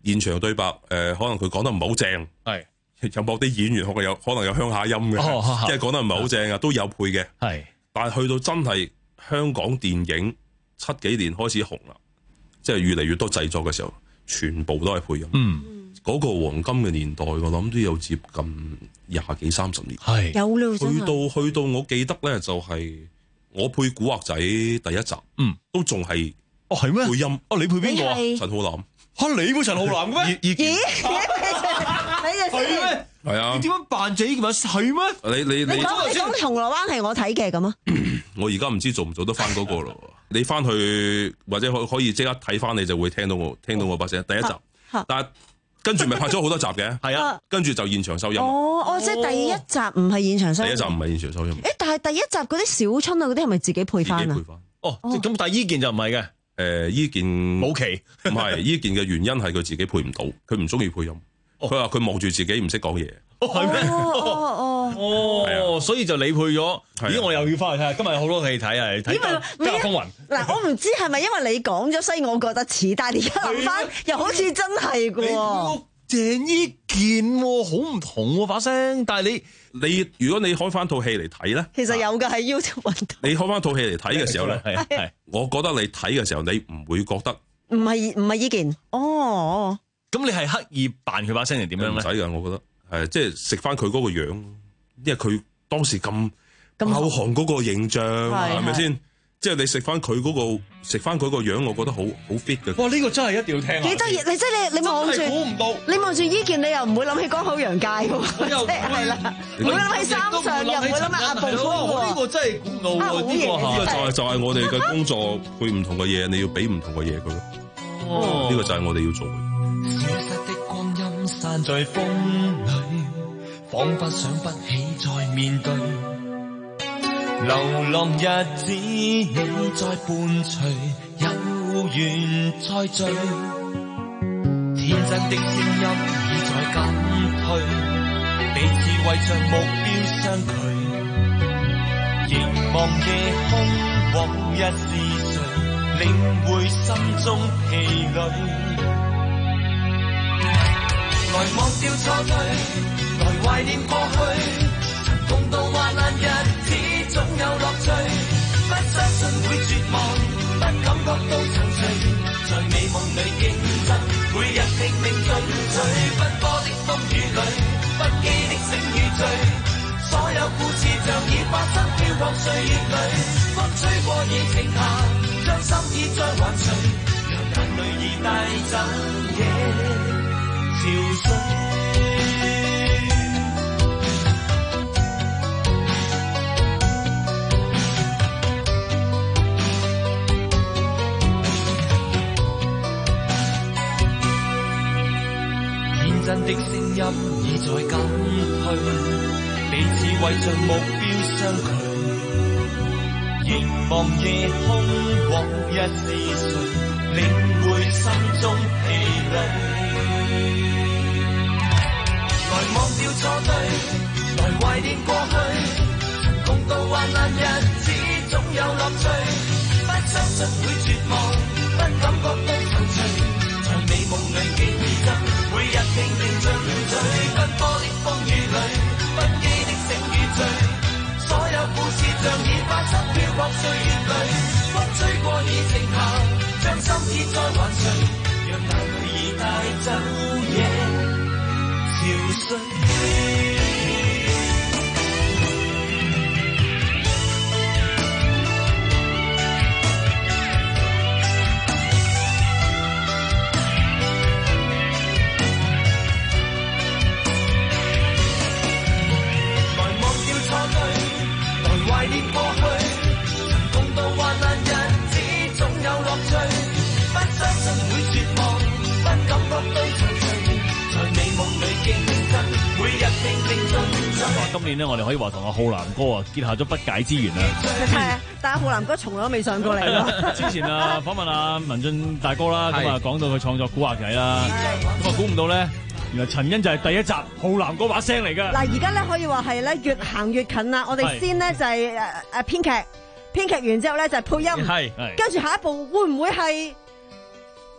現場對白，誒、呃、可能佢講得唔係好正， 係有某啲演員可能有可能有鄉下音嘅， 哦、 即係講得唔係好正啊，都有配嘅。 係， 但係去到真係香港電影七幾年開始紅啦，即係越嚟越多製作嘅時候，全部都係配音。 嗯， 嗰個黃金嘅年代，我諗都有接近廿幾三十年。 係有啦， 去到去到，我記得咧就係我配古惑仔第一集， 嗯， 都仲係哦係咩？ 配音哦，你配邊個啊？ 陳浩南。 嚇你配陳浩南嘅咩？ 依咦？你就係咩？ 係啊！ 你點樣扮自己嘅係咩？ 你你你你講你講銅鑼灣係我睇嘅咁啊？ 我而家唔知做唔做得翻嗰個咯。你翻去或者可可以即刻睇翻，你就會聽到我聽到我把聲。第一集，但係跟住咪拍咗好多集嘅。係啊，跟住就現場收音。 哦哦，即係第一集唔係現場收音。 第一集唔係現場收音。 誒，但係第一集嗰啲小春啊，嗰啲係咪自己配翻啊？ 自己配翻。 哦，咁但係依件就唔係嘅。 誒，依件冇期， 唔係依件嘅原因係佢自己配唔到，佢唔中意配音。佢話佢望住自己唔識講嘢。 哦，係咩？ 哦哦哦，所以就你配咗。咦，我又要翻去睇下，今日好多戲睇啊！睇《家有風雲》。 嗱，我唔知係咪因為你講咗，所以我覺得似，但係而家諗翻又好似真係嘅喎。 鄭伊健好唔同喎把聲，但係你你如果你開翻套戲嚟睇咧， 其實有嘅喺 YouTube 揾到。 你開翻套戲嚟睇嘅時候咧， 係係， 我覺得你睇嘅時候你唔會覺得唔係唔係依件哦。 咁你係刻意扮佢把聲定點樣咧？ 唔使㗎，我覺得係即係食翻佢嗰個樣，因為佢當時咁爆紅嗰個形象係咪先？即係你食翻佢嗰個食翻佢個樣，我覺得好好 fit 嘅。 哇！呢個真係一定要聽。 幾得意！你即係你你望住， 估唔到。 你望住依件，你又唔會諗起江口洋介喎，即係係啦，唔會諗起三上，又唔會諗起阿布夫喎。 呢個真係估唔到喎！呢個呢個就係就係我哋嘅工作配唔同嘅嘢，你要俾唔同嘅嘢佢咯。哦，呢個就係我哋要做嘅。 消失的光陰散在風裏，彷彿想不起再面對。流浪日子你在伴隨，有緣再聚。天真的聲音已在減退，彼此為着目標相距。凝望夜空，往日是誰領會心中疲累？來忘掉錯對，來懷念過去。共度患難日子總有樂趣，不相信會絕望，不感覺到躊躇，在美夢裏競爭，每日拼命進取，奔波的風雨裏，不羈的醒與醉，所有故事像已發生，飄泊歲月裏，風吹過已靜下，將心意再還誰，讓眼淚已帶走夜潮水。真的聲音已在減退，彼此為着目標相距。凝望夜空，往日是誰領會心中疲累？來忘掉錯對，來懷念過去，曾共度患難日子總有樂趣。不相信會絕望，不感覺到躊躇，在美夢裏競爭。每日拼命進取，奔波的風雨裏，不羈的醒與醉，所有故事像已發生，飄泊歲月裏，風吹過已靜下，將心意再還誰，讓眼淚已帶走夜潮水。懷念過去，曾共度患難日子總有樂趣。不相信會絕望，不感覺到躊躇，在美夢裏競爭，每日拼命進取。 今年呢，我哋可以話同阿浩南哥啊結下咗不解之緣啊！ 係啊，但係浩南哥從來都未上過嚟咯。 之前啊訪問阿文俊大哥啦，咁啊講到佢創作古惑仔啦，咁啊估唔到咧。原來陳欣就係第一集浩南嗰把聲嚟㗎。 嗱，而家咧可以話係咧越行越近啦。我哋先咧就係誒誒編劇，編劇完之後咧就係配音， 係， 跟住下一步會唔會係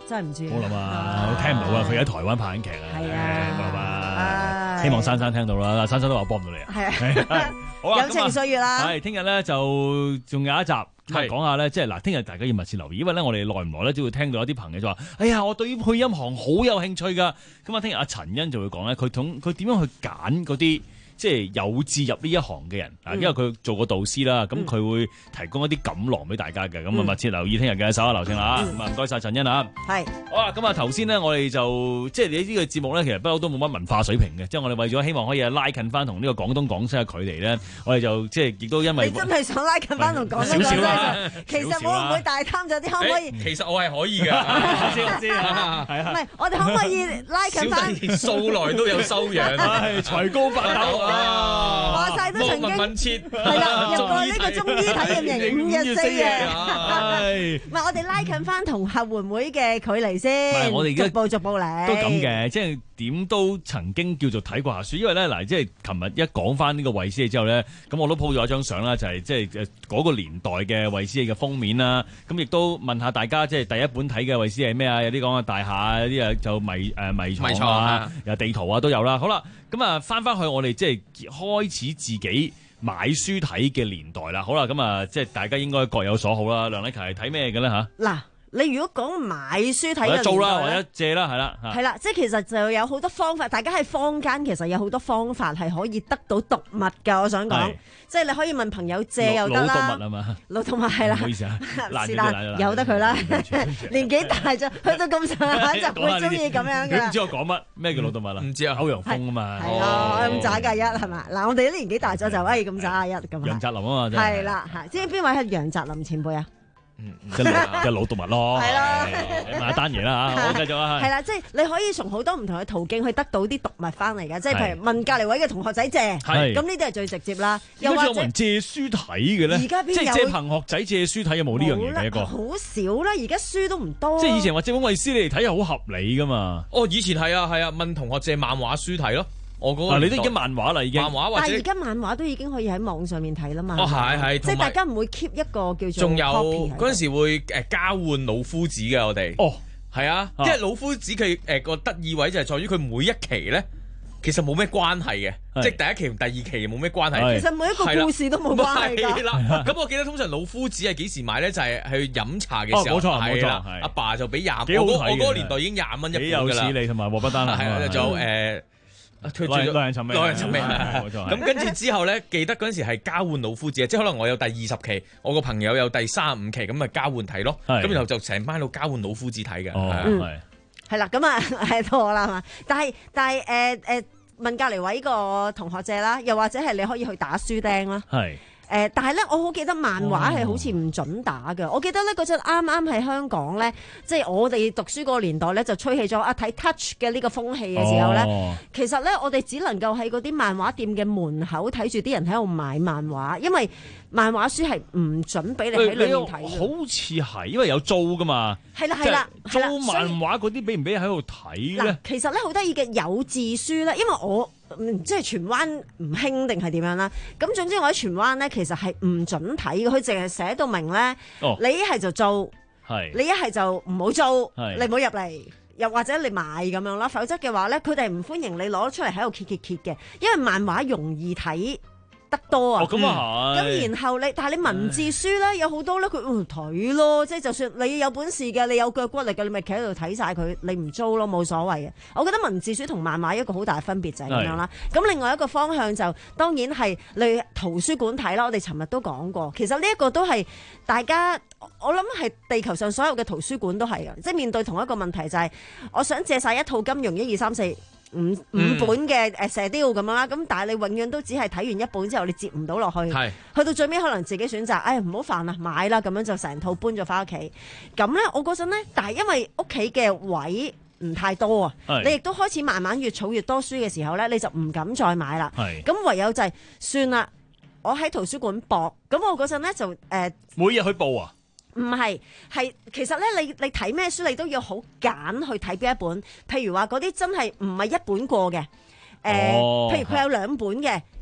真係唔知。 冇諗啊，我聽唔到啊，佢喺台灣拍緊劇啊。 係啊， 冇諗啊，希望珊珊聽到啦，珊珊都話幫唔到你啊。 係啊， 好啦， 有情歲月啦。 係聽日咧就仲有一集。係講下咧，即係嗱，聽日大家要密切留意，因為咧我哋耐唔耐咧都會聽到一啲朋友就話：哎呀，我對於配音行好有興趣㗎。咁啊，聽日阿陳欣就會講咧，佢同佢點樣去揀嗰啲即係有志入呢一行嘅人啊，因為佢做過導師啦，咁佢會提供一啲錦囊俾大家嘅。咁啊，密切留意聽日嘅手下留情啦。咁啊，唔該晒陳欣啊。 係。 好啦，咁啊頭先呢，我哋就即係你呢個節目咧，其實不嬲都冇乜文化水平嘅，即係我哋為咗希望可以拉近翻同呢個廣東廣西嘅距離咧，我哋就即係亦都因為你真係想拉近翻同廣東廣西，其實會唔會大貪咗啲？可唔可以？ 其實我係可以㗎， 我知我知啊，係啊。 唔係，我哋可唔可以拉近翻？ 小弟素來都有修養， 係才高八斗啊！ 話晒都曾經係啦，入過呢個中醫體驗營五日四夜。唔係，我哋拉近翻同合援會嘅距離先， 我哋而家逐步逐步嚟。 都咁嘅，即係點都曾經叫做睇過下書，因為咧嗱，即係琴日一講翻呢個衛斯理之後咧，咁我都 po 咗一張相啦，就係即係誒嗰個年代嘅衛斯理嘅封面啦。咁亦都問下大家，即係第一本睇嘅衛斯理係咩啊？有啲講啊大廈，有啲啊就迷誒迷藏啊，有地圖啊都有啦。好啦，咁啊翻翻去我哋即係開始自己買書睇嘅年代啦。好啦，咁啊即係大家應該各有所好啦。梁禮琪係睇咩嘅咧嚇？ 嗱。你如果講買書睇嘅年代咧， 租啦或者借啦，係啦， 係啦，即係其實就有好多方法，大家喺坊間其實有好多方法係可以得到讀物㗎。我想講，即係你可以問朋友借又得啦。 老讀物啊嘛， 老讀物係啦。唔好意思啊， 是但由得佢啦。年紀大咗，去到咁上下就會中意咁樣㗎。 你唔知我講乜？咩叫老讀物啊？ 唔知啊， 歐陽鋒啊嘛。 係啊，咁渣架一係嘛？嗱，我哋啲年紀大咗就喂咁渣架一咁。 楊澤林啊嘛，真係。 係啦，係，即係邊位係楊澤林前輩啊？ 嗯，即係老讀物咯，係咯，買單嘢啦嚇，好繼續啊， 係啦，即係你可以從好多唔同嘅途徑去得到啲讀物翻嚟嘅，即係譬如問隔離位嘅同學仔借，咁呢啲係最直接啦。 又或者有冇人借書睇嘅咧？ 而家邊有？ 即係借朋學仔借書睇有冇呢樣嘢嘅一個？ 好少啦，而家書都唔多。 即係以前話借本衛斯理嚟睇係好合理噶嘛？ 哦，以前係啊係啊，問同學借漫畫書睇咯。我嗰個你都已經漫畫啦，已經。漫畫或者， 但係而家漫畫都已經可以喺網上面睇啦嘛。 哦，係係， 即係大家唔會 keep 一個叫做。 仲有嗰陣時會誒交換老夫子嘅我哋。哦，係啊，因為老夫子佢誒個得意位就係在於佢每一期咧，其實冇咩關係嘅，即係第一期同第二期冇咩關係。 其實每一個故事都冇關係㗎。 係啦，咁我記得通常老夫子係幾時買咧？就係去飲茶嘅時候。 冇錯冇錯， 阿爸就俾廿，我嗰我嗰個年代已經廿蚊一本㗎啦。 有史理同埋禍不單行。 係啊，仲有誒。 耐人尋味， 耐人尋味冇錯。咁跟住之後咧，記得嗰陣時係交換老夫子啊，即係可能我有第二十期，我個朋友有第三十五期，咁咪交換睇咯。咁然後就成班喺度交換老夫子睇嘅。 係係啦，咁啊係到我啦嘛。但係但係誒誒問隔離位個同學借啦，又或者係你可以去打書釘啦。係。誒、呃，但係咧，我好記得漫畫係好似唔準打嘅。哦、我記得咧嗰陣啱啱喺香港咧，即係我哋讀書嗰個年代咧，就吹起咗啊睇 Touch 嘅呢個風氣嘅時候咧，哦、其實咧我哋只能夠喺嗰啲漫畫店嘅門口睇住啲人喺度買漫畫，因為漫畫書係唔準俾你喺裏面睇。 好似係，因為有租噶嘛。係啦係啦，租漫畫嗰啲俾唔俾喺度睇咧？ 其實咧好得意嘅有字書咧，因為我。即係荃灣唔興定係點樣啦？咁總之我喺荃灣咧，其實係唔準睇嘅，佢淨係寫到明咧。哦、你一係就租，你一係就唔好租，你唔好入嚟，又或者你買咁樣啦。否則嘅話咧，佢哋唔歡迎你攞出嚟喺度揭揭揭嘅，因為漫畫容易睇得多啊， 咁啊係。 咁然後你，但係你文字書咧有好多咧，佢睇咯，即係就算你有本事嘅，你有腳骨力嘅，你咪企喺度睇晒佢，你唔租咯，冇所謂嘅。我覺得文字書同漫畫一個好大嘅分別就係咁樣啦。咁另外一個方向就當然係你圖書館睇啦。我哋尋日都講過，其實呢一個都係大家，我諗係地球上所有嘅圖書館都係嘅，即係面對同一個問題就係、是，我想借晒一套金庸一二三四。五五本嘅誒射雕咁樣啦，咁但係你永遠都只係睇完一本之後，你接唔到落去，是去到最尾可能自己選擇，哎唔好煩啦，買啦，咁樣就成套搬咗翻屋企。咁咧，我嗰陣咧，但係因為屋企嘅位唔太多啊，是你亦都開始慢慢越儲越多書嘅時候咧，你就唔敢再買啦。咁是唯有就係、是、算啦，我喺圖書館博。咁我嗰陣咧就誒，呃、 每日去報啊。 唔係，係其實咧，你你睇咩書，你都要好揀去睇邊一本。譬如話嗰啲真係唔係一本過嘅，誒、呃，哦、譬如佢有兩本嘅，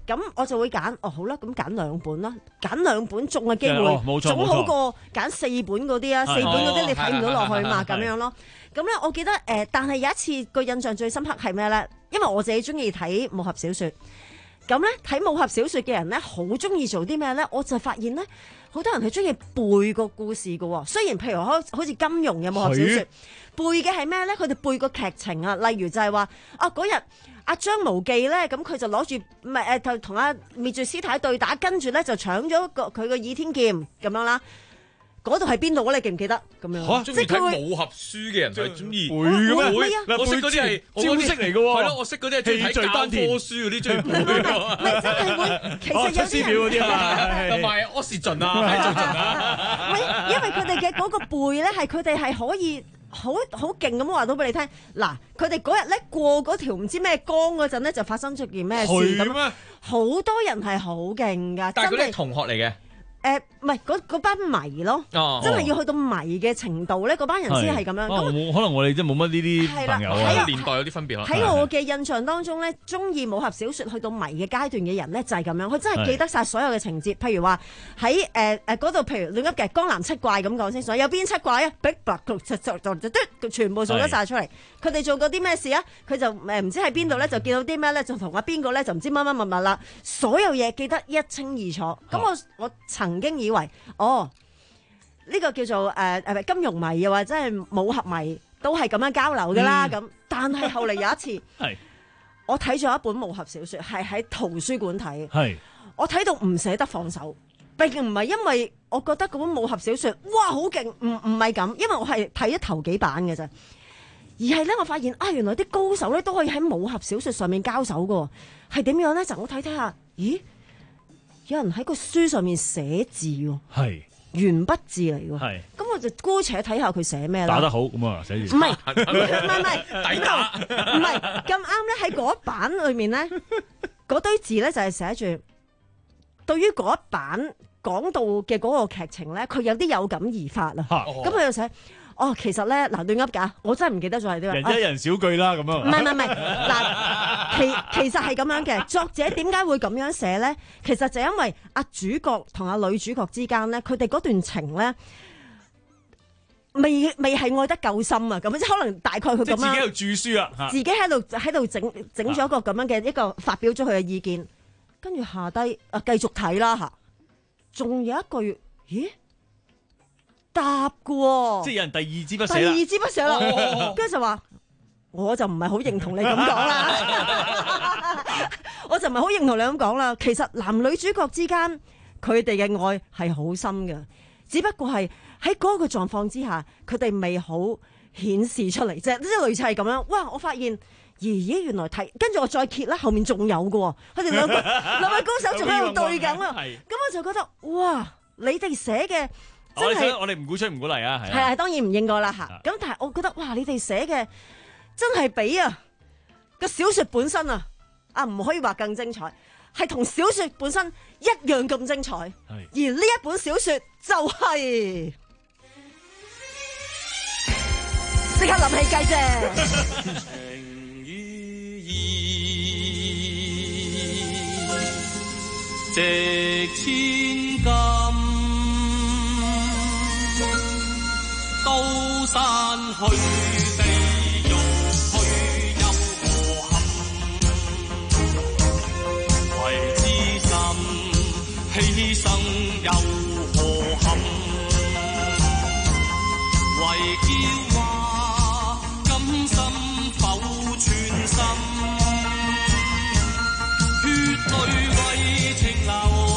咁我就會揀哦，好啦，咁揀兩本啦，揀兩本中嘅機會， 哦冇錯總好過揀四本嗰啲啊，四本嗰啲你睇唔到落去嘛，咁樣咯。咁咧，我記得誒、呃，但係有一次個印象最深刻係咩咧？因為我自己中意睇武俠小説，咁咧睇武俠小説嘅人咧，好中意做啲咩咧？我就發現咧，好多人係中意背個故事嘅喎。雖然譬如好好似金庸嘅武俠小説，背嘅係咩咧？佢哋背個劇情啊，例如就係話啊嗰日。阿張無忌咧，咁佢就攞住唔係誒，就同阿滅絕師太對打，跟住咧就搶咗個佢個倚天劍咁樣啦。嗰度係邊度啊？你記唔記得？咁樣嚇，中意睇武俠書嘅人就係中意背嘅咩？我識嗰啲係招式嚟嘅喎。係咯，我識嗰啲係中意睇教科書嗰啲，中意背嘅。 唔係真係會，其實有啲人啊，同埋柯士頓啊，係最盡啊。 唔係，因為佢哋嘅嗰個背咧，係佢哋係可以。好好勁咁話到俾你聽，嗱，佢哋嗰日咧過嗰條唔知咩江嗰陣咧，就發生咗件咩事咁，好多人係好勁噶， 但係嗰啲同學嚟嘅。 誒唔係嗰班迷咯， 哦、 真係要去到迷嘅程度咧，嗰班人先係咁樣。 咁可能我哋真係冇乜呢啲朋友啊， 年代有啲分別。 喺我嘅印象當中咧，中意武俠小説去到迷嘅階段嘅人咧，就係咁樣，佢真係記得晒所有嘅情節。譬如話喺誒誒嗰度，譬如亂噏嘅江南七怪咁講先，所有邊七怪啊？全部數得晒出嚟。佢哋做過啲咩事啊？佢就誒唔知喺邊度咧，就見到啲咩咧，就同阿邊個咧就唔知乜乜乜乜啦。所有嘢記得一清二楚。咁我我曾經以為哦，呢、這個叫做誒誒、呃、金庸迷又或者係武俠迷都係咁樣交流噶啦咁，嗯、但係後嚟有一次，我睇咗一本武俠小說，係喺圖書館睇，係我睇到唔捨得放手，並唔係因為我覺得嗰本武俠小說哇好勁，唔唔係咁，因為我係睇咗頭幾版嘅啫，而係咧我發現啊，原來啲高手咧都可以喺武俠小說上面交手噶，係點樣咧？就我睇睇下，咦？有人喺個書上面寫字喎，係鉛筆字嚟喎，係咁我就姑且睇下佢寫咩啦。打得好咁啊，寫字唔係唔係唔係抵打，唔係咁啱咧。喺嗰一版裏面咧，嗰堆字咧就係寫住對於嗰一版講到嘅嗰個劇情咧，佢有啲有感而發啦。咁佢就寫。哦，其實咧嗱亂噏㗎，我真係唔記得咗係啲人一人少句啦咁樣。 唔係唔係唔係，嗱其其實係咁樣嘅。作者點解會咁樣寫咧？其實就因為阿主角同阿女主角之間咧，佢哋嗰段情咧未未係愛得夠深啊！咁即係可能大概佢咁樣。即係自己喺度著書啊！ 自己喺度喺度整整咗一個咁樣嘅一個發表咗佢嘅意見，跟住下低啊繼續睇啦嚇。仲有一句，咦？答嘅喎， 即係有人第二支筆寫第二支筆寫啦，跟住就話，我就唔係好認同你咁講啦，我就唔係好認同你咁講啦。其實男女主角之間佢哋嘅愛係好深嘅，只不過係喺嗰個狀況之下，佢哋未好顯示出嚟啫，即係類似係咁樣。哇！我發現，咦咦，原來睇跟住我再揭啦，後面仲有嘅喎，佢哋兩個兩位高手仲喺度對緊啊，咁我就覺得哇，你哋寫嘅。 真係我哋唔鼓吹唔鼓勵啊，係係當然唔應該啦嚇。咁但係我覺得哇，你哋寫嘅真係比啊個小説本身啊啊唔可以話更精彩，係同小説本身一樣咁精彩。而呢一本小説就係即刻諗起雞啫。 情與義，值千金。刀山去地獄去又何憾？為知心犧牲又何憾？為嬌話甘心否全心？血淚為情流。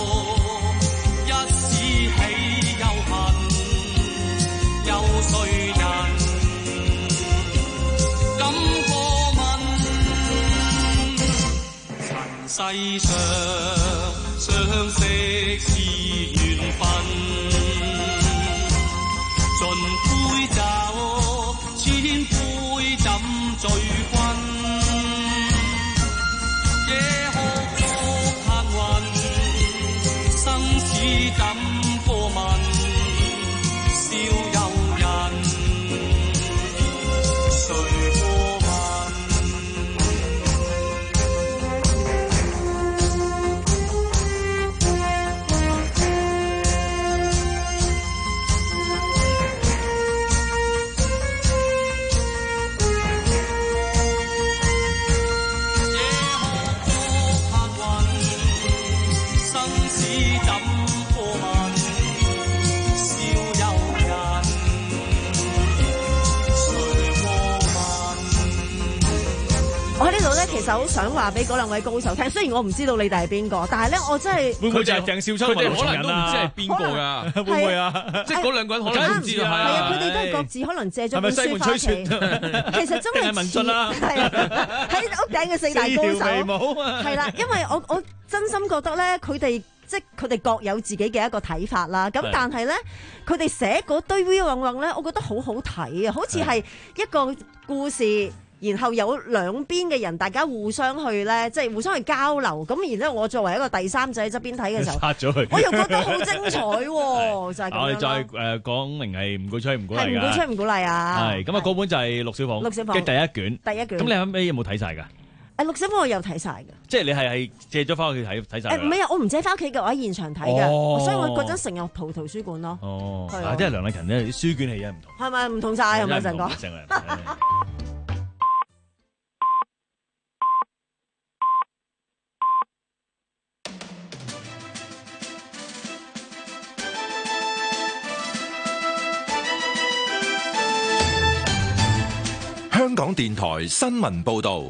世上相識是緣分，盡杯酒，千杯怎醉君？夜哭哭客運，生死怎過問？笑遊人，誰過問？ 我喺呢度咧，其實好想話俾嗰兩位高手聽，雖然我唔知道你哋係邊個，但係咧，我真係會唔會就係鄭少秋佢哋可能都唔知係邊個㗎？ 會唔會啊？ 即係嗰兩個人可能唔知啊。 係啊，佢哋都係各自可能借咗本書翻屋企。其實真係似係喺屋頂嘅四大高手。係啦，因為我我真心覺得咧，佢哋。即係佢哋各有自己嘅一個睇法啦，咁但係咧，佢哋寫嗰堆 V 韻韻咧，我覺得好好睇啊，好似係一個故事，然後有兩邊嘅人，大家互相去咧，即係互相去交流。咁然之後，我作為一個第三者喺側邊睇嘅時候， 殺咗佢， 我又覺得好精彩喎，就係咁樣。 我哋再誒講明係唔鼓吹唔鼓勵㗎， 係唔鼓吹唔鼓勵啊？ 係咁啊，嗰本就係陸小鳳， 陸小鳳嘅第一卷， 第一卷。 咁你後尾有冇睇晒㗎？ 誒陸小鳳我有睇晒嘅， 即係你係係借咗翻屋企睇睇晒。 誒唔係啊，我唔借翻屋企嘅，我喺現場睇嘅， 哦、 所以我嗰陣成日蒲圖書館咯。 哦， 係啊， 即係梁麗勤咧，書卷氣啊唔同。 係咪唔同晒？係咪成個？ 香港電台新聞報導，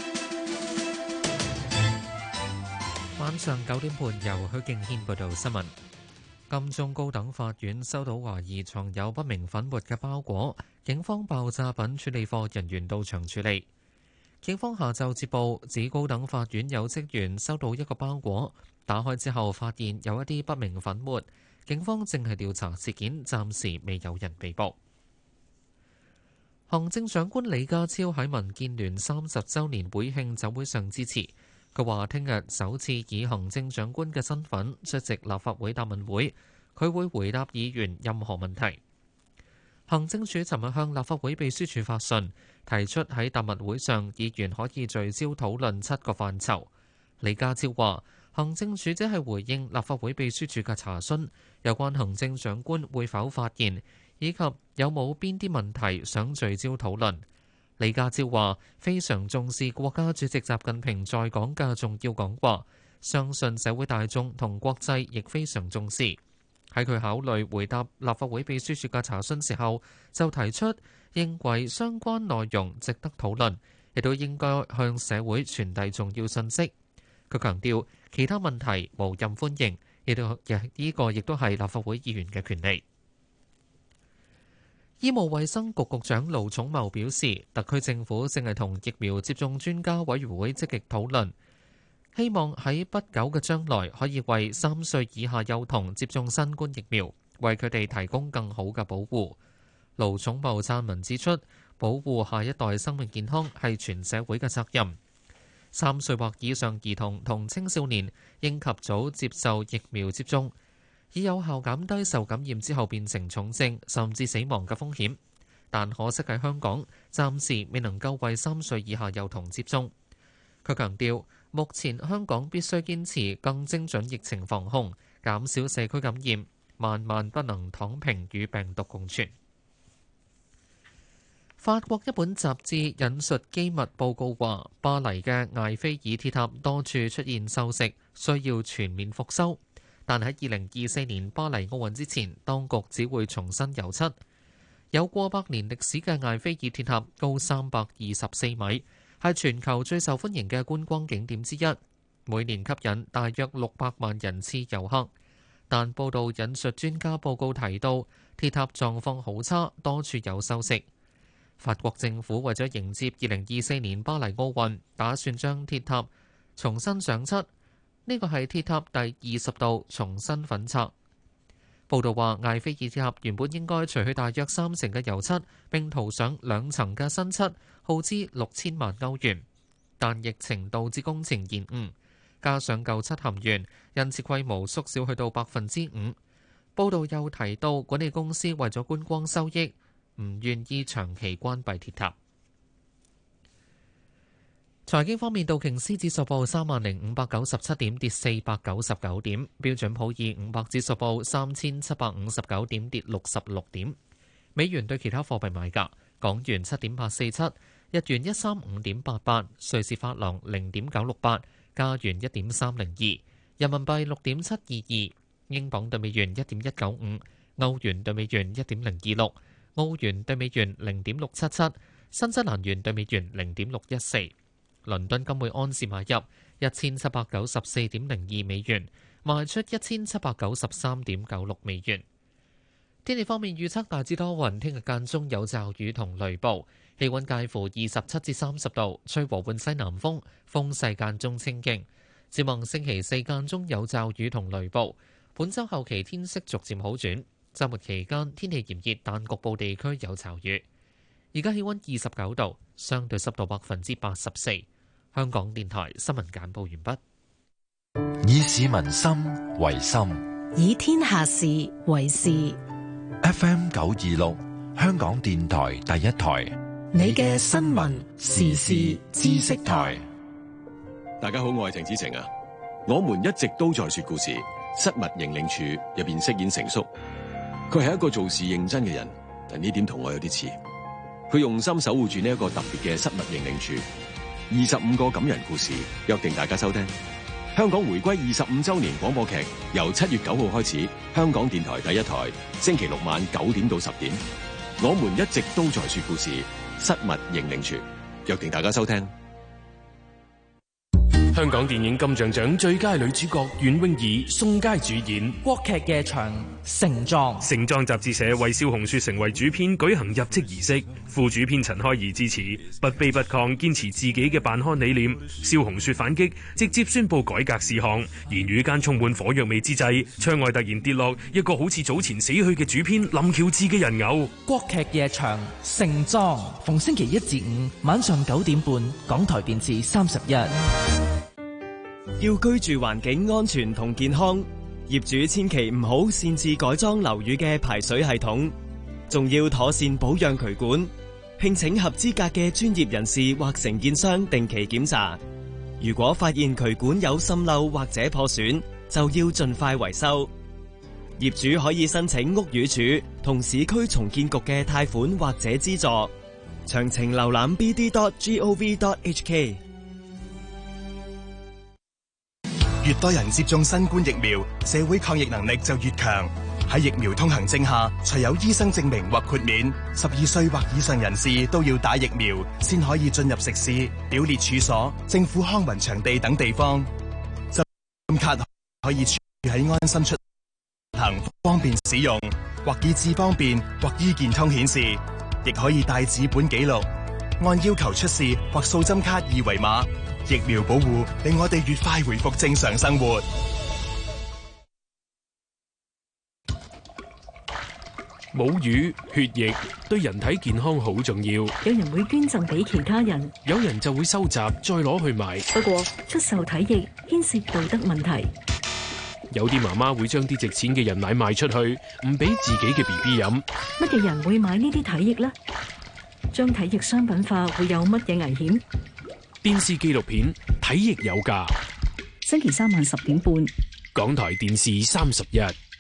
晚上九點半由許敬軒報道新聞。金鐘高等法院收到懷疑藏有不明粉末嘅包裹，警方爆炸品處理課人員到場處理。警方下晝接報指高等法院有職員收到一個包裹，打開之後發現有一啲不明粉末，警方正係調查事件，暫時未有人被捕。行政長官李家超喺民建聯三十週年會慶酒會上致辭，佢話聽日首次以行政長官嘅身份出席立法會答問會，佢會回答議員任何問題。行政署尋日向立法會秘書處發信，提出喺答問會上議員可以聚焦討論七個範疇。李家超話，行政署只係回應立法會秘書處嘅查詢，有關行政長官會否發言，以及有冇邊啲問題想聚焦討論。李家超話非常重視國家主席習近平在港嘅重要講話，相信社會大眾同國際亦非常重視。喺佢考慮回答立法會秘書處嘅查詢時候，就提出認為相關內容值得討論，亦都應該向社會傳遞重要信息。佢強調其他問題無任歡迎，亦都呢個亦都係立法會議員嘅權利。醫務衛生局局長盧寵茂表示，特區政府正係同疫苗接種專家委員會積極討論，希望喺不久嘅將來可以為三歲以下幼童接種新冠疫苗，為佢哋提供更好嘅保護。盧寵茂撰文指出，保護下一代生命健康係全社會嘅責任。三歲或以上兒童同青少年應及早接受疫苗接種，以有效減低受感染之後變成重症甚至死亡嘅風險，但可惜喺香港暫時未能夠為三歲以下幼童接種。佢強調，目前香港必須堅持更精準疫情防控，減少社區感染，萬萬不能躺平與病毒共存。法國一本雜誌引述機密報告話，巴黎嘅艾菲爾鐵塔多處出現鏽蝕，需要全面復修。但喺二零二四年巴黎奧運之前，當局只會重新油漆。有過百年歷史嘅艾菲爾鐵塔高三百二十四米，係全球最受歡迎嘅觀光景點之一，每年吸引大約六百萬人次遊客。但報道引述專家報告提到，鐵塔狀況好差，多處有鏽蝕。法國政府為咗迎接二零二四年巴黎奧運，打算將鐵塔重新上漆。呢個係鐵塔第二十度重新粉刷。報道話，艾菲爾鐵塔原本應該除去大約三成嘅油漆，並塗上兩層嘅新漆，耗資六千萬歐元。但疫情導致工程延誤，加上舊漆含鉛，因此規模縮小去到百分之五。報道又提到，管理公司為咗觀光收益，唔願意長期關閉鐵塔。財經方面，道瓊斯指數報三萬零五百九十七點，跌四百九十九點；標準普爾五百指數報三千七百五十九點，跌六十六點。美元對其他貨幣買價：港元七點八四七，日元一三五點八八，瑞士法郎零點九六八，加元一點三零二，人民幣六點七二二，英鎊對美元一點一九五，歐元對美元一點零二六，澳元對美元零點六七七，新西蘭元對美元零點六一四。 倫敦金每安士買入一千七百九十四點零二美元，賣出一千七百九十三點九六美元。天氣方面預測大致多雲，聽日間中有驟雨同雷暴，氣溫介乎二十七至三十度，吹和緩西南風，風勢間中清勁。展望星期四間中有驟雨同雷暴，本週後期天色逐漸好轉，週末期間天氣炎熱，但局部地區有驟雨。而家氣溫二十九度，相對濕度百分之八十四。香港電台新聞簡報完畢。 以市民心為心， 以天下事為事。 F M 九二六，香港電台第一台， 你嘅新聞時事知識台。 大家好，我係程子晴啊。我們一直都在說故事。失物認領處入邊飾演成叔，佢係一個做事認真嘅人，但呢點同我有啲似。佢用心守護住呢一個特別嘅失物認領處。二十五個感人故事，約定大家收聽。香港回歸二十五週年廣播劇由七月九號開始，香港電台第一台，星期六晚九點到十點。我們一直都在說故事，失物認領處，約定大家收聽。 香港電影金像獎最佳女主角袁詠儀、宋佳主演國劇夜場盛裝。 盛裝雜誌社為蕭紅雪成為主編舉行入職儀式，副主編陳開怡支持，不卑不亢，堅持自己嘅辦刊理念。蕭紅雪反擊，直接宣布改革事項，言語間充滿火藥味之際，窗外突然跌落一個好似早前死去嘅主編林喬治嘅人偶。 國劇夜場盛裝，逢星期一至五晚上九點半，港台電視三十一。 要居住環境安全同健康，業主千祈唔好擅自改裝樓宇嘅排水系統，仲要妥善保養渠管，聘請合資格嘅專業人士或承建商定期檢查。如果發現渠管有滲漏或者破損，就要盡快維修。業主可以申請屋宇署同市區重建局嘅貸款或者資助。詳情瀏覽 b d dot gov dot h k。 越多人接種新冠疫苗，社會抗疫能力就越強。喺疫苗通行證下，除有醫生證明或豁免，十二歲或以上人士都要打疫苗，先可以進入食肆、表列處所、政府康文場地等地方。針卡可以儲喺安心出行，方便使用，或以智方便，或醫健通顯示，亦可以帶紙本記錄，按要求出示或掃針卡二維碼。疫苗保護令我哋越快回復正常生活。 母乳、血液對人體健康好重要。 有人會捐贈俾其他人， 有人就會收集再攞去賣。 不過出售體液牽涉道德問題。 有啲媽媽會將啲值錢嘅人奶賣出去，唔俾自己嘅 B B 飲。 乜嘢人會買呢啲體液呢？將體液商品化會有乜嘢危險？ 電視紀錄片《體液有價》， 星期三晚十點半， 港台電視三十一。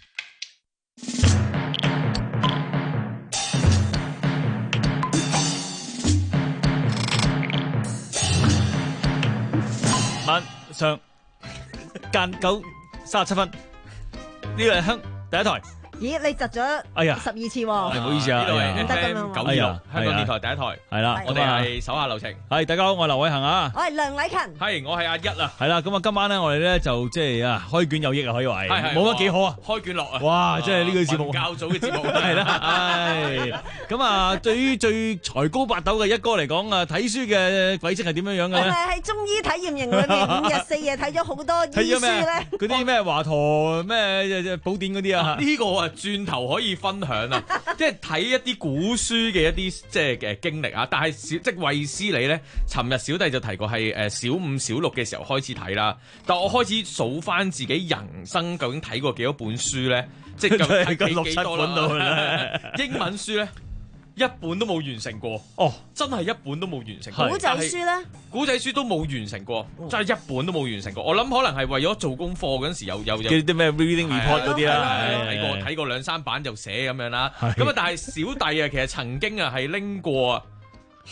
晚上間九三十七分，呢個係香第一台。 咦，你窒咗哎呀十二次喎！ 唔好意思啊， 呢度係唔得 F 咁 M 樣九二六香港電台第一台， 係啦， 我哋係手下留情。 係大家好，我係劉偉恒啊。 我係梁禮勤。 係，我係阿一啊。 係啦，咁啊，今晚咧，我哋咧就即係啊，開卷有益啊，可以話係，冇乜幾好啊。 開卷樂啊！ 哇，即係呢個節目較早嘅節目係啦，唉，咁啊，對於最才高八斗嘅一哥嚟講啊，睇書嘅軌跡係點樣樣嘅咧？ 係喺中醫體驗營裏面五日四夜睇咗好多醫書咧。 嗰啲咩華佗咩寶典嗰啲啊？ 呢個啊，轉頭可以分享啊！即係睇一啲古書嘅一啲即係嘅經歷啊，但係小即係衛斯理咧，尋日小弟就提過係誒小五小六嘅時候開始睇啦，但我開始數翻自己人生究竟睇過幾多本書咧，即係睇幾幾多啦？英文書咧一本都冇完成過，哦，真係一本都冇完成過。 古仔書咧， 古仔書都冇完成過，真係一本都冇完成過。我諗可能係為咗做功課嗰陣時有有有啲咩 reading report 嗰啲啦， 睇過睇過兩三版就寫咁樣啦。咁啊，但係小弟啊，其實曾經啊係拎過啊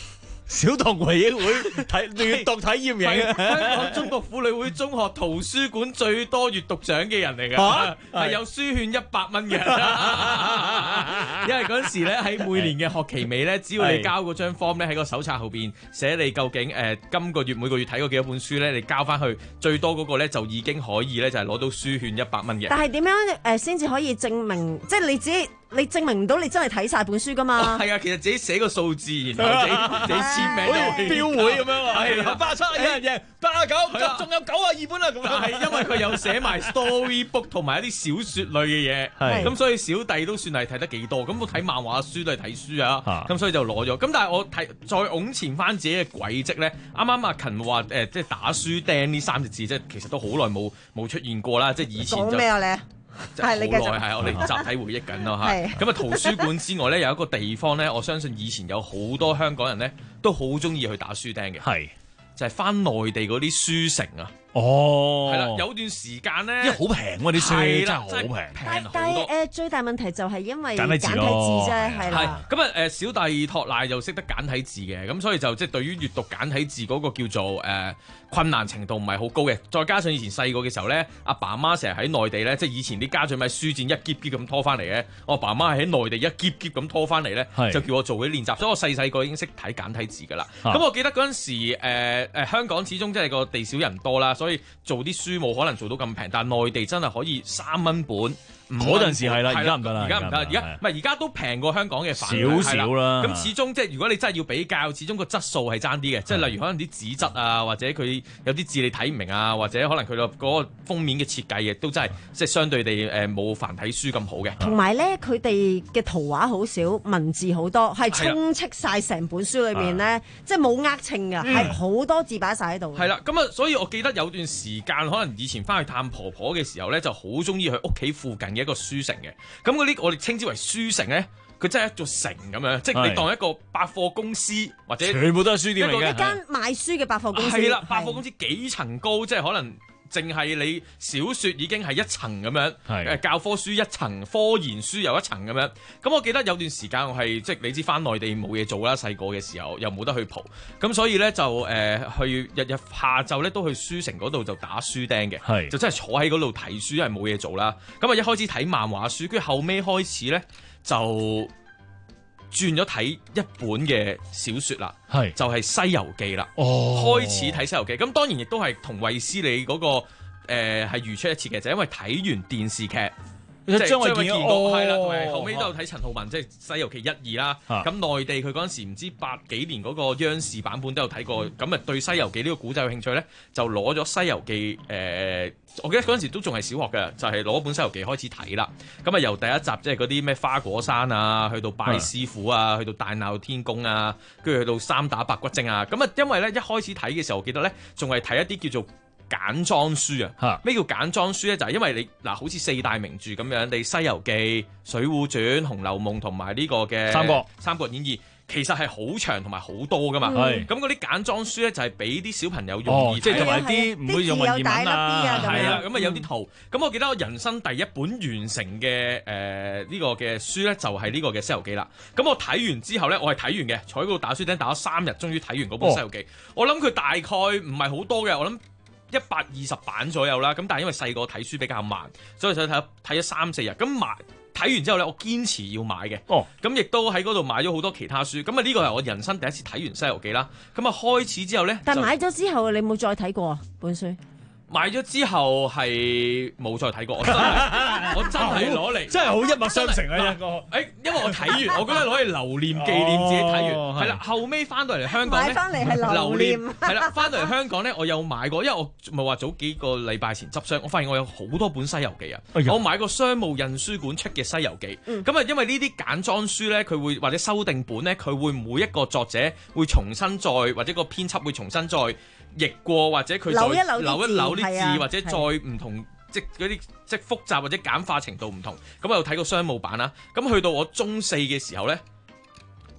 小童回憶會睇閱讀體驗營係香港中國婦女會中學圖書館最多閱讀獎嘅人嚟嘅， 嚇係有書券一百蚊嘅。因為嗰陣時咧喺每年嘅學期尾咧，只要你交嗰張 form 咧喺個手冊後邊寫你究竟誒今個月每個月睇過幾多本書咧，你交翻去最多嗰個咧就已經可以咧就係攞到書券一百蚊嘅。 但係點樣誒先至可以證明？即係你自己你證明唔到你真係睇晒本書噶嘛？ 係啊，其實自己寫個數字，然後自己自己簽名， 好似標會咁樣啊！ 係啊， 八七有人贏，八九仲有九啊二本啦咁樣。 係因為佢有寫埋 storybook 同埋一啲小説類嘅嘢，咁所以小弟都算係睇得幾多。咁我睇漫畫書都係睇書啊，咁所以就攞咗。咁但係我睇再往前翻自己嘅軌跡咧，啱啱阿勤話誒，即係打書釘呢三隻字，即係其實都好耐冇冇出現過啦。即係以前就講咩啊你？ 係你好耐係我哋集體回憶緊咯嚇。咁啊圖書館之外咧有一個地方咧，我相信以前有好多香港人咧都好中意去打書釘嘅，係就係翻內地嗰啲書城啊。 哦， 係啦，有段時間咧， 因為好平喎啲書，真係好平， 但但係誒最大問題就係因為簡體字簡體字啫，係啦。 咁啊誒小弟托賴就識得簡體字嘅，咁所以就即係對於閱讀簡體字嗰個叫做誒、呃、困難程度唔係好高嘅。再加上以前細個嘅時候咧，阿爸阿媽成日喺內地咧，即係以前啲家長咪書展一篋篋咁拖翻嚟嘅，我阿爸阿媽喺內地一篋篋咁拖翻嚟咧，就叫我做嗰啲練習，所以我細細個已經識睇簡體字㗎啦。咁、啊、我記得嗰陣時誒、呃呃、香港始終即係個地少人多啦，所以做啲書冇可能做到咁平，但係內地真係可以三蚊本。 嗰陣時係啦，而家唔得啦， 而家唔得，而家唔係而家都平過香港嘅少少啦。 咁始終即係如果你真係要比較，始終個質素係爭啲嘅，即係例如可能啲紙質啊，或者佢有啲字你睇唔明啊，或者可能佢個嗰個封面嘅設計亦都真係即係相對地誒冇繁體書咁好嘅。 同埋咧，佢哋嘅圖畫好少，文字好多，係充斥晒成本書裏面咧，即係冇呃稱㗎，係好多字擺晒喺度。 係啦，咁啊，所以我記得有段時間，可能以前翻去探婆婆嘅時候咧，就好中意去屋企附近嘅一個書城嘅。咁嗰啲我哋稱之為書城咧，佢真係一座城咁樣，即係你當一個百貨公司或者全部都係書店嚟嘅， 一間賣書嘅百貨公司。 係啦，百貨公司幾層高，即係可能淨係你小説已經係一層咁樣，誒教科書一層，科研書又一層咁樣。咁我記得有段時間我係即係你知翻內地冇嘢做啦，細個嘅時候又冇得去蒲，咁所以咧就誒、呃、去日日下晝咧都去書城嗰度就打書釘嘅，就真係坐喺嗰度睇書，因為冇嘢做啦。咁啊一開始睇漫畫書，跟住後尾開始咧就轉咗睇一本嘅小説啦，就係、是《西遊記》啦。哦，開始睇《西遊記》，咁當然亦都係同衛斯理嗰、那個誒係如出一轍嘅，就因為睇完電視劇。即係張衛健係啦，同埋後尾都有睇陳浩民，即係《西遊記》一二啦。咁內地佢嗰陣時唔知八幾年嗰個央視版本都有睇過，咁啊對《西遊記》呢個古仔有興趣咧，就攞咗《西遊記》誒，我記得嗰陣時都仲係小學嘅，就係攞本《西遊記》開始睇啦。咁啊由第一集即係嗰啲咩花果山啊，去到拜師傅啊，去到大鬧天宮啊，跟住去到三打白骨精啊。咁啊因為咧一開始睇嘅時候，我記得咧仲係睇一啲叫做簡裝書啊，咩叫簡裝書咧？就係、是、因為你嗱，好似四大名著咁樣，你《西遊記》、《水滸傳》、《紅樓夢》同埋呢個嘅《三國》《三國演義》，其實係好長同埋好多噶嘛。咁嗰啲簡裝書咧，就係俾啲小朋友容易，即係同埋啲唔會用文言文啊，係啊，咁啊有啲圖。咁、嗯、我記得我人生第一本完成嘅誒呢個嘅書咧，就係、是、呢個嘅《西遊記》啦。咁我睇完之後咧，我係睇完嘅，坐喺嗰度打書釘打咗三日，終於睇完嗰本《西遊記》哦。我諗佢大概唔係好多嘅，我諗一百二十版左右啦，咁但係因為細個睇書比較慢，所以就睇睇咗三四日。咁買睇完之後咧，我堅持要買嘅。哦，咁亦都喺嗰度買咗好多其他書。咁啊呢個係我人生第一次睇完《西遊記》啦。咁啊開始之後咧， 但係買咗之後你冇再睇過啊本書？ 買咗之後係冇再睇過，我真係我真係攞嚟， 真係好一脈相承啊！一個誒，因為我睇完，我覺得攞嚟留念紀念自己睇完，係啦。後尾翻到嚟香港咧， 買翻嚟係留念， 係啦。翻到嚟香港咧，我有買過，因為我咪話早幾個禮拜前執箱，我發現我有好多本《西遊記》啊。我買過商務印書館出嘅《西遊記》，咁啊，因為呢啲簡裝書咧，佢會或者修訂本咧，佢會每一個作者會重新再或者個編輯會重新再譯過，或者佢再扭一扭啲字，啊、或者再唔同，即嗰啲即複雜或者簡化程度唔同。咁我又睇過商務版啦。咁去到我中四嘅時候咧，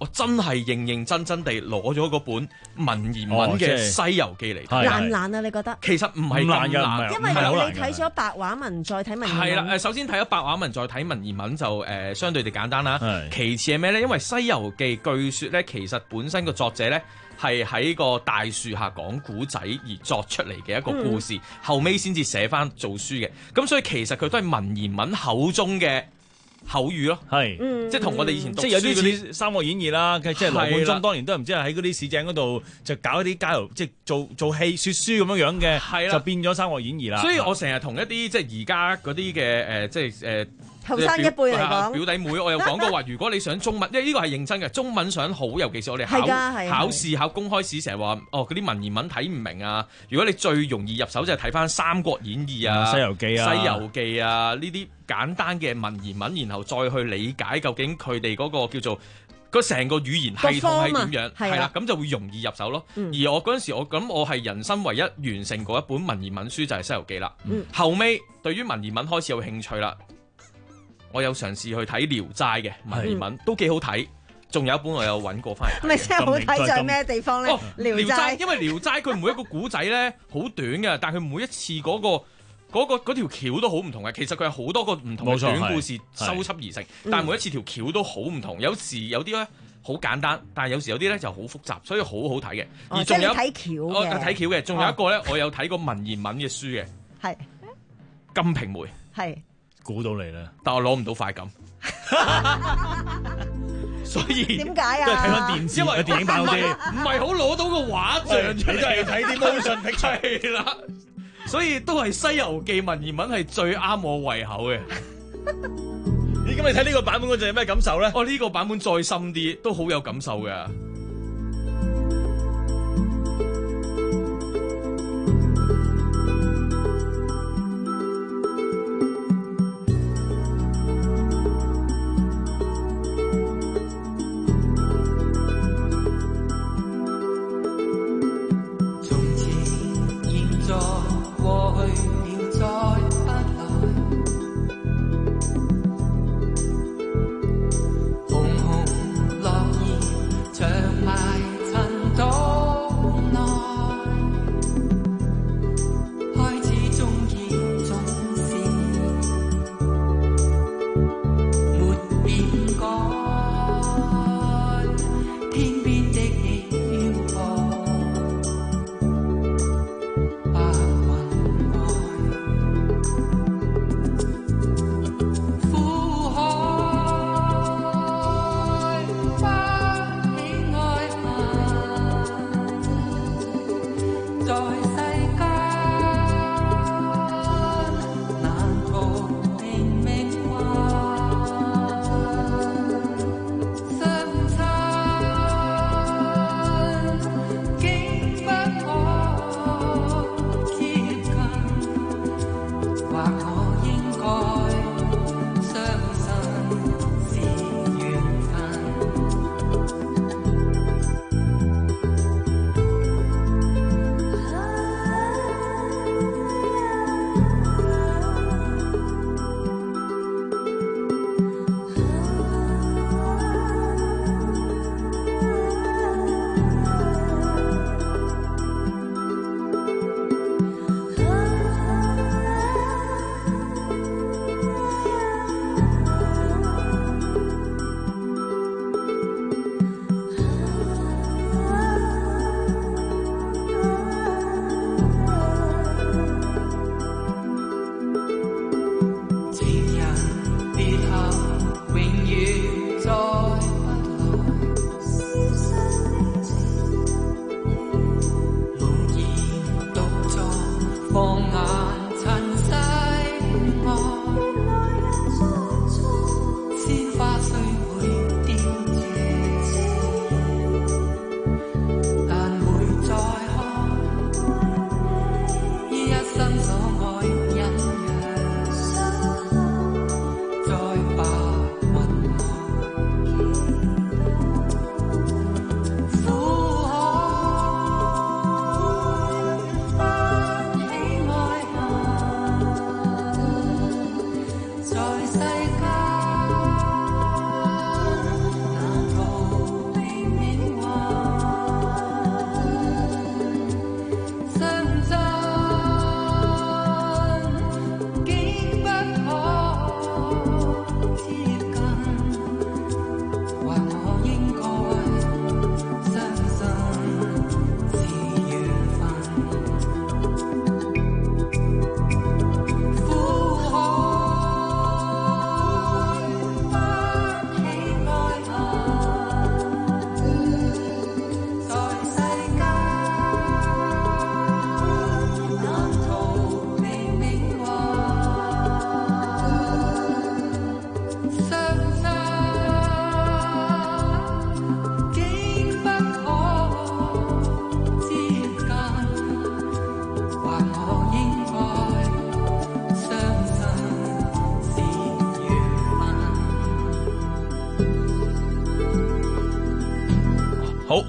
我真係認認真真地攞咗嗰本文言文嘅《西遊記》嚟睇。 難唔難啊？你覺得？ 其實唔係咁難， 因為你睇咗白話文再睇文言文。 係啦，誒首先睇咗白話文再睇文言文就誒、呃、相對地簡單啦。其次係咩咧？因為《西遊記》據說咧，其實本身個作者咧係喺個大樹下講古仔而作出嚟嘅一個故事，嗯、後尾先至寫翻做書嘅。咁所以其實佢都係文言文口中嘅口語咯， 係， 嗯、 即係同我哋以前讀書即係有啲似啲 《三國演義》啦，即係羅貫中當年都唔知係喺嗰啲市井嗰度就搞一啲交流，即係做做戲説書咁樣樣嘅，係啦，就變咗《三國演義》啦。 所以我成日同一啲即係而家嗰啲嘅誒，即係誒。 後生一輩嚟講， 表弟妹，我有講過話，如果你想中文，因為呢個係認真嘅，中文想好，尤其是我哋考考試、考公開試，成日話哦嗰啲文言文睇唔明啊。如果你最容易入手就係睇翻《三國演義》啊， 《西遊記》啊，《 西遊記》啊呢啲簡單嘅文言文，然後再去理解究竟佢哋嗰個叫做嗰成個語言系統係點樣，係啦，咁就會容易入手咯。嗯、而我嗰陣時，我咁我係人生唯一完成過一本文言文書就係《西遊記》啦。嗯、後尾對於文言文開始有興趣啦。我有嘗試去睇《聊齋》嘅文言文，都幾好睇。仲有一本我有揾過翻嚟。 咪真係好睇在咩地方咧？ 哦，《聊齋》因為《聊齋》佢每一個古仔咧好短嘅，但係佢每一次嗰、嗰個嗰、嗰個、條橋都好唔同嘅。其實佢係好多個唔同嘅短故事收輯而成，但係每一次條橋都好唔同。有時有啲咧好簡單，但係有時有啲咧就好複雜，所以好好睇嘅。 而仲有睇橋嘅， 睇橋嘅。仲有一個咧，我有睇過文言文嘅書嘅，係《金瓶梅》。 係。 估到你啦， 但我攞唔到快感，所以點解啊？ 都係睇翻電視嘅電影版啲， 唔係好攞到個畫像出嚟， 你都係睇啲 motion picture 係啦。所以都係《西遊記》文言文係最啱我胃口嘅。 咦？咁你睇呢個版本嗰陣有咩感受咧？ 哦，呢個版本再深啲，都好有感受嘅。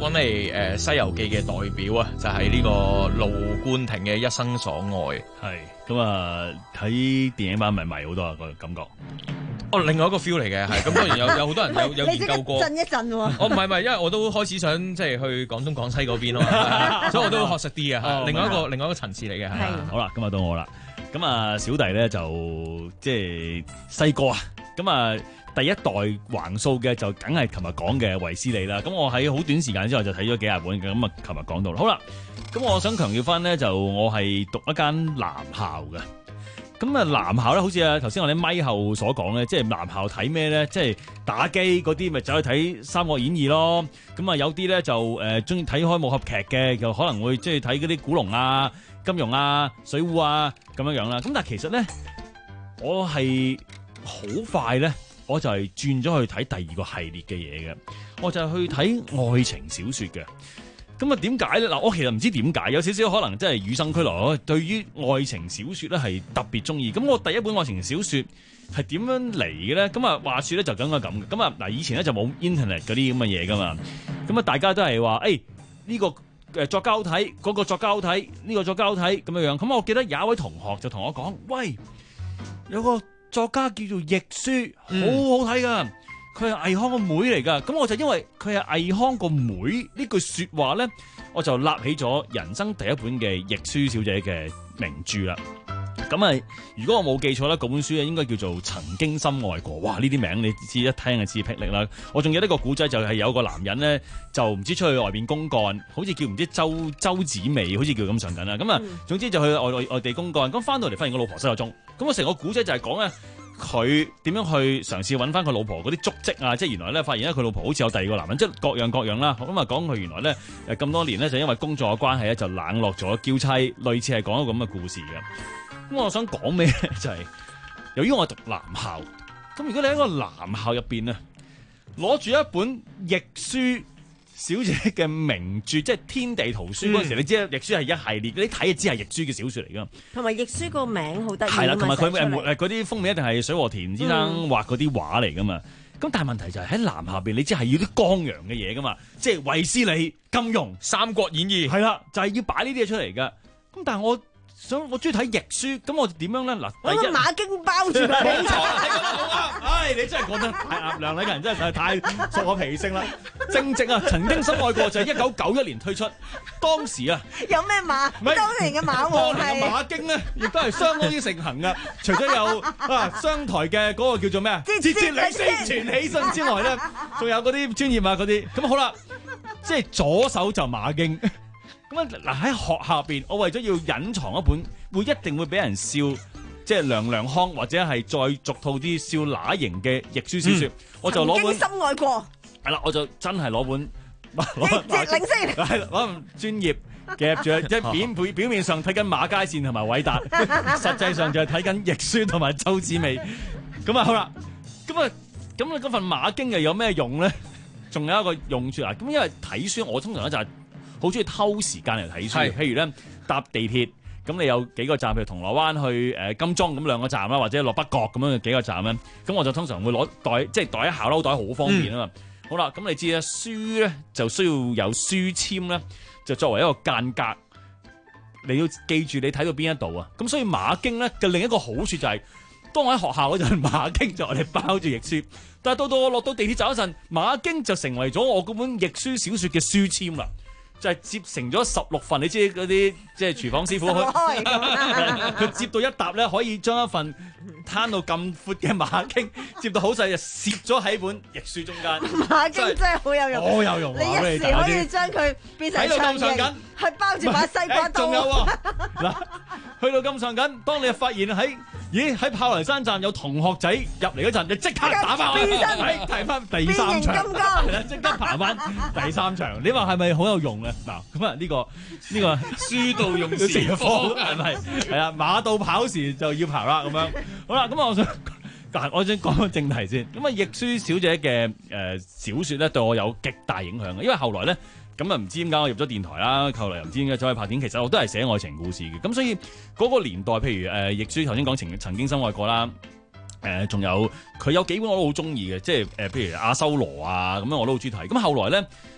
揾嚟誒《西遊記》嘅代表啊，就係、是、呢個盧冠廷嘅《一生所愛》。 係咁啊，睇電影版咪迷好多啊個感覺。 哦，另外一個 feel 嚟嘅，係咁當然有有好多人有有研究過。 震一震喎。 哦，唔係唔係，因為我都開始想即係去廣東廣西嗰邊咯，所以我都學識啲啊。 哦、 另外一個另外一個層次嚟嘅。係。 好啦，今日到我啦。咁啊，小弟咧就即係細個啊，咁啊第一代橫掃嘅就梗係琴日講嘅衛斯理啦。咁我喺好短時間之後就睇咗幾廿本嘅，咁啊琴日講到啦。好啦，咁我想強調翻咧，就我係讀一間男校嘅。咁啊男校咧，好似啊頭先我哋咪後所講咧，即係男校睇咩咧？即係打機嗰啲，咪走去睇《三國演義》咯。咁啊有啲咧就誒中意睇開武俠劇嘅，就可能會即係睇嗰啲古龍啊、金庸啊、水滸啊咁樣樣啦。咁但係其實咧，我係好快咧，我就係轉咗去睇第二個系列嘅嘢嘅，我就係去睇愛情小說嘅。咁啊點解咧？嗱，我其實唔知點解，有少少可能真係與生俱來。我對於愛情小說咧係特別中意。咁我第一本愛情小說係點樣嚟嘅咧？咁啊話說咧就咁嘅咁嘅。咁啊嗱，以前咧就冇 internet 嗰啲咁嘅嘢噶嘛。咁啊大家都係話誒呢個誒作家好睇，嗰、嗰個作家好睇，呢、呢個作家好睇咁樣樣。咁我記得有一位同學就同我講：喂，有個作家叫做亦舒，好好睇噶。佢係倪匡個妹嚟噶，咁我就因為佢係倪匡個妹呢句說話咧，我就立起咗人生第一本嘅亦舒小姐嘅名著啦。咁啊，如果我冇記錯咧，嗰本書咧應該叫做《曾經深愛過》。哇！呢啲名你知一聽就知霹靂啦。我仲記得個古仔就係有個男人咧，就唔知出去外邊公幹，好似叫唔知周周子薇，好似叫咁上緊啦。咁啊，總之就去外外外地公幹，咁翻到嚟發現個老婆失咗蹤。咁啊，成個古仔就係講咧。佢點樣去嘗試揾翻佢老婆嗰啲足跡啊？即係原來咧發現咧佢老婆好似有第二個男人，即係各樣各樣啦。咁啊講佢原來咧誒咁多年咧就因為工作嘅關係咧就冷落咗嬌妻，類似係講一個咁嘅故事嘅。咁我想講咩咧？就係、是、由於我係讀男校，咁如果你喺個男校入邊啊，攞住一本亦舒小姐嘅名著，即係天地圖書嗰陣時，嗯、你知亦舒係一系列，你睇就知係亦舒嘅小說嚟噶。同埋亦舒個名好得意，係啦，同埋佢誒嗰啲封面一定係水和田先生畫嗰啲畫嚟噶嘛。咁、嗯、但係問題就係喺男下邊，你知係要啲剛陽嘅嘢噶嘛，即係衛斯理、金庸、三國演義，係啦，就係、是、要擺呢啲嘢出嚟噶。咁但係我想我中意睇亦舒，咁我點樣咧？嗱，我個馬經包住佢，冇錯，係咁啦，好啊！唉，你真係講得太啱，梁禮勤真係太熟我脾性啦。正直啊，曾經深愛過就係一九九一年推出，當時啊，有咩馬？當年嘅馬王係馬經咧，亦都係相當之盛行噶。除咗有啊商台嘅嗰個叫做咩啊，節節領先全起身之外咧，仲有嗰啲專業啊嗰啲。咁好啦，即係左手就馬經。咁嗱喺學校入邊，我為咗要隱藏一本會一定會俾人笑，即係娘娘腔或者係再俗套啲笑乸型嘅亦舒小說，嗯、我就攞本。曾經深愛過。係啦，我就真係攞本。節節領先。係啦，攞本專業夾住，即係表表表面上睇緊馬佳善同埋韋達，實際上就係睇緊亦舒同埋周子薇。咁啊好啦，咁啊咁你嗰份馬經又有咩用咧？仲有一個用處啊！咁因為睇書，我通常咧就係、是。好中意偷時間嚟睇書，譬如咧搭地鐵，咁你有幾個站，譬如銅鑼灣去誒金鐘咁兩個站啦，或者落北角咁樣幾個站咧，咁我就通常會攞袋，即係袋喺口袋好方便啊嘛。嗯、好啦，咁你知啦，書咧就需要有書籤咧，就作為一個間隔，你要記住你睇到邊一度啊。咁所以馬經咧嘅另一個好處就係、是，當我喺學校嗰陣，馬經就我哋包住亦舒，但係到到我落到地鐵站嗰陣，馬經就成為咗我嗰本亦舒小說嘅書籤啦。就係接成咗十六份，你知嗰啲即係廚房師傅佢佢接到一沓咧，可以將一份攤到咁闊嘅馬經接到好細，就攝咗喺本亦舒中間。馬經真係好有用，好有用。你一時可以將佢變成長形，係包住把西瓜刀。仲有喎嗱，去到咁上緊，當你發現喺咦喺炮台山站有同學仔入嚟嗰陣，你即刻打翻去，係提翻第三場，係啦，即刻爬翻第三場。你話係咪好有用咧？嗱，咁啊呢個呢個書到用時方係咪？係啊，馬到跑時就要跑啦咁樣。好啦，咁啊我想，但係我想講個正題先。咁啊，亦舒小姐嘅誒、呃、小說咧對我有極大影響嘅，因為後來咧。咁啊唔知點解我入咗電台啦，後來又唔知點解走去拍片，其實我都係寫愛情故事嘅。咁所以嗰個年代，譬如誒亦舒頭先講情曾經深愛過啦，誒、呃、仲有佢有幾本我都好中意嘅，即係誒、呃、譬如阿修羅啊咁樣我都好中意睇。咁後來咧，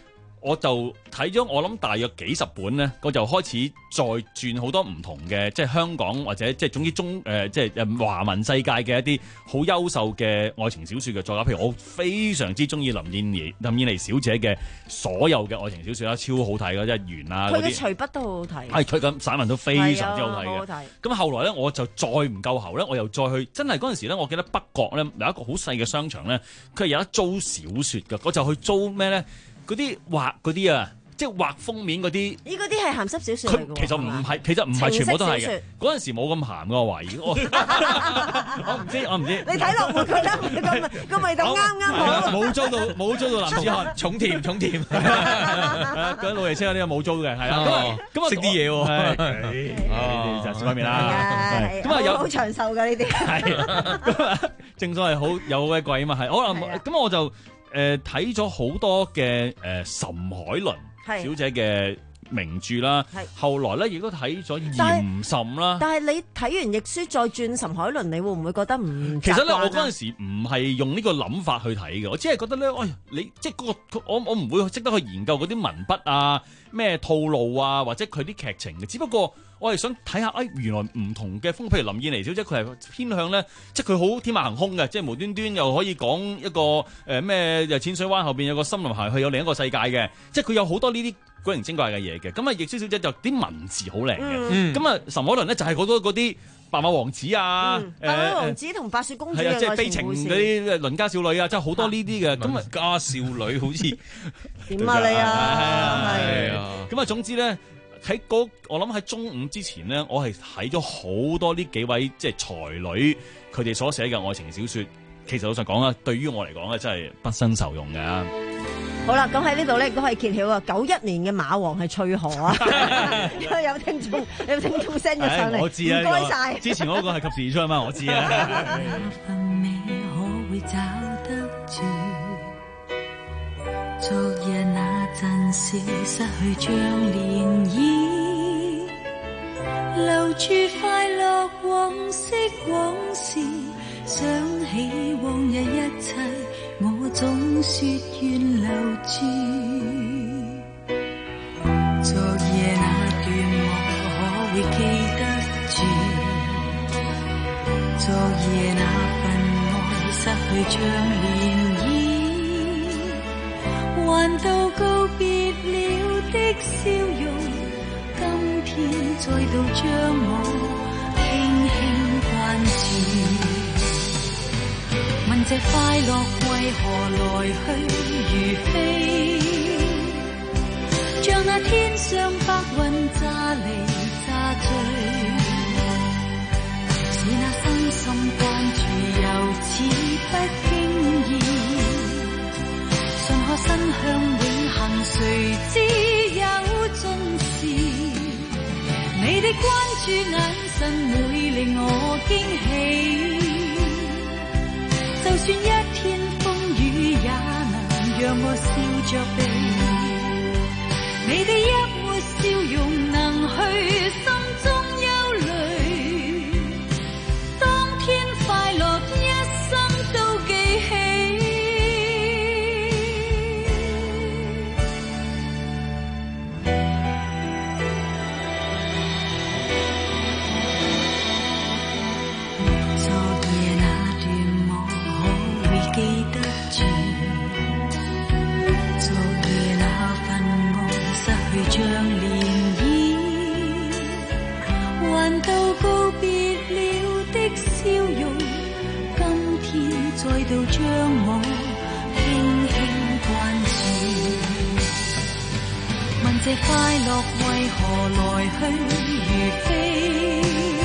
我就睇咗我諗大約幾十本咧，我就開始再轉好多唔同嘅，即係香港或者即係總之中誒、呃、即係誒華文世界嘅一啲好優秀嘅愛情小說嘅作家，譬如我非常之中意林燕妮林燕妮小姐嘅所有嘅愛情小說啦，超好睇嘅，即係緣啊嗰啲。 佢嘅隨筆都好好睇。 係佢咁散文都非常之好睇嘅。 好睇。 咁後來咧，我就再唔夠喉咧，我又再去，真係嗰陣時咧，我記得北角咧有一個好細嘅商場咧，佢係有得租小說㗎，我就去租咩咧？嗰啲畫嗰啲啊，即係畫封面嗰啲。咦？嗰啲係鹹濕小說嚟㗎喎。其實唔係，其實唔係全部都係嘅。嗰陣時冇咁鹹㗎，我懷疑。我唔知，我唔知。你睇落會覺得咁個味道啱啱好。冇租到，冇租到林子漢，重甜重甜。嗰啲老爺車嗰啲冇租嘅，係啊。咁啊識啲嘢喎。哦，就少塊面啦。咁啊有好長壽㗎呢啲。係。正所謂好有嘅貴啊嘛，係。好啦，咁我就。誒睇咗好多嘅誒、呃、岑海倫小姐嘅名著啦，後來咧亦都睇咗嚴岑啦。但係你睇完譯書再轉岑海倫，你會唔會覺得唔？其實咧，我嗰陣時唔係用呢個諗法去睇嘅，我只係覺得咧，哎，你即係、嗰個我我唔會識得去研究嗰啲文筆啊、咩套路啊，或者佢啲劇情嘅，只不過。我係想睇下，哎，原來唔同嘅風，譬如林燕妮小姐，佢係偏向咧，即係佢好天馬行空嘅，即係無端端又可以講一個誒咩？就、呃、淺水灣後邊有個森林行去有另一個世界嘅，即係佢有好多呢啲古靈精怪嘅嘢嘅。咁啊，亦舒小姐就啲文字好靚嘅。咁啊、嗯，岑海倫咧就係好多嗰啲白馬王子啊，嗯呃、白馬王子同白雪公主嘅愛情故事，即係悲情嗰啲鄰家少女啊，即係好多呢啲嘅。咁啊，家少女好似點啊你啊，係啊，咁啊，總之咧。喺嗰我諗喺中午之前呢，我係睇咗好多呢幾位即係才女佢哋所寫嘅愛情小說。其實老實講啊，對於我嚟講咧，真係不生受用嘅。好啦，咁喺呢度咧亦都可以揭曉啊！九一年嘅馬王係翠河啊，因為有聽眾有聽眾 send 咗上嚟，我知啊，唔該曬。之前嗰個係及時出啊嘛，我知啊。昨夜那陣時失去像漣漪，留住快樂往昔往事，想起往日一切，我總說願留住。昨夜那段我可會記得住？昨夜那份愛失去像漣漪，還到告別了的笑容，今天再度將我輕輕關注。問這快樂為何來去如飛，像那天上白雲乍離乍聚，是那深深關注又似不經意，信可伸向永恆，誰知有盡時，你的關注眼神會令我驚喜，就算一天風雨也能讓我笑着避，你的一抹笑容能去心中憂慮，當天快樂一生都記起。昨夜那段我可會記得住？昨夜那份愛失去像漣漪，還到告別了的笑容，今天再度將我輕輕關注。問這快樂為何來去如飛，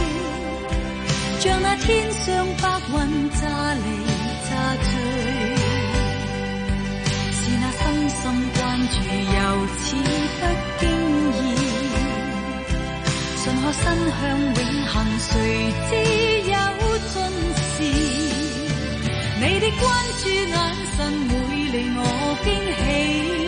像那天上白雲乍離乍聚，是那深深關注又似不經意，信可伸向永恆，誰知有盡時，你的關注眼神會令我驚喜，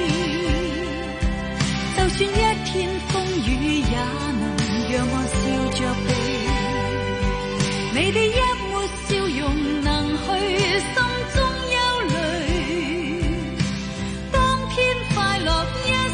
就算一天風雨也能讓我笑着避，你的一抹笑容能去心中憂慮，當天快樂一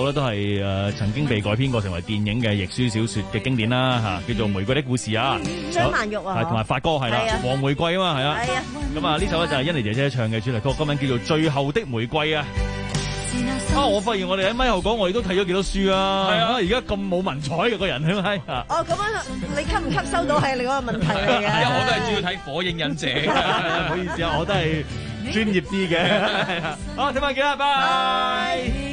咧都係誒、呃、曾經被改編過成為電影嘅譯書小説嘅經典啦嚇、啊，叫做《玫瑰的故事》啊。 張曼玉啊， 係同埋發哥係啦，黃玫瑰啊嘛係啊。 係啊。咁啊呢首咧就係甄妮姐姐唱嘅主題曲，歌名叫做《最後的玫瑰》啊。啊！我發現我哋喺咪後講，我哋都睇咗幾多書啊！係啊，而家咁冇文采嘅個人係咪啊？ 哦，咁樣你吸唔吸收到係另一個問題嚟嘅。 我都係主要睇《火影忍者》， 唔好意思啊，我都係專業啲嘅。好，聽晚見啦，拜拜。